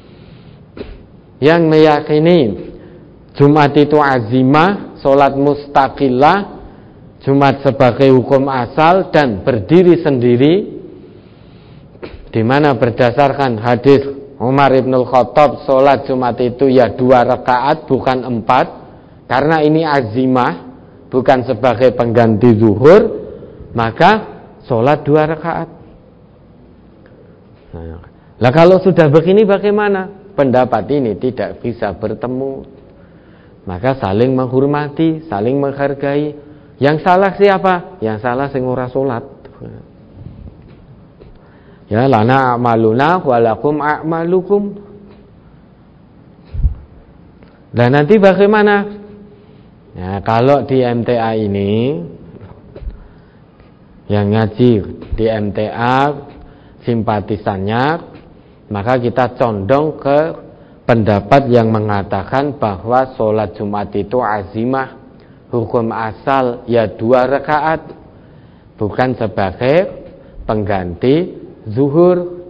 Yang meyakini Jumat itu azimah, sholat mustaqillah, Jumat sebagai hukum asal dan berdiri sendiri, di mana berdasarkan hadis Umar ibn Khattab, sholat Jumat itu ya 2 rakaat bukan 4, karena ini azimah, bukan sebagai pengganti zuhur, maka sholat 2 rakaat. Nah kalau sudah begini bagaimana? Pendapat ini tidak bisa bertemu. Maka saling menghormati, saling menghargai. Yang salah siapa? Yang salah sing ora sholat. Ya, lana a'maluna walakum a'malukum. Dan nanti bagaimana? Nah, kalau di MTA ini, yang ngaji di MTA simpatisannya, maka kita condong ke pendapat yang mengatakan bahwa sholat Jumat itu azimah, hukum asal ya 2 rakaat, bukan sebagai pengganti zuhur.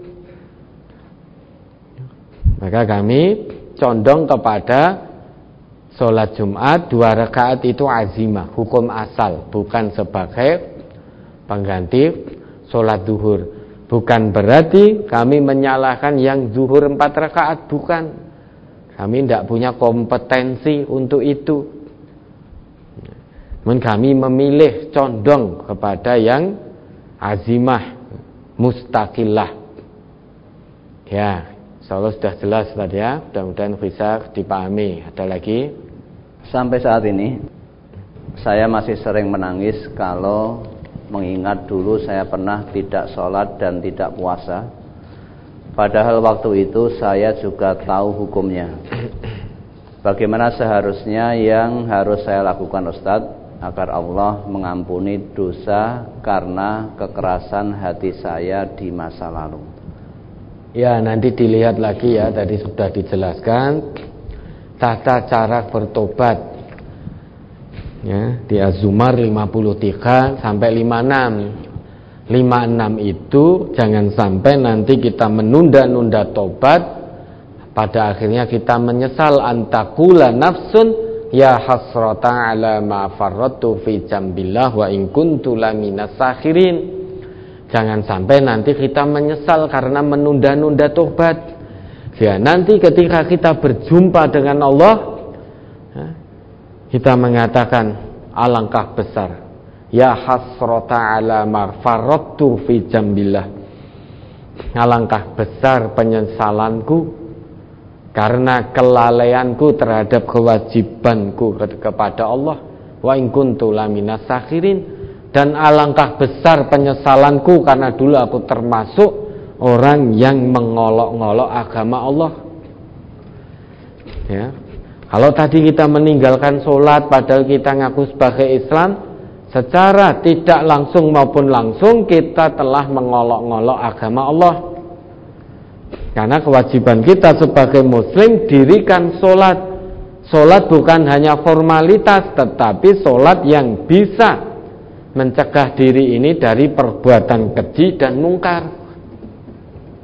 Maka kami condong kepada sholat Jumat 2 rakaat itu azimah, hukum asal, bukan sebagai pengganti sholat zuhur. Bukan berarti kami menyalahkan yang zuhur 4 rakaat, bukan. Kami tidak punya kompetensi untuk itu. Namun kami memilih condong kepada yang azimah, mustaqillah. Ya, insyaallah sudah jelas tadi ya, mudah-mudahan bisa dipahami. Ada lagi? Sampai saat ini saya masih sering menangis kalau mengingat dulu saya pernah tidak sholat dan tidak puasa, padahal waktu itu saya juga tahu hukumnya. Bagaimana seharusnya yang harus saya lakukan Ustadz agar Allah mengampuni dosa karena kekerasan hati saya di masa lalu? Ya, nanti dilihat lagi ya, tadi sudah dijelaskan tata cara bertobat ya, di Az-Zumar 53 sampai 56. 56 itu jangan sampai nanti kita menunda-nunda tobat, pada akhirnya kita menyesal, antakula nafsun ya hasrata ala ma farrattu fi jambillah wa in kuntu laminas sakhirin. Jangan sampai nanti kita menyesal karena menunda-nunda tobat. Ya, nanti ketika kita berjumpa dengan Allah, kita mengatakan alangkah besar, ya hasrata ala ma farrattu fi jambillah, alangkah besar penyesalanku karena kelalaianku terhadap kewajibanku kepada Allah, wa in kuntu laminas sakhirin, dan alangkah besar penyesalanku karena dulu aku termasuk orang yang mengolok-ngolok agama Allah. Ya. Kalau tadi kita meninggalkan sholat padahal kita ngaku sebagai Islam, secara tidak langsung maupun langsung kita telah mengolok-ngolok agama Allah. Karena kewajiban kita sebagai muslim dirikan sholat. Sholat bukan hanya formalitas, tetapi sholat yang bisa mencegah diri ini dari perbuatan keji dan mungkar.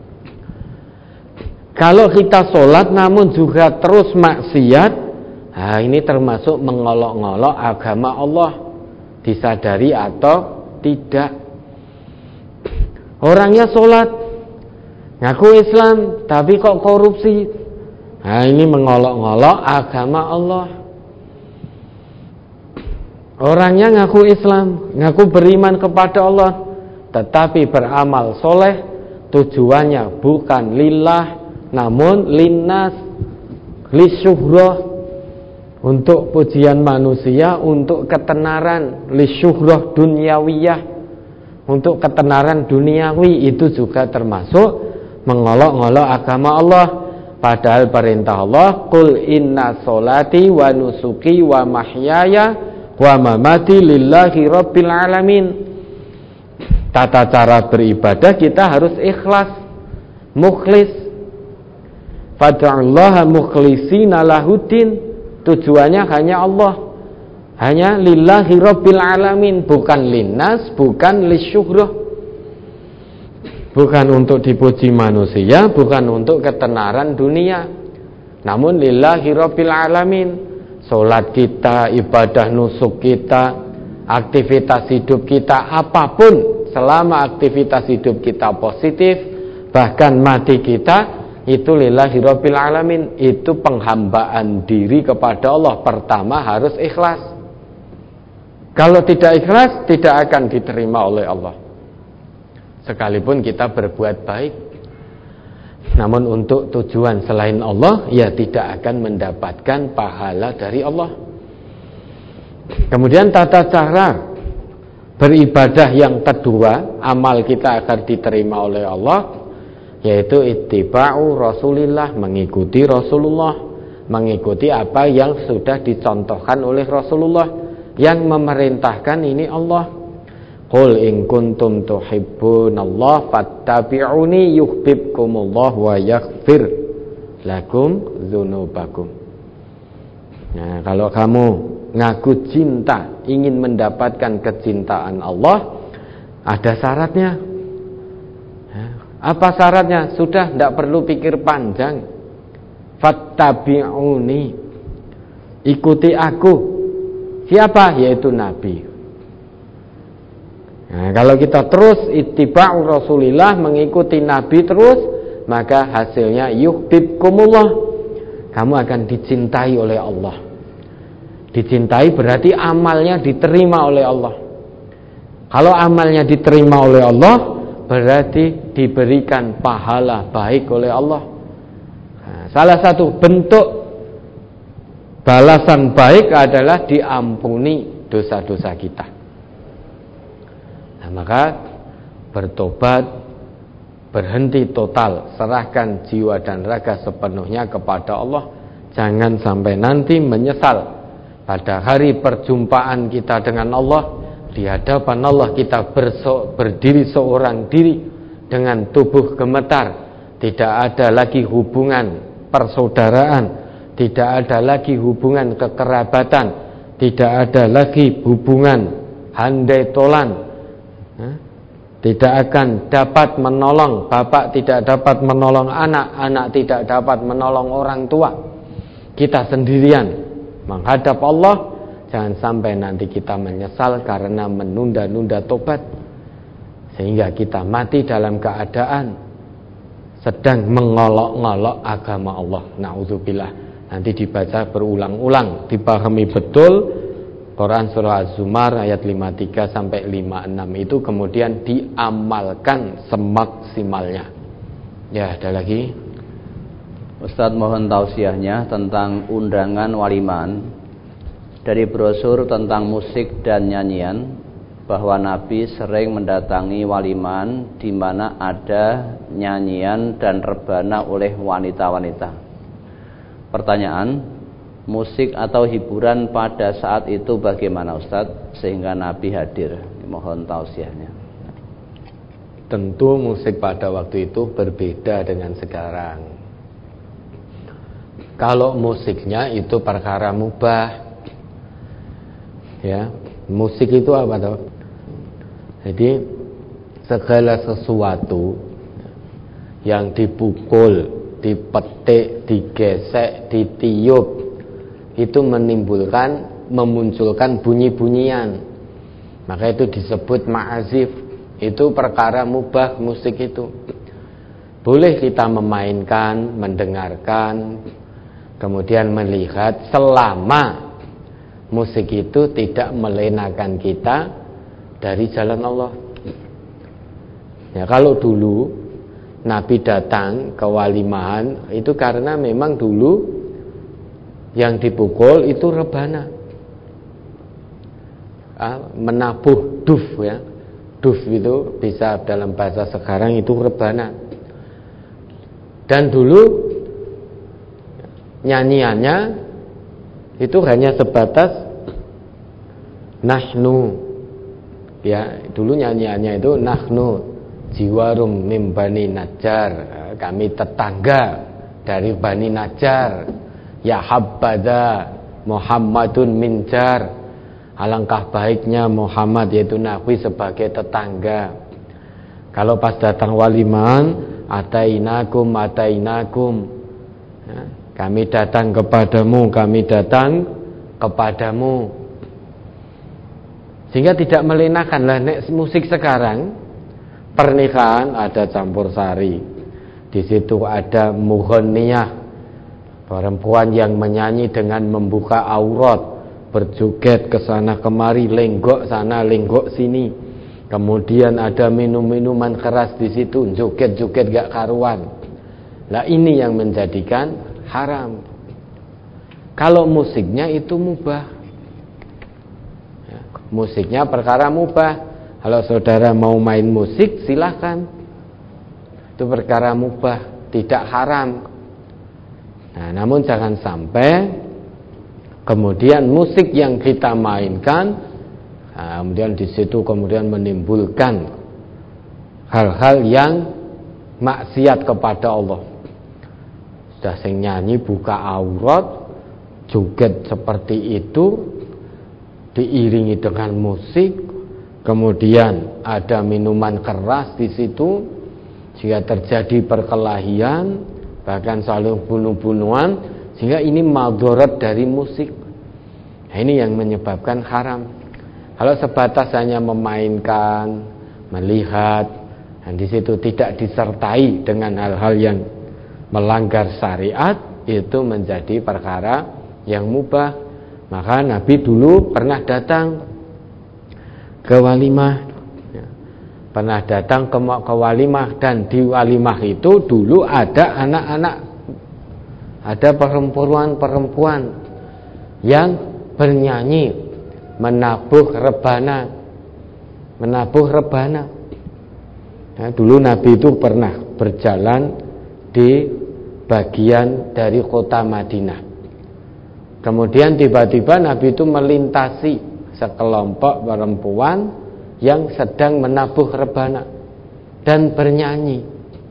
Kalau kita sholat namun juga terus maksiat, nah ini termasuk mengolok-ngolok agama Allah, disadari atau tidak. Orangnya sholat, ngaku Islam, tapi kok korupsi, nah ini mengolok-ngolok agama Allah. Orangnya ngaku Islam, ngaku beriman kepada Allah, tetapi beramal soleh, tujuannya bukan lillah, namun linnas, lisyuhrah, untuk pujian manusia, untuk ketenaran, lisyuhrah dunyawiyah, untuk ketenaran duniawi. Itu juga termasuk mengolok-ngolok agama Allah. Padahal perintah Allah, qul inna sholati wa nusuki wa mahyaya wa mamati lillahi rabbil alamin. Tata cara beribadah kita harus ikhlas, mukhlis. Fad'ullaha mukhlishina lahuddin. Tujuannya hanya Allah, hanya lillahi rabbil alamin, bukan linnas, bukan lisyuhrah, bukan untuk dipuji manusia, bukan untuk ketenaran dunia, namun lillahi rabbil alamin. Salat kita, ibadah nusuk kita, aktivitas hidup kita, apapun, selama aktivitas hidup kita positif, bahkan mati kita, itu lillahi rabbil alamin. Itu penghambaan diri kepada Allah. Pertama harus ikhlas. Kalau tidak ikhlas, tidak akan diterima oleh Allah, sekalipun kita berbuat baik. Namun untuk tujuan selain Allah, ya tidak akan mendapatkan pahala dari Allah. Kemudian tata cara beribadah yang kedua, amal kita akan diterima oleh Allah, yaitu ittiba'u Rasulillah, mengikuti Rasulullah, mengikuti apa yang sudah dicontohkan oleh Rasulullah. Yang memerintahkan ini Allah. Qul in kuntum tuhibbunallah fattabi'uni yuhibbukumullah wa yaghfir lakum dzunubakum. Nah, kalau kamu ngaku cinta, ingin mendapatkan kecintaan Allah, ada syaratnya. Apa syaratnya? Sudah tidak perlu pikir panjang. Fattabi'uni, ikuti aku. Siapa? Yaitu Nabi. Nah, kalau kita terus ittiba'u Rasulillah, mengikuti Nabi terus, maka hasilnya yuhibbukumullah, kamu akan dicintai oleh Allah. Dicintai berarti amalnya diterima oleh Allah. Kalau amalnya diterima oleh Allah, berarti diberikan pahala baik oleh Allah. Nah, salah satu bentuk balasan baik adalah diampuni dosa-dosa kita. Nah, maka bertobat, berhenti total, serahkan jiwa dan raga sepenuhnya kepada Allah. Jangan sampai nanti menyesal pada hari perjumpaan kita dengan Allah. Di hadapan Allah kita berdiri seorang diri dengan tubuh gemetar. Tidak ada lagi hubungan persaudaraan, tidak ada lagi hubungan kekerabatan, tidak ada lagi hubungan handai tolan. Tidak akan dapat menolong bapak, tidak dapat menolong anak, anak tidak dapat menolong orang tua. Kita sendirian menghadap Allah. Jangan sampai nanti kita menyesal karena menunda-nunda tobat, sehingga kita mati dalam keadaan sedang mengolok-ngolok agama Allah. Na'udzubillah. Nanti dibaca berulang-ulang, dipahami betul. Quran surah Az-Zumar ayat 53 sampai 56 itu kemudian diamalkan semaksimalnya. Ya, ada lagi. Ustadz mohon tausiahnya tentang undangan waliman dari brosur tentang musik dan nyanyian, bahwa Nabi sering mendatangi waliman di mana ada nyanyian dan rebana oleh wanita-wanita. Pertanyaan, musik atau hiburan pada saat itu bagaimana Ustadz sehingga Nabi hadir? Mohon tausiahnya. Tentu musik pada waktu itu berbeda dengan sekarang. Kalau musiknya itu perkara mubah, ya, musik itu apa toh? Jadi segala sesuatu yang dipukul, dipetik, digesek, ditiup, itu memunculkan bunyi-bunyian. Maka itu disebut ma'azif. Itu perkara mubah musik itu. Boleh kita memainkan, mendengarkan, kemudian melihat, selama musik itu tidak melenakan kita dari jalan Allah. Ya, kalau dulu Nabi datang ke walimahan itu karena memang dulu yang dipukul itu rebana, menabuh duf ya. Duf itu bisa dalam bahasa sekarang itu rebana. Dan dulu nyanyiannya itu hanya sebatas nahnu. Ya, dulu nyanyiannya itu nahnu jiwarum mim Bani Najjar, kami tetangga dari Bani Najjar. Ya habbada Muhammadun minjar, alangkah baiknya Muhammad yaitu Nabi sebagai tetangga. Kalau pas datang waliman, atainakum ya, kami datang kepadamu, sehingga tidak melenakan. Lah nek musik sekarang pernikahan ada campur sari, di situ ada mughanniyah, perempuan yang menyanyi dengan membuka aurat, berjoget ke sana kemari, lenggok sana lenggok sini. Kemudian ada minum-minuman keras di situ, joget-joget gak karuan. Lah ini yang menjadikan haram. Kalau musiknya itu mubah, ya, musiknya perkara mubah. Kalau saudara mau main musik silahkan, itu perkara mubah, tidak haram. Nah, namun jangan sampai kemudian musik yang kita mainkan, kemudian di situ kemudian menimbulkan hal-hal yang maksiat kepada Allah. Sudah sing nyanyi buka aurat, joget seperti itu, diiringi dengan musik, kemudian ada minuman keras di situ, jika terjadi perkelahian, bahkan saling bunuh-bunuhan, sehingga ini madharat dari musik. Nah, ini yang menyebabkan haram. Kalau sebatas hanya memainkan, melihat, dan di situ tidak disertai dengan hal-hal yang melanggar syariat, itu menjadi perkara yang mubah. Maka Nabi dulu pernah datang ke walimah, pernah datang ke walimah, dan di walimah itu dulu ada anak-anak, ada perempuan-perempuan yang bernyanyi, menabuh rebana. Nah, dulu Nabi itu pernah berjalan di bagian dari kota Madinah. Kemudian tiba-tiba Nabi itu melintasi sekelompok perempuan yang sedang menabuh rebana dan bernyanyi.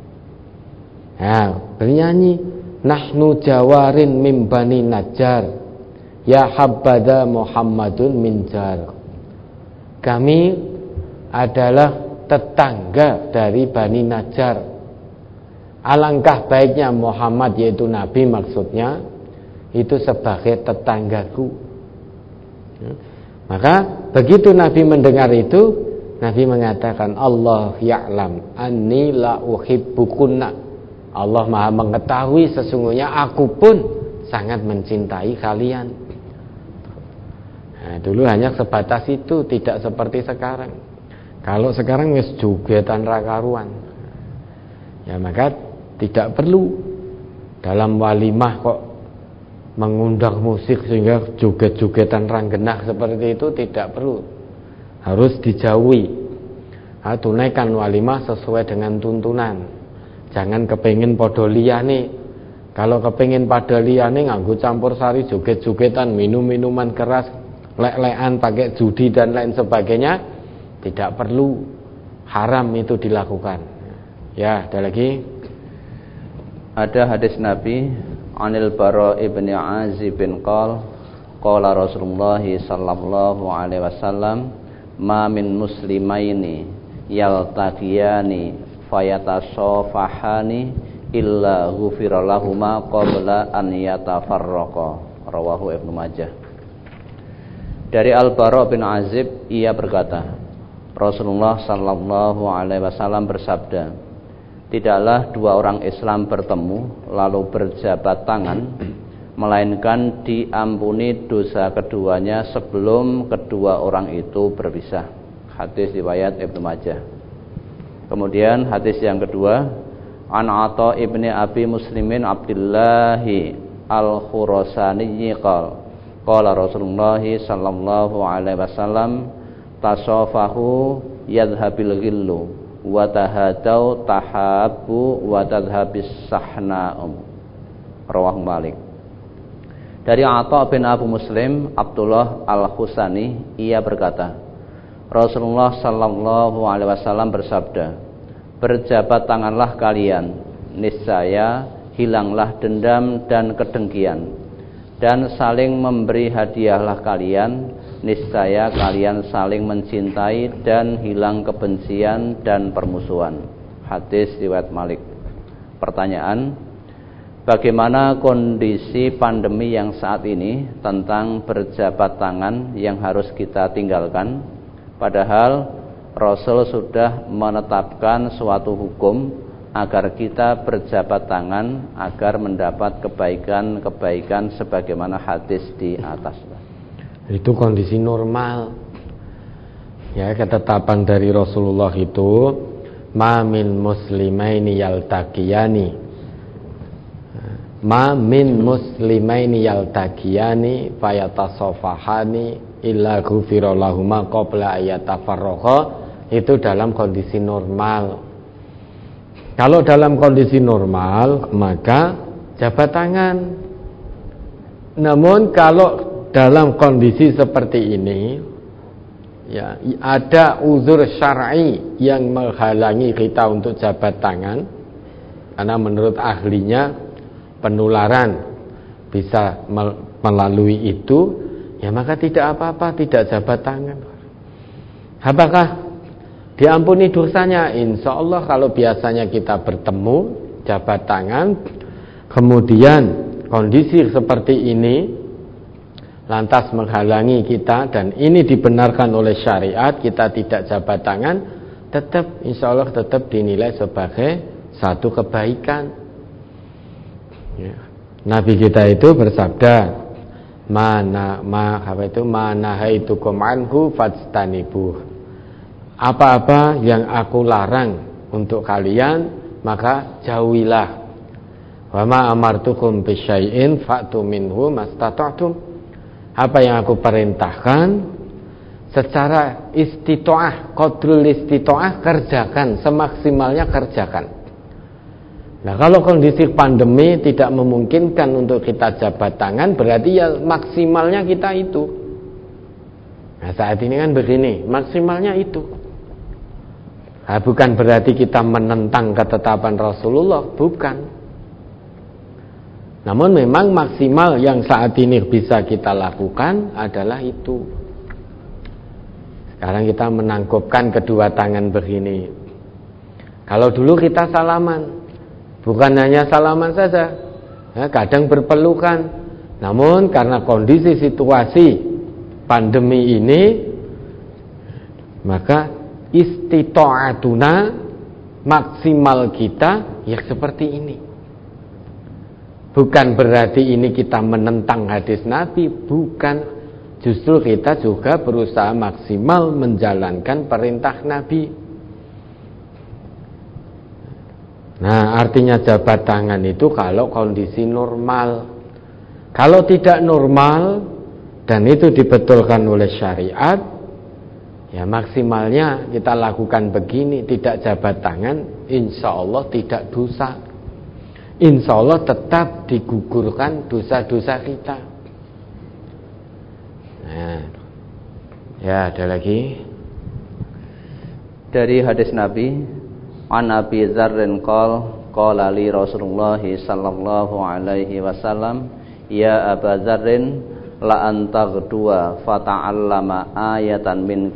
Nah, bernyanyi, nahnu jawarin mim Bani Najjar, ya habbada Muhammadun minjar. Kami adalah tetangga dari Bani Najjar. Alangkah baiknya Muhammad, yaitu Nabi maksudnya, itu sebagai tetanggaku. Maka begitu Nabi mendengar itu, Nabi mengatakan, Allah ya'lam anni la uhibbukunna. Allah Maha mengetahui sesungguhnya aku pun sangat mencintai kalian. Nah, dulu hanya sebatas itu, tidak seperti sekarang. Kalau sekarang wis jogetan ra karuan, ya maka tidak perlu dalam walimah kok mengundang musik sehingga joget-jogetan ranggenah seperti itu, tidak perlu, harus dijauhi. Nah, tunaikan walimah sesuai dengan tuntunan. Jangan kepengin padha liyane. Kalau kepengin padha liyane nganggo campur sari, joget-jogetan, minum-minuman keras, lek-lekan, pakai judi dan lain sebagainya, tidak perlu, haram itu dilakukan. Ya, ada lagi. Ada hadis Nabi Anil Bara ibn Azib bin qala Rasulullah sallallahu alaihi wasallam, ma min muslimaini yaltaqiyani fayatasafahani illa ghufira lahuma qabla an yatafarraqa. Rawahu Ibnu Majah. Dari Al-Bara bin Azib, ia berkata, Rasulullah sallallahu alaihi wasallam bersabda, tidaklah dua orang Islam bertemu lalu berjabat tangan, melainkan diampuni dosa keduanya sebelum kedua orang itu berpisah. Hadis riwayat Ibnu Majah. Kemudian hadis yang kedua, an Atha ibni Abi Muslimin Abdillahi al-Khurasani qala Rasulullah sallallahu alaihi wasallam, tasafahu yadhhabil ghillu wa tahadau tahabbu wa tadhhabis sahna'um. Rawahu Malik. Dari Atha bin Abu Muslim Abdullah al-Khusani, ia berkata, Rasulullah sallallahu alaihi wasallam bersabda, berjabat tanganlah kalian, niscaya hilanglah dendam dan kedengkian, dan saling memberi hadiahlah kalian, niscaya kalian saling mencintai dan hilang kebencian dan permusuhan. Hadis riwayat Malik. Pertanyaan, bagaimana kondisi pandemi yang saat ini tentang berjabat tangan yang harus kita tinggalkan? Padahal Rasul sudah menetapkan suatu hukum agar kita berjabat tangan agar mendapat kebaikan-kebaikan sebagaimana hadis di atas. Itu kondisi normal. Ya, ketetapan dari Rasulullah itu, ma min muslimaini yaltaqiyani. Ma min muslimaini yaltaqiyani fayatasafahani illa ghufira lahuma qabla ayatafarraqa. Itu dalam kondisi normal. Kalau dalam kondisi normal maka jabat tangan. Namun kalau dalam kondisi seperti ini, ya, ada uzur syar'i yang menghalangi kita untuk jabat tangan, karena menurut ahlinya penularan bisa melalui itu, ya maka tidak apa-apa, tidak jabat tangan. Apakah diampuni dosanya? Insya Allah. Kalau biasanya kita bertemu jabat tangan, kemudian kondisi seperti ini lantas menghalangi kita, dan ini dibenarkan oleh syariat, kita tidak jabat tangan, tetap insya Allah tetap dinilai sebagai satu kebaikan. Ya. Nabi kita itu bersabda, manahaitukum anhu fajtanibuh. Apa-apa yang aku larang untuk kalian maka jauhilah. Wa ma amartukum bisyai'in fa'tu minhu mastata'tum. Apa yang aku perintahkan secara istitoah, qadrul istitoah, kerjakan, semaksimalnya kerjakan. Nah, kalau kondisi pandemi tidak memungkinkan untuk kita jabat tangan, berarti ya maksimalnya kita itu. Nah, saat ini kan begini, maksimalnya itu. Nah, bukan berarti kita menentang ketetapan Rasulullah, bukan. Namun memang maksimal yang saat ini bisa kita lakukan adalah itu. Sekarang kita menangkupkan kedua tangan begini. Kalau dulu kita salaman, bukan hanya salaman saja, ya, kadang berpelukan. Namun karena kondisi situasi pandemi ini, maka istita'atuna, maksimal kita ya seperti ini. Bukan berarti ini kita menentang hadis Nabi, bukan. Justru kita juga berusaha maksimal menjalankan perintah Nabi. Nah, artinya jabat tangan itu kalau kondisi normal. Kalau tidak normal dan itu dibetulkan oleh syariat, ya maksimalnya kita lakukan begini, tidak jabat tangan, insya Allah tidak dosa. Insya Allah tetap digugurkan dosa-dosa kita. Nah, ya ada lagi dari hadis Nabi, an Abi Dzarrin qala li Rasulullah sallallahu alaihi wasallam, ya Aba Dzarrin, la antaghduwa fata'allama ayatan min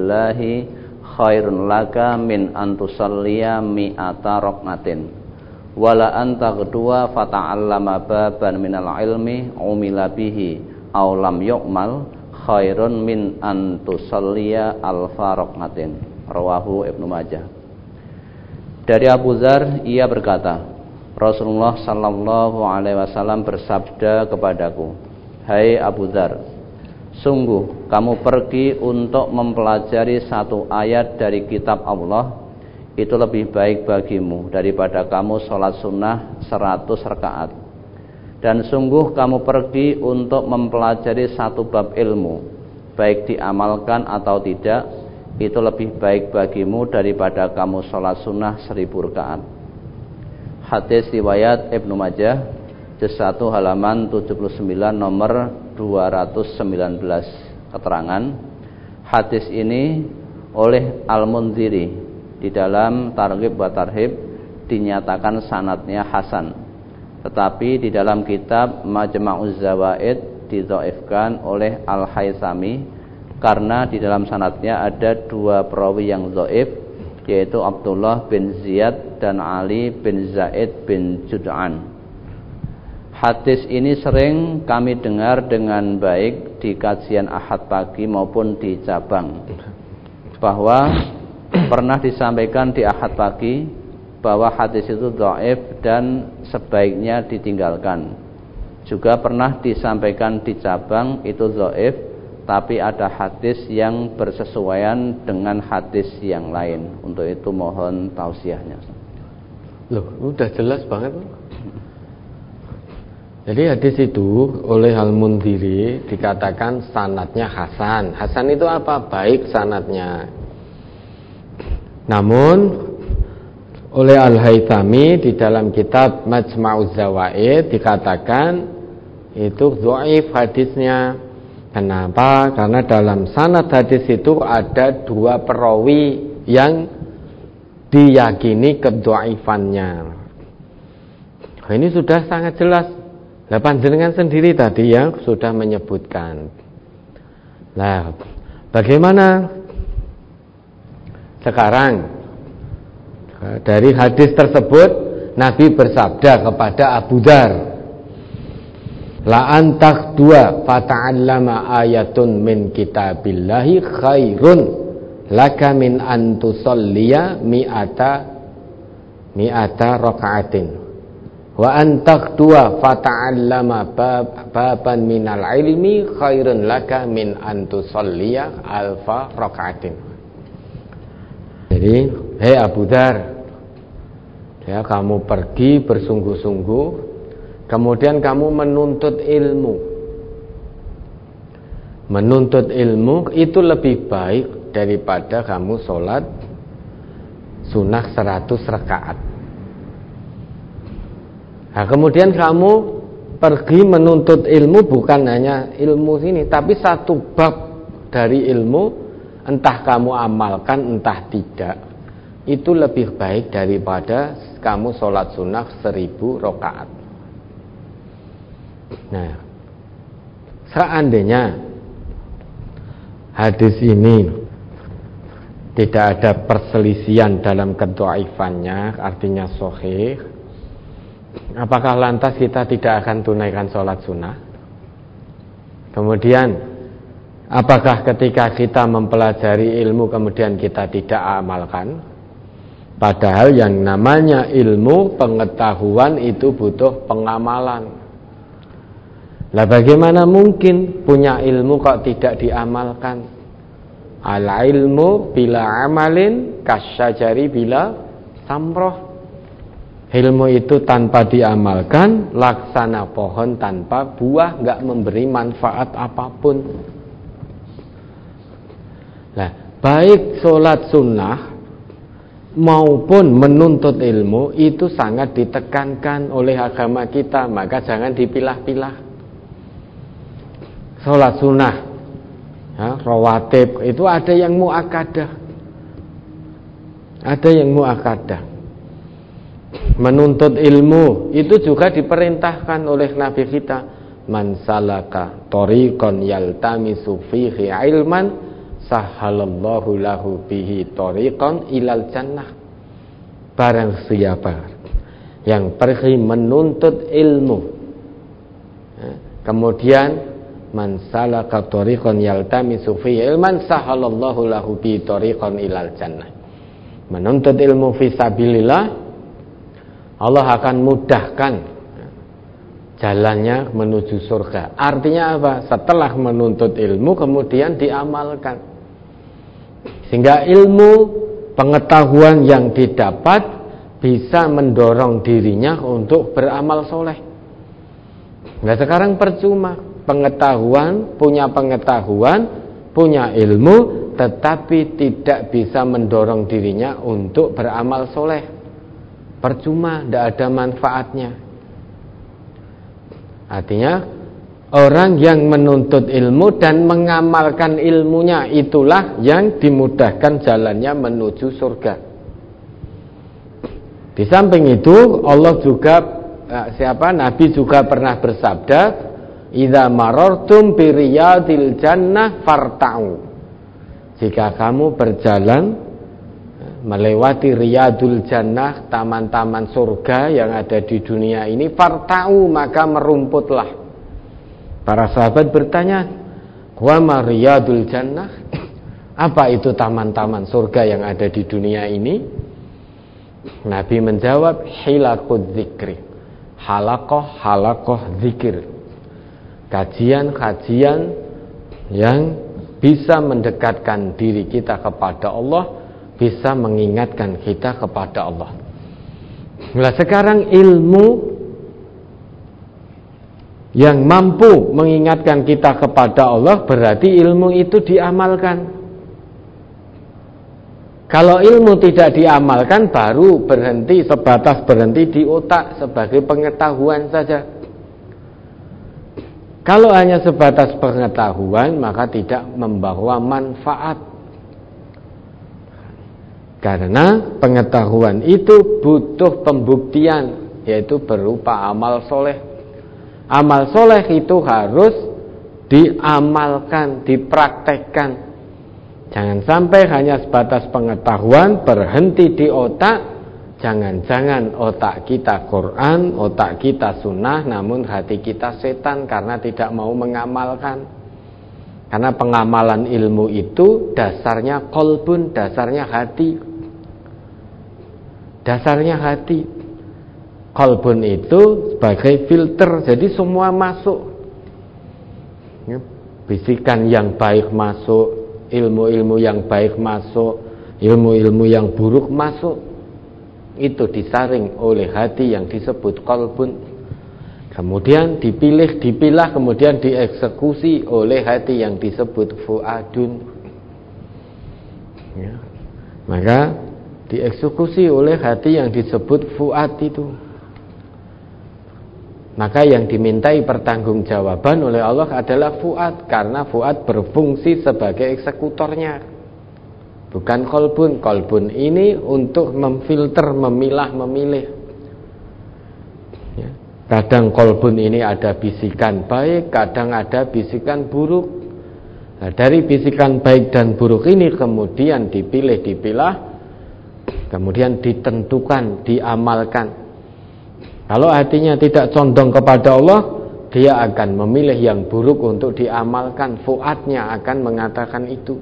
kitabillahi khairun laka min an tusalliya mi'ata raqatin wala anta kedua fata'allama baban minal ilmi umila bihi aw lam yu'mal khairun min an tusalliya alfa raqatin. Rawahu Ibnu Majah. Dari Abu Dzar ia berkata, Rasulullah sallallahu alaihi wasallam bersabda kepadaku, "Hai Abu Dzar, sungguh kamu pergi untuk mempelajari satu ayat dari kitab Allah, itu lebih baik bagimu daripada kamu sholat sunnah 100 rakaat. Dan sungguh kamu pergi untuk mempelajari satu bab ilmu, baik diamalkan atau tidak, itu lebih baik bagimu daripada kamu sholat sunnah 1000 rakaat." Hadis riwayat Ibnu Majah, juz 1 halaman 79 nomor 219. Keterangan hadis ini oleh Al-Munziri di dalam Targhib wa Tarhib dinyatakan sanadnya hasan, tetapi di dalam kitab Majma'uz Zawaid didhaifkan oleh Al-Haythami karena di dalam sanadnya ada 2 perawi yang dhaif, yaitu Abdullah bin Ziyad dan Ali bin Zaid bin Jud'an. Hadis ini sering kami dengar dengan baik di kajian Ahad pagi maupun di cabang, bahwa pernah disampaikan di Ahad pagi bahwa hadis itu dhaif dan sebaiknya ditinggalkan. Juga pernah disampaikan di cabang itu dhaif, tapi ada hadis yang bersesuaian dengan hadis yang lain. Untuk itu mohon tausiahnya. Loh, udah jelas banget. Jadi hadis itu oleh Al-Munziri dikatakan sanadnya hasan. Hasan itu apa? Baik sanadnya. Namun oleh Al-Haythami di dalam kitab Majma'uz Zawaid dikatakan itu dhaif hadisnya. Kenapa? Karena dalam sanad hadis itu ada 2 perawi yang diyakini kedhaifannya. Ini sudah sangat jelas. Lah panjenengan sendiri tadi yang sudah menyebutkan. Nah, bagaimana sekarang dari hadis tersebut Nabi bersabda kepada Abu Dzar, la antak 2 fata'allama ayatun min kitabillahi khairun laka min an tusalliya mi'ata raka'atin wa antak 2 fata'allama baban minal ilmi khairun laka min an tusalliya alfa raka'atin. Jadi, hei Abu Dzar, ya, kamu pergi bersungguh-sungguh, kemudian kamu menuntut ilmu. Menuntut ilmu itu lebih baik daripada kamu sholat sunnah 100 rakaat. Nah, kemudian kamu pergi menuntut ilmu, bukan hanya ilmu sini, tapi satu bab dari ilmu, entah kamu amalkan entah tidak, itu lebih baik daripada kamu sholat sunnah 1000 rakaat. Nah, seandainya hadis ini tidak ada perselisihan dalam kedhaifannya, artinya sahih, apakah lantas kita tidak akan tunaikan sholat sunnah? Kemudian, apakah ketika kita mempelajari ilmu kemudian kita tidak amalkan? Padahal yang namanya ilmu pengetahuan itu butuh pengamalan. Lah bagaimana mungkin punya ilmu kok tidak diamalkan? Al ilmu bila amalin kasyajari bila samroh. Ilmu itu tanpa diamalkan laksana pohon tanpa buah, enggak memberi manfaat apapun. Nah, baik sholat sunnah maupun menuntut ilmu itu sangat ditekankan oleh agama kita, maka jangan dipilah-pilah. Sholat sunnah, ya, rawatib itu ada yang muakkadah, ada yang muakkadah. Menuntut ilmu itu juga diperintahkan oleh Nabi kita, man salaka tariqan yaltamisu fihi ilman sahhalallahu lahu bihi tariqan ilal jannah. Barang siapa yang pergi menuntut ilmu. Kemudian man salaka thariqan yaltamisu fihi ilman sahalallahu lahu bi thariqan ilal jannah. Menuntut ilmu fi sabilillah, Allah akan mudahkan jalannya menuju surga. Artinya apa? Setelah menuntut ilmu kemudian diamalkan, sehingga ilmu pengetahuan yang didapat bisa mendorong dirinya untuk beramal soleh. Nah sekarang percuma punya pengetahuan, punya ilmu, tetapi tidak bisa mendorong dirinya untuk beramal soleh. Percuma, tidak ada manfaatnya. Artinya orang yang menuntut ilmu dan mengamalkan ilmunya, itulah yang dimudahkan jalannya menuju surga. Di samping itu Allah juga Nabi juga pernah bersabda, idza marartum bi riyadil jannah farta'u. Jika kamu berjalan melewati riyadul jannah, taman-taman surga yang ada di dunia ini, farta'u, maka merumputlah. Para sahabat bertanya, wa ma riyadul jannah? Apa itu taman-taman surga yang ada di dunia ini? Nabi menjawab, hilaqud dzikri. Halaqah zikir. Kajian-kajian yang bisa mendekatkan diri kita kepada Allah, bisa mengingatkan kita kepada Allah. Nah, sekarang ilmu yang mampu mengingatkan kita kepada Allah berarti ilmu itu diamalkan. Kalau ilmu tidak diamalkan, baru sebatas berhenti di otak sebagai pengetahuan saja. Kalau hanya sebatas pengetahuan, maka tidak membawa manfaat. Karena pengetahuan itu butuh pembuktian, yaitu berupa amal soleh. Amal soleh itu harus diamalkan, dipraktekkan. Jangan sampai hanya sebatas pengetahuan, berhenti di otak. Jangan-jangan otak kita Quran, otak kita sunnah, namun hati kita setan karena tidak mau mengamalkan. Karena pengamalan ilmu itu dasarnya qalbun, dasarnya hati. Dasarnya hati. Qalbun itu sebagai filter, jadi semua masuk. Bisikan yang baik masuk, ilmu-ilmu yang baik masuk, ilmu-ilmu yang buruk masuk. Itu disaring oleh hati yang disebut qalbun. Kemudian dipilah, kemudian dieksekusi oleh hati yang disebut fuadun. Ya. Maka dieksekusi oleh hati yang disebut fuad itu. Maka yang dimintai pertanggungjawaban oleh Allah adalah fuad, karena fuad berfungsi sebagai eksekutornya, bukan qalbun. Qalbun ini untuk memfilter, memilah, memilih. Ya. Kadang qalbun ini ada bisikan baik, kadang ada bisikan buruk. Nah, dari bisikan baik dan buruk ini kemudian dipilah, kemudian ditentukan, diamalkan. Kalau hatinya tidak condong kepada Allah, dia akan memilih yang buruk untuk diamalkan. Fuadnya akan mengatakan itu.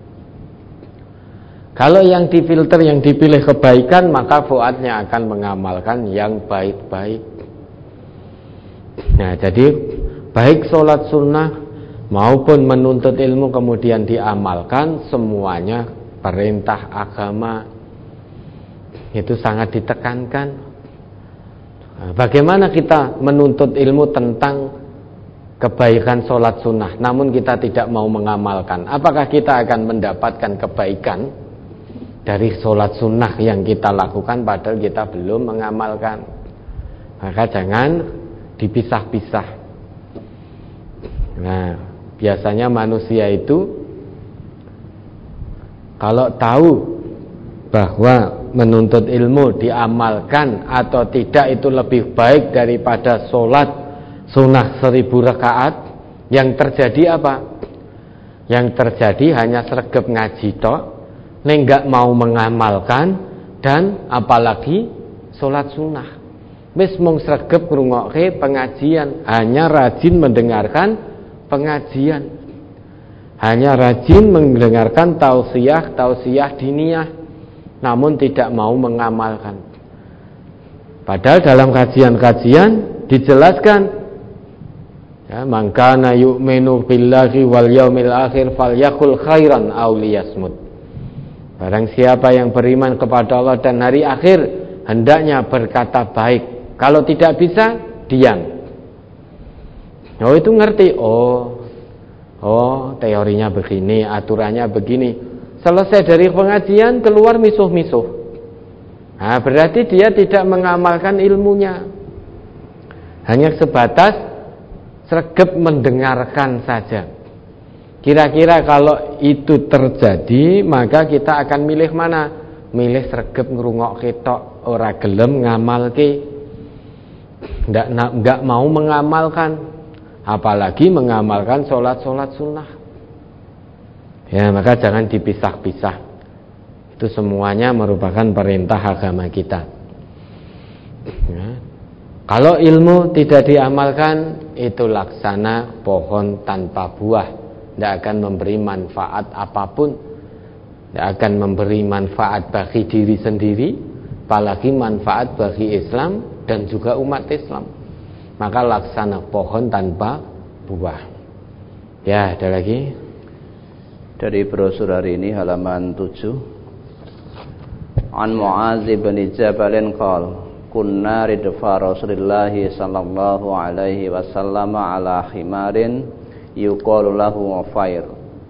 Kalau yang difilter, yang dipilih kebaikan, maka fuadnya akan mengamalkan yang baik-baik. Nah, jadi baik sholat sunnah maupun menuntut ilmu kemudian diamalkan, semuanya perintah agama. Itu sangat ditekankan. Bagaimana kita menuntut ilmu tentang kebaikan sholat sunnah, namun kita tidak mau mengamalkan? Apakah kita akan mendapatkan kebaikan dari sholat sunnah yang kita lakukan padahal kita belum mengamalkan? Maka jangan dipisah-pisah. Nah, biasanya manusia itu kalau tahu bahwa menuntut ilmu diamalkan atau tidak itu lebih baik daripada sholat sunnah 1000 rakaat, yang terjadi apa? Yang terjadi hanya sregep ngaji tok, neng gak mau mengamalkan, dan apalagi sholat sunnah. Wis mung sregep ngrungokke pengajian, hanya rajin mendengarkan pengajian. Hanya rajin mendengarkan tausiah diniyah, namun tidak mau mengamalkan. Padahal dalam kajian-kajian dijelaskan, ya, man kana yu'minu billahi wal yaumil akhir falyakul khairan aw liyasmut. Barang siapa yang beriman kepada Allah dan hari akhir, hendaknya berkata baik. Kalau tidak bisa, diam. Oh, itu ngerti. Oh, teorinya begini, aturannya begini. Selesai dari pengajian, keluar misuh-misuh. Nah, berarti dia tidak mengamalkan ilmunya. Hanya sebatas sregep mendengarkan saja. Kira-kira kalau itu terjadi, maka kita akan milih mana? Milih sregep ngrungokke tok, ora gelem ngamalke. Nggak mau mengamalkan, apalagi mengamalkan sholat sunnah. Ya, maka jangan dipisah-pisah. Itu semuanya merupakan perintah agama kita. Ya. Kalau ilmu tidak diamalkan, itu laksana pohon tanpa buah, tidak akan memberi manfaat apapun, tidak akan memberi manfaat bagi diri sendiri, apalagi manfaat bagi Islam dan juga umat Islam. Maka laksana pohon tanpa buah. Ya, ada lagi dari brosur hari ini halaman 7. An Mu'adz bin Jabal qala kunna ridfa Rasulillah sallallahu alaihi wasallam ala himarin yuqalu lahu Ufair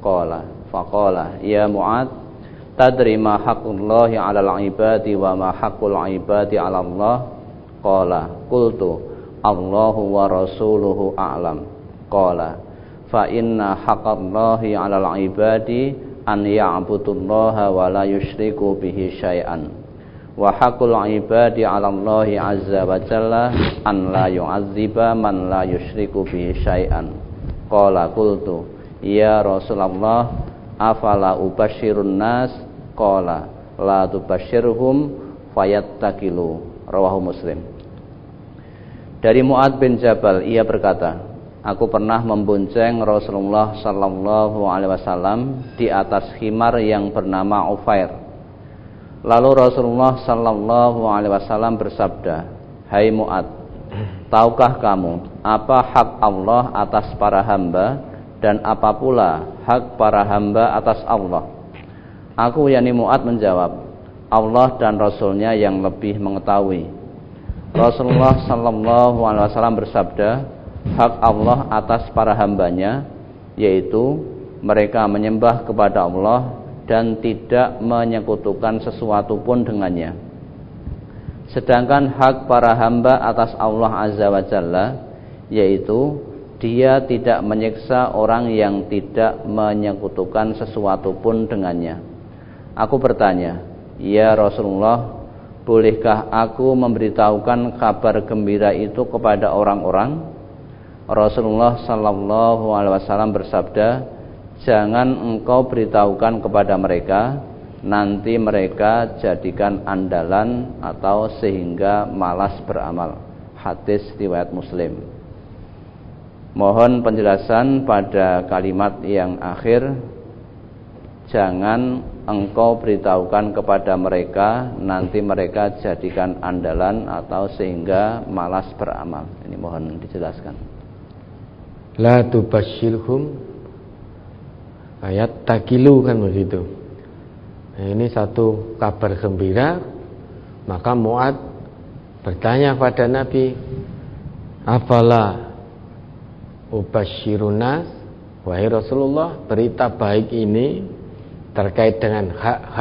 faqala ya Mu'adz tadri ma haqqullahi 'alal 'ibadi wa ma haqqul 'ibadi 'ala Allah. Qala qultu Allahu wa rasuluhu a'lam. Qala fa inna haqqallahi 'alal 'ibadi an ya'budullaha wa la yusyriku bihi syai'an wa haqqul 'ibadi 'ala Allahi 'azza wa jalla an la yu'azziba man la yusyriku bihi syai'an. Qala qultu ya Rasulullah afala ubasyirun nas. Qala la tubasyirhum fayattakilu. Rawahu Muslim. Dari Mu'adz bin Jabal, ia berkata, aku pernah membonceng Rasulullah sallallahu alaihi wasallam di atas khimar yang bernama Ufair. Lalu Rasulullah sallallahu alaihi wasallam bersabda, hai Mu'adz, tahukah kamu apa hak Allah atas para hamba dan apa pula hak para hamba atas Allah? Aku yakni Mu'adz menjawab, Allah dan Rasulnya yang lebih mengetahui. Rasulullah sallallahu alaihi wasallam bersabda, hak Allah atas para hambanya yaitu mereka menyembah kepada Allah dan tidak menyekutukan sesuatu pun dengannya. Sedangkan hak para hamba atas Allah azza wa jalla yaitu dia tidak menyiksa orang yang tidak menyekutukan sesuatu pun dengannya. Aku bertanya, ya Rasulullah, bolehkah aku memberitahukan kabar gembira itu kepada orang-orang? Rasulullah sallallahu alaihi wasallam bersabda, jangan engkau beritahukan kepada mereka, nanti mereka jadikan andalan atau sehingga malas beramal. Hadis riwayat Muslim. Mohon penjelasan pada kalimat yang akhir, jangan engkau beritahukan kepada mereka, nanti mereka jadikan andalan atau sehingga malas beramal. Ini mohon dijelaskan. La tubasyirhum ayat takilu, kan begitu. Nah, ini satu kabar gembira. Maka Mu'adz bertanya pada Nabi, afala ubasyirun nas, wahai Rasulullah, berita baik ini terkait dengan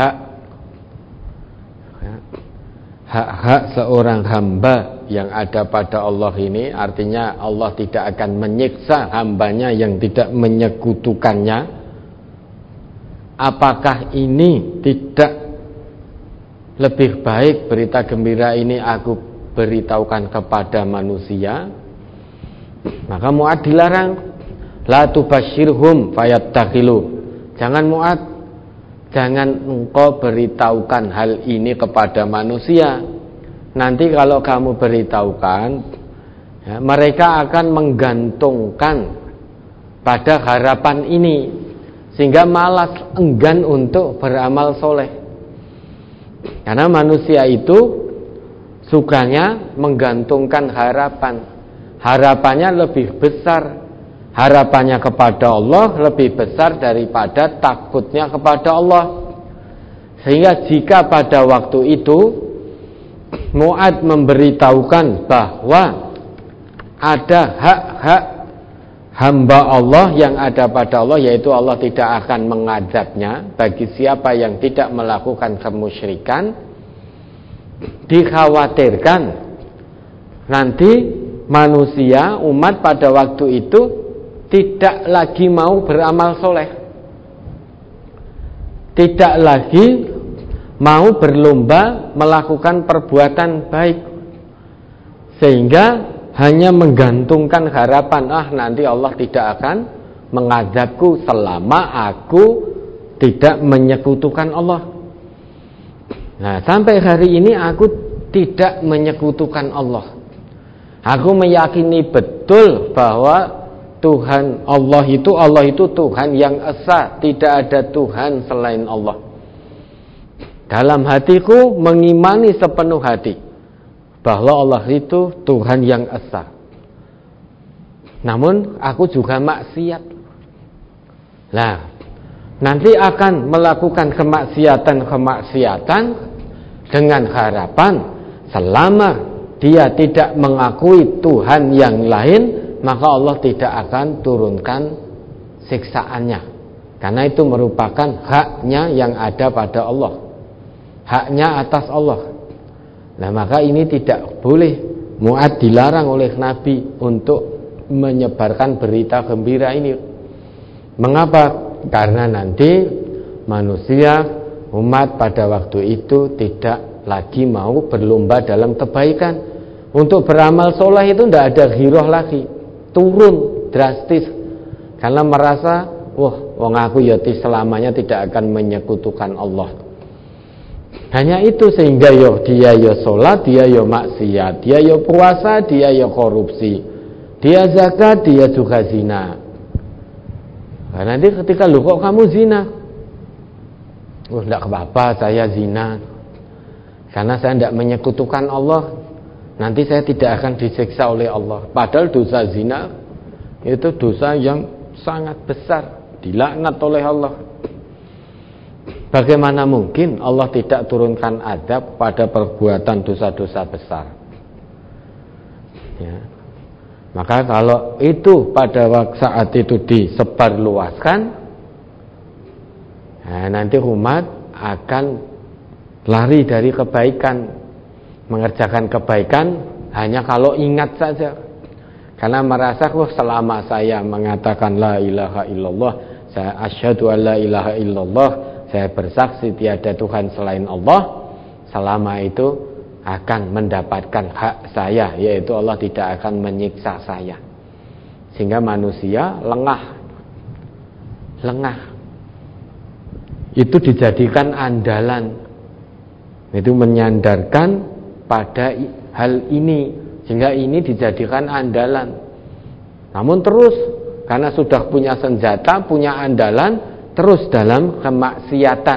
hak-hak seorang hamba yang ada pada Allah ini, artinya Allah tidak akan menyiksa hambanya yang tidak menyekutukannya. Apakah ini tidak lebih baik berita gembira ini aku beritahukan kepada manusia? Maka Mu'adz dilarang, la tubasyirhum fayattakilu. Jangan Mu'adz, jangan engkau beritahukan hal ini kepada manusia, nanti kalau kamu beritahukan, ya, mereka akan menggantungkan pada harapan ini, sehingga malas enggan untuk beramal soleh. Karena manusia itu sukanya menggantungkan harapan. Harapannya lebih besar, harapannya kepada Allah lebih besar daripada takutnya kepada Allah. Sehingga jika pada waktu itu Mu'adz memberitahukan bahwa ada hak-hak hamba Allah yang ada pada Allah, yaitu Allah tidak akan mengazabnya bagi siapa yang tidak melakukan kemusyrikan, dikhawatirkan nanti manusia, umat pada waktu itu tidak lagi mau beramal soleh, tidak lagi mau berlomba melakukan perbuatan baik, sehingga hanya menggantungkan harapan, nanti Allah tidak akan mengazabku selama aku tidak menyekutukan Allah. Nah, sampai hari ini aku tidak menyekutukan Allah. Aku meyakini betul bahwa Tuhan Allah itu Tuhan yang esa, tidak ada Tuhan selain Allah. Dalam hatiku mengimani sepenuh hati bahwa Allah itu Tuhan yang esa. Namun aku juga maksiat. Nah, nanti akan melakukan kemaksiatan dengan harapan selama dia tidak mengakui Tuhan yang lain, maka Allah tidak akan turunkan siksaannya. Karena itu merupakan haknya yang ada pada Allah, haknya atas Allah. Nah, maka ini tidak boleh. Mu'adz dilarang oleh Nabi untuk menyebarkan berita gembira ini. Mengapa? Karena nanti manusia, umat pada waktu itu tidak lagi mau berlomba dalam kebaikan. Untuk beramal soleh itu tidak ada ghiroh lagi, turun drastis, karena merasa, wong aku ya selamanya tidak akan menyekutukan Allah. Hanya itu, sehingga dia sholat, dia maksiat, dia puasa, dia korupsi, dia zakat, dia juga zina. Nah, nanti ketika kok kamu zina, tidak apa-apa saya zina, karena saya tidak menyekutukan Allah, nanti saya tidak akan disiksa oleh Allah. Padahal dosa zina itu dosa yang sangat besar, dilaknat oleh Allah. Bagaimana mungkin Allah tidak turunkan azab pada perbuatan dosa-dosa besar? Ya. Maka kalau itu pada saat itu disebarluaskan, nanti umat akan lari dari kebaikan, mengerjakan kebaikan hanya kalau ingat saja, karena merasa selama saya mengatakan la ilaha illallah, saya asyhadu an la ilaha illallah, saya bersaksi tiada Tuhan selain Allah, selama itu akan mendapatkan hak saya, yaitu Allah tidak akan menyiksa saya. Sehingga manusia lengah, itu dijadikan andalan, itu menyandarkan pada hal ini, sehingga ini dijadikan andalan. Namun terus, karena sudah punya senjata, punya andalan, terus dalam kemaksiatan.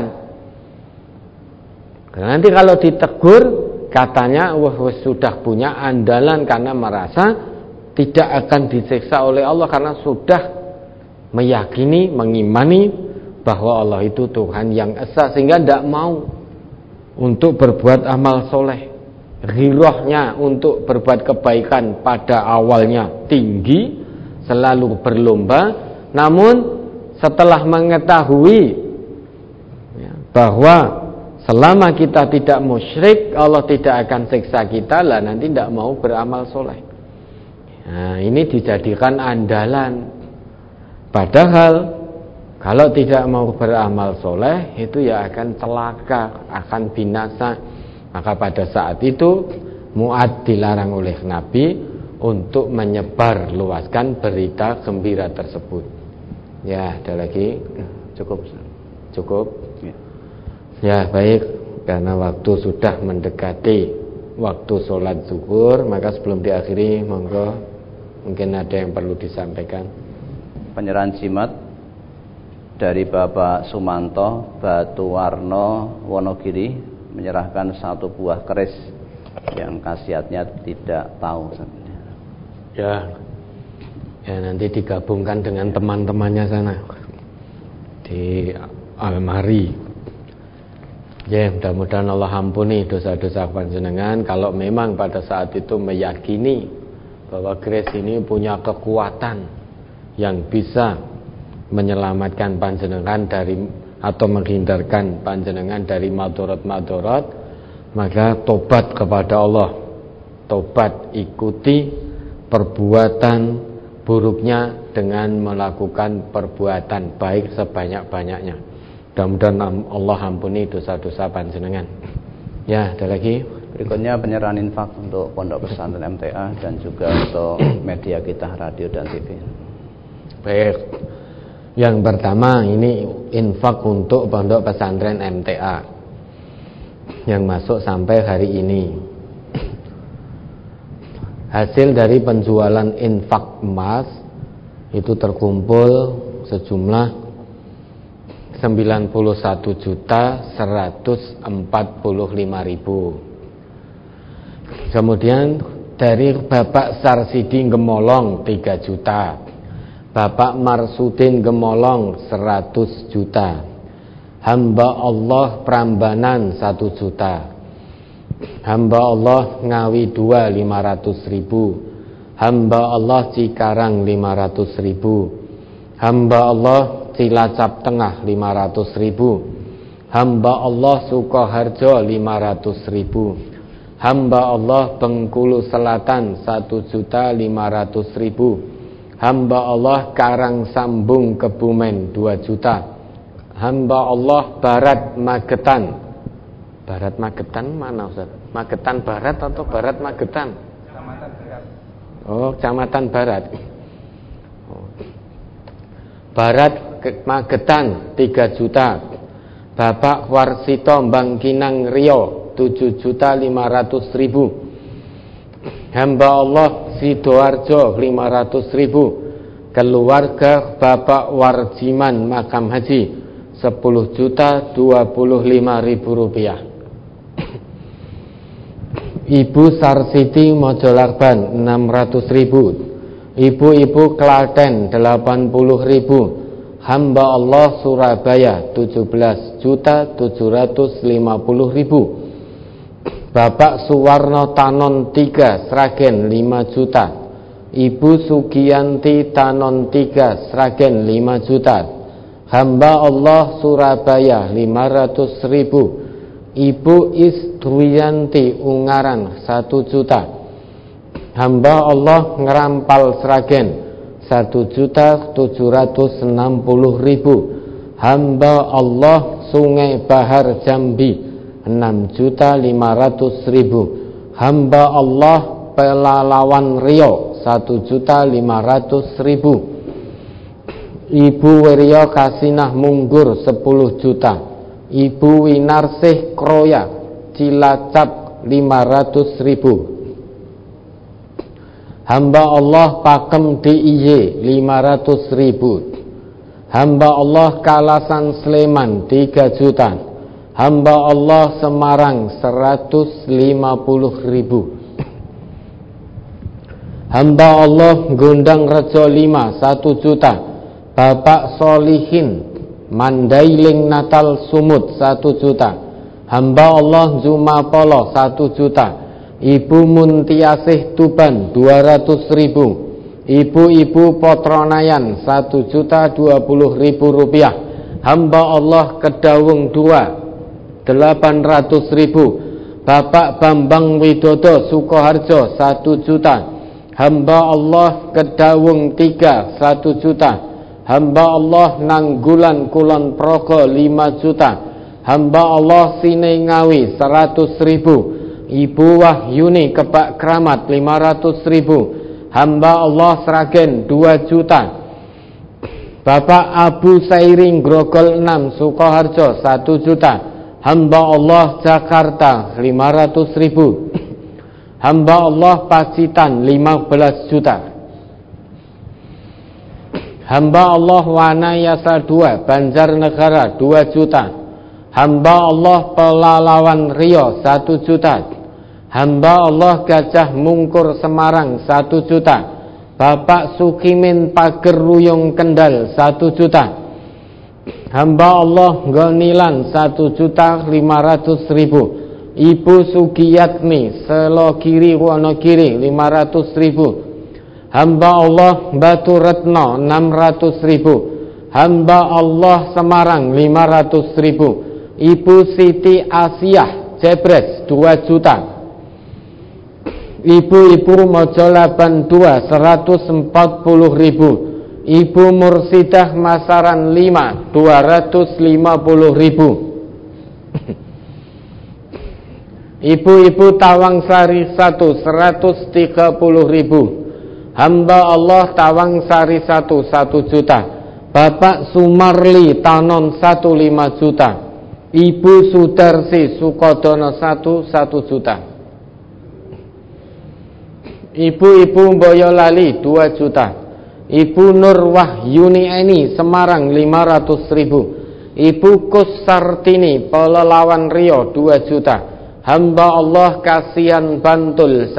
Karena nanti kalau ditegur, katanya sudah punya andalan, karena merasa tidak akan disiksa oleh Allah, karena sudah meyakini, mengimani bahwa Allah itu Tuhan yang esa, sehingga tidak mau untuk berbuat amal soleh. Ghirahnya untuk berbuat kebaikan pada awalnya tinggi, selalu berlomba, namun setelah mengetahui bahwa selama kita tidak musyrik, Allah tidak akan siksa kita, lah nanti tidak mau beramal soleh. Nah, ini dijadikan andalan. Padahal kalau tidak mau beramal soleh, itu ya akan celaka, akan binasa. Maka pada saat itu Mu'adz dilarang oleh Nabi untuk menyebar luaskan berita gembira tersebut. Ya, ada lagi? Cukup. Ya, baik, karena waktu sudah mendekati waktu sholat zuhur. Maka sebelum diakhiri, monggo mungkin ada yang perlu disampaikan. Penyerahan jimat dari Bapak Sumanto Batuwarno Wonogiri, menyerahkan 1 buah keris yang khasiatnya tidak tahu. Ya nanti digabungkan dengan teman-temannya sana di almari. Ya, mudah-mudahan Allah ampuni dosa-dosa panjenengan. Kalau memang pada saat itu meyakini bahwa keris ini punya kekuatan yang bisa menyelamatkan panjenengan dari atau menghindarkan panjenengan dari madorot-madorot, maka tobat kepada Allah. Tobat, ikuti perbuatan buruknya dengan melakukan perbuatan baik sebanyak-banyaknya. Mudah-mudahan Allah ampuni dosa-dosa panjenengan. Ya, ada lagi? Berikutnya penyerahan infak untuk Pondok Pesantren MTA dan juga untuk media kita, radio dan TV. Baik. Yang pertama ini infak untuk Pondok Pesantren MTA yang masuk sampai hari ini. Hasil dari penjualan infak emas itu terkumpul sejumlah 91.145.000. Kemudian dari Bapak Sarsidi Gemolong 3 juta, Bapak Marsudin Gemolong 100 juta, hamba Allah Prambanan 1 juta, hamba Allah Ngawi 2 500.000, hamba Allah Cikarang 500.000, hamba Allah Cilacap Tengah 500.000, hamba Allah Sukoharjo 500.000, hamba Allah Bengkulu Selatan 1.500.000, hamba Allah Karang Sambung Kebumen 2 juta, hamba Allah Barat Magetan. Barat Magetan mana Ustaz? Magetan Barat atau Barat Magetan? Kecamatan Barat. Oh, Kecamatan Barat. Barat Magetan 3 juta. Bapak Warsito Bangkinang Rio 7.500.000. Hamba Allah Sidoarjo 500.000. Keluarga Bapak Warjiman Makam Haji 10.025.000 rupiah. Ibu Sarsiti Mojolarban 600.000. Ibu-ibu Klaten 80.000. Hamba Allah Surabaya 17.750.000. Bapak Suwarno Tanon 3 Sragen 5 juta. Ibu Sugiyanti Tanon 3 Sragen 5 juta. Hamba Allah Surabaya 500.000. Ibu Isdruyanti Ungaran 1 juta. Hamba Allah Ngerampal Sragen 1.760.000. Hamba Allah Sungai Bahar Jambi 6.500.000. Hamba Allah Pelalawan Rio 1.500.000. Ibu Wiryo Kasinah Munggur 10 juta. Ibu Winarsih Kroya Cilacap 500.000. Hamba Allah Pakem DIY 500.000. Hamba Allah Kalasan Sleman 3 juta. Hamba Allah Semarang 150.000. Hamba Allah Gondang Rejo 5 1 juta. Bapak Solihin Mandailing Natal Sumut 1 juta. Hamba Allah Zumapolo 1 juta. Ibu Muntiasih Tuban 200.000. Ibu-ibu Potronayan 1.020.000 rupiah. Hamba Allah Kedawung 2 800.000. Bapak Bambang Widodo Sukoharjo 1 juta. Hamba Allah Kedawung 3 1 juta. Hamba Allah Nanggulan Kulon Progo 5 juta. Hamba Allah Sinengawi 100.000. Ibu Wahyuni Kebak Kramat 500.000. Hamba Allah Sragen 2 juta. Bapak Abu Sairing Grogol 6 Sukoharjo 1 juta. Hamba Allah Jakarta 500.000. Hamba Allah Pacitan 15 juta. Hamba Allah Wanayasa 2 Banjarnegara 2 juta. Hamba Allah Pelalawan Rio 1 juta. Hamba Allah Gajah Mungkur Semarang 1 juta. Bapak Sukimin Pager Ruyung Kendal 1 juta. Hamba Allah Gonilan 1.500.000. Ibu Sugiyatmi Selogiri Wonogiri 500.000. Hamba Allah Batu Retno 600.000. Hamba Allah Semarang 500.000. Ibu Siti Asiah Jebres 2 juta. Ibu-ibu Mojolaban 2 140.000. Ibu Mursidah Masaran 5 250.000. Ibu-ibu Tawangsari 1 130.000. Hamba Allah Tawangsari 1 juta. Bapak Sumarli Tanon 5 juta. Ibu Sudarsi Sukodono 1 juta. Ibu-ibu Boyolali 2 juta. Ibu Nur Wahyuni Eni Semarang 500.000. Ibu Kusartini Pelelawan Rio 2 juta. Hamba Allah Kasihan Bantul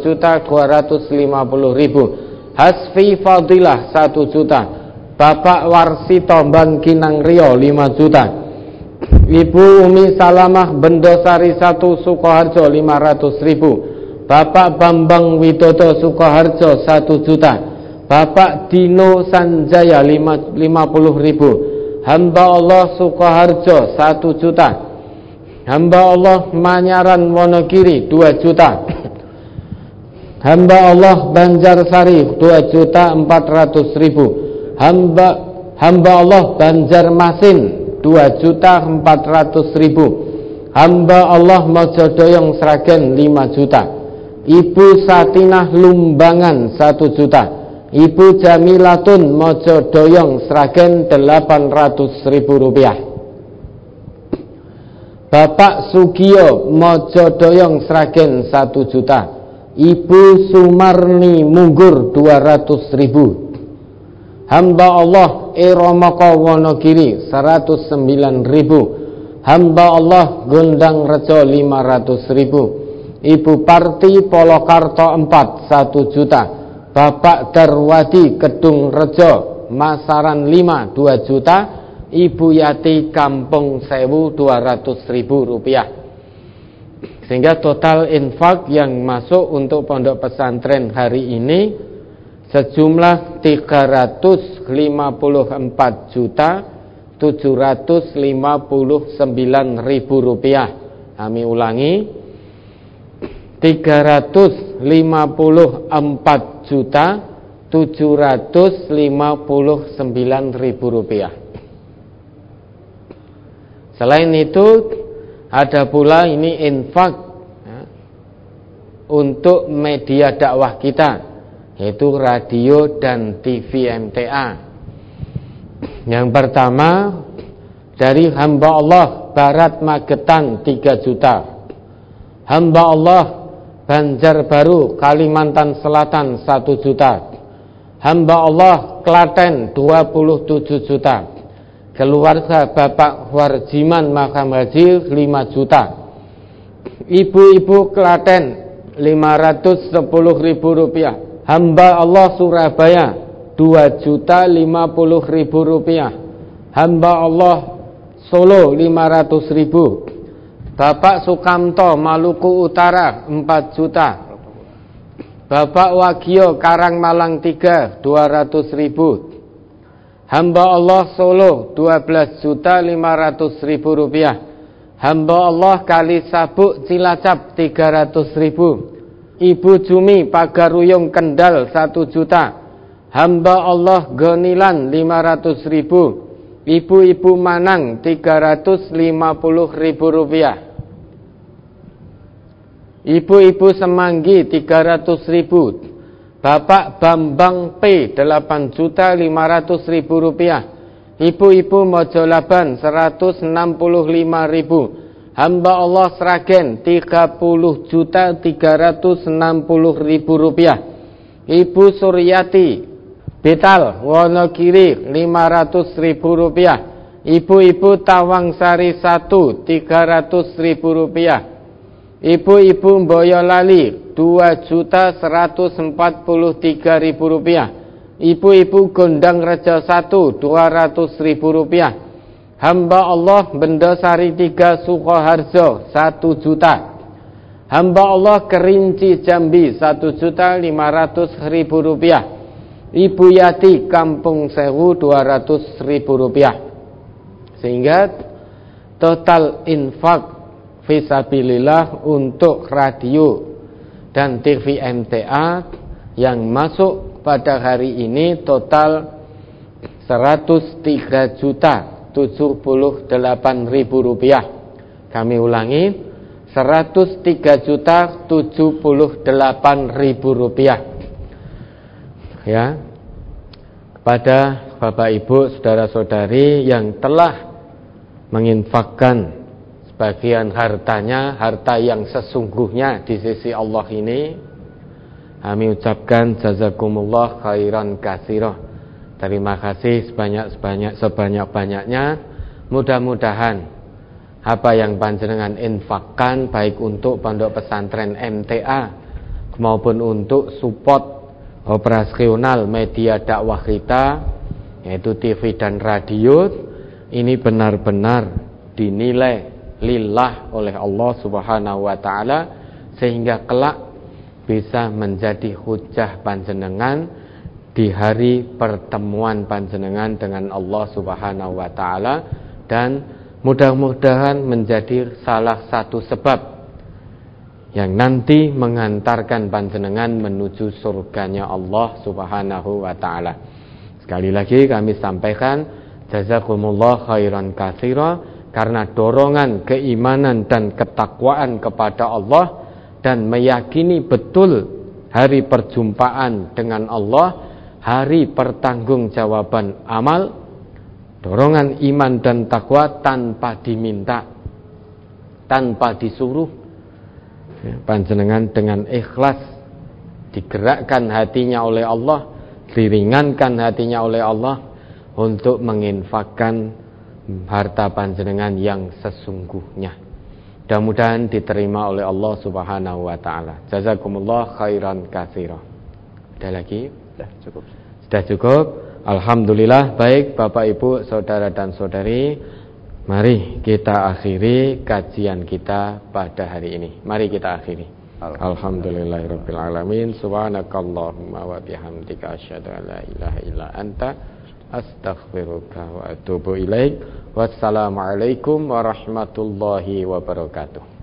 1.250.000. Hasfi Fadilah 1 juta. Bapak Warsito Bangkinang Rio 5 juta. Ibu Umi Salamah Bendosari 1 Sukoharjo 500.000. Bapak Bambang Widodo Sukoharjo 1 juta. Bapak Dino Sanjaya 50.000. Hamba Allah Sukoharjo 1 juta. Hamba Allah Manyaran Wonogiri 2 juta. Hamba Allah Banjarsari 2.400.000. Hamba Allah Banjarmasin 2.400.000. Hamba Allah Mojodoyong Sragen 5 juta. Ibu Satinah Lumbangan 1 juta. Ibu Jamilatun Mojodoyong Sragen 800.000 rupiah. Bapak Sugio Mojodoyong Sragen 1 juta. Ibu Sumarni Munggur 200.000. Hamba Allah Eromoko Wonogiri 109.000. Hamba Allah Gondang Rejo 500.000. Ibu Parti Polokarto 4 1 juta. Bapak Darwadi Kedung Rejo Masaran 5 2 juta. Ibu Yati Kampung Sewu 200.000 rupiah. Sehingga total infak yang masuk untuk pondok pesantren hari ini sejumlah 354.759.000 rupiah. Kami ulangi, 354.759.000 rupiah. Selain itu ada pula ini infak ya, untuk media dakwah kita, yaitu radio dan TV MTA. Yang pertama dari hamba Allah Barat Magetan 3 juta. Hamba Allah Banjarbaru Kalimantan Selatan 1 juta. Hamba Allah Klaten 27 juta. Keluarga Bapak Warjiman Makam Haji 5 juta. Ibu-ibu Klaten 510.000 rupiah. Hamba Allah Surabaya 2.050.000 rupiah. Hamba Allah Solo 500.000. Bapak Sukamto Maluku Utara 4 juta. Bapak Wagio Karangmalang 3 200.000. Hamba Allah Solo 12.500.000 rupiah. Hamba Allah Kali Sabuk Cilacap 300.000. Ibu Jumi Pagaruyung Kendal 1 juta. Hamba Allah Gonilan 500.000. Ibu-ibu Manang 350.000 rupiah. Ibu-ibu Semanggi 300.000. Bapak Bambang P 8.500.000 rupiah. Ibu-ibu Mojolaban 165.000. hamba Allah Sragen 30.360.000 rupiah. Ibu Suryati Betal Wonogiri 500.000 rupiah. Ibu-ibu Tawangsari 1 300.000 rupiah. Ibu-ibu Boyolali 2.143.000 rupiah. Ibu-ibu Gondang Rejo 1 200.000 rupiah. Hamba Allah Bendosari 3 Sukoharjo 1 juta. Hamba Allah Kerinci Jambi 1.500.000 rupiah. Ibu Yati Kampung Sewu 200.000 rupiah. Sehingga total infak fisabilillah untuk radio dan TV MTA yang masuk pada hari ini total 103.078.000 rupiah. Kami ulangi, 103.078.000 rupiah. Ya, kepada Bapak Ibu saudara-saudari yang telah menginfakkan sebagian hartanya, harta yang sesungguhnya di sisi Allah ini, kami ucapkan jazakumullah khairan katsira. Terima kasih sebanyak-banyaknya. Mudah-mudahan apa yang panjenengan infakkan baik untuk pondok pesantren MTA maupun untuk support operasional media dakwah kita, yaitu TV dan radio, ini benar-benar dinilai lillah oleh Allah Subhanahu wa taala, sehingga kelak bisa menjadi hujjah panjenengan di hari pertemuan panjenengan dengan Allah Subhanahu wa taala, dan mudah-mudahan menjadi salah satu sebab yang nanti mengantarkan panjenengan menuju surganya Allah Subhanahu wa taala. Sekali lagi kami sampaikan jazakumullah khairan katsira, karena dorongan keimanan dan ketakwaan kepada Allah dan meyakini betul hari perjumpaan dengan Allah, hari pertanggungjawaban amal, dorongan iman dan takwa tanpa diminta, tanpa disuruh, panjenengan dengan ikhlas digerakkan hatinya oleh Allah, diringankan hatinya oleh Allah untuk menginfakkan harta panjenengan yang sesungguhnya. Mudah-mudahan diterima oleh Allah Subhanahu wa taala. Jazakumullah khairan katsira. Ada lagi? Sudah cukup. Alhamdulillah. Baik Bapak Ibu, saudara dan saudari, mari kita akhiri kajian kita pada hari ini. Mari kita akhiri. Alhamdulillahirabbil alamin. Subhanakallahumma wa bihamdika asyhadu an la ilaha illa anta astaghfiruka wa atubu ilaik. Wassalamualaikum warahmatullahi wabarakatuh.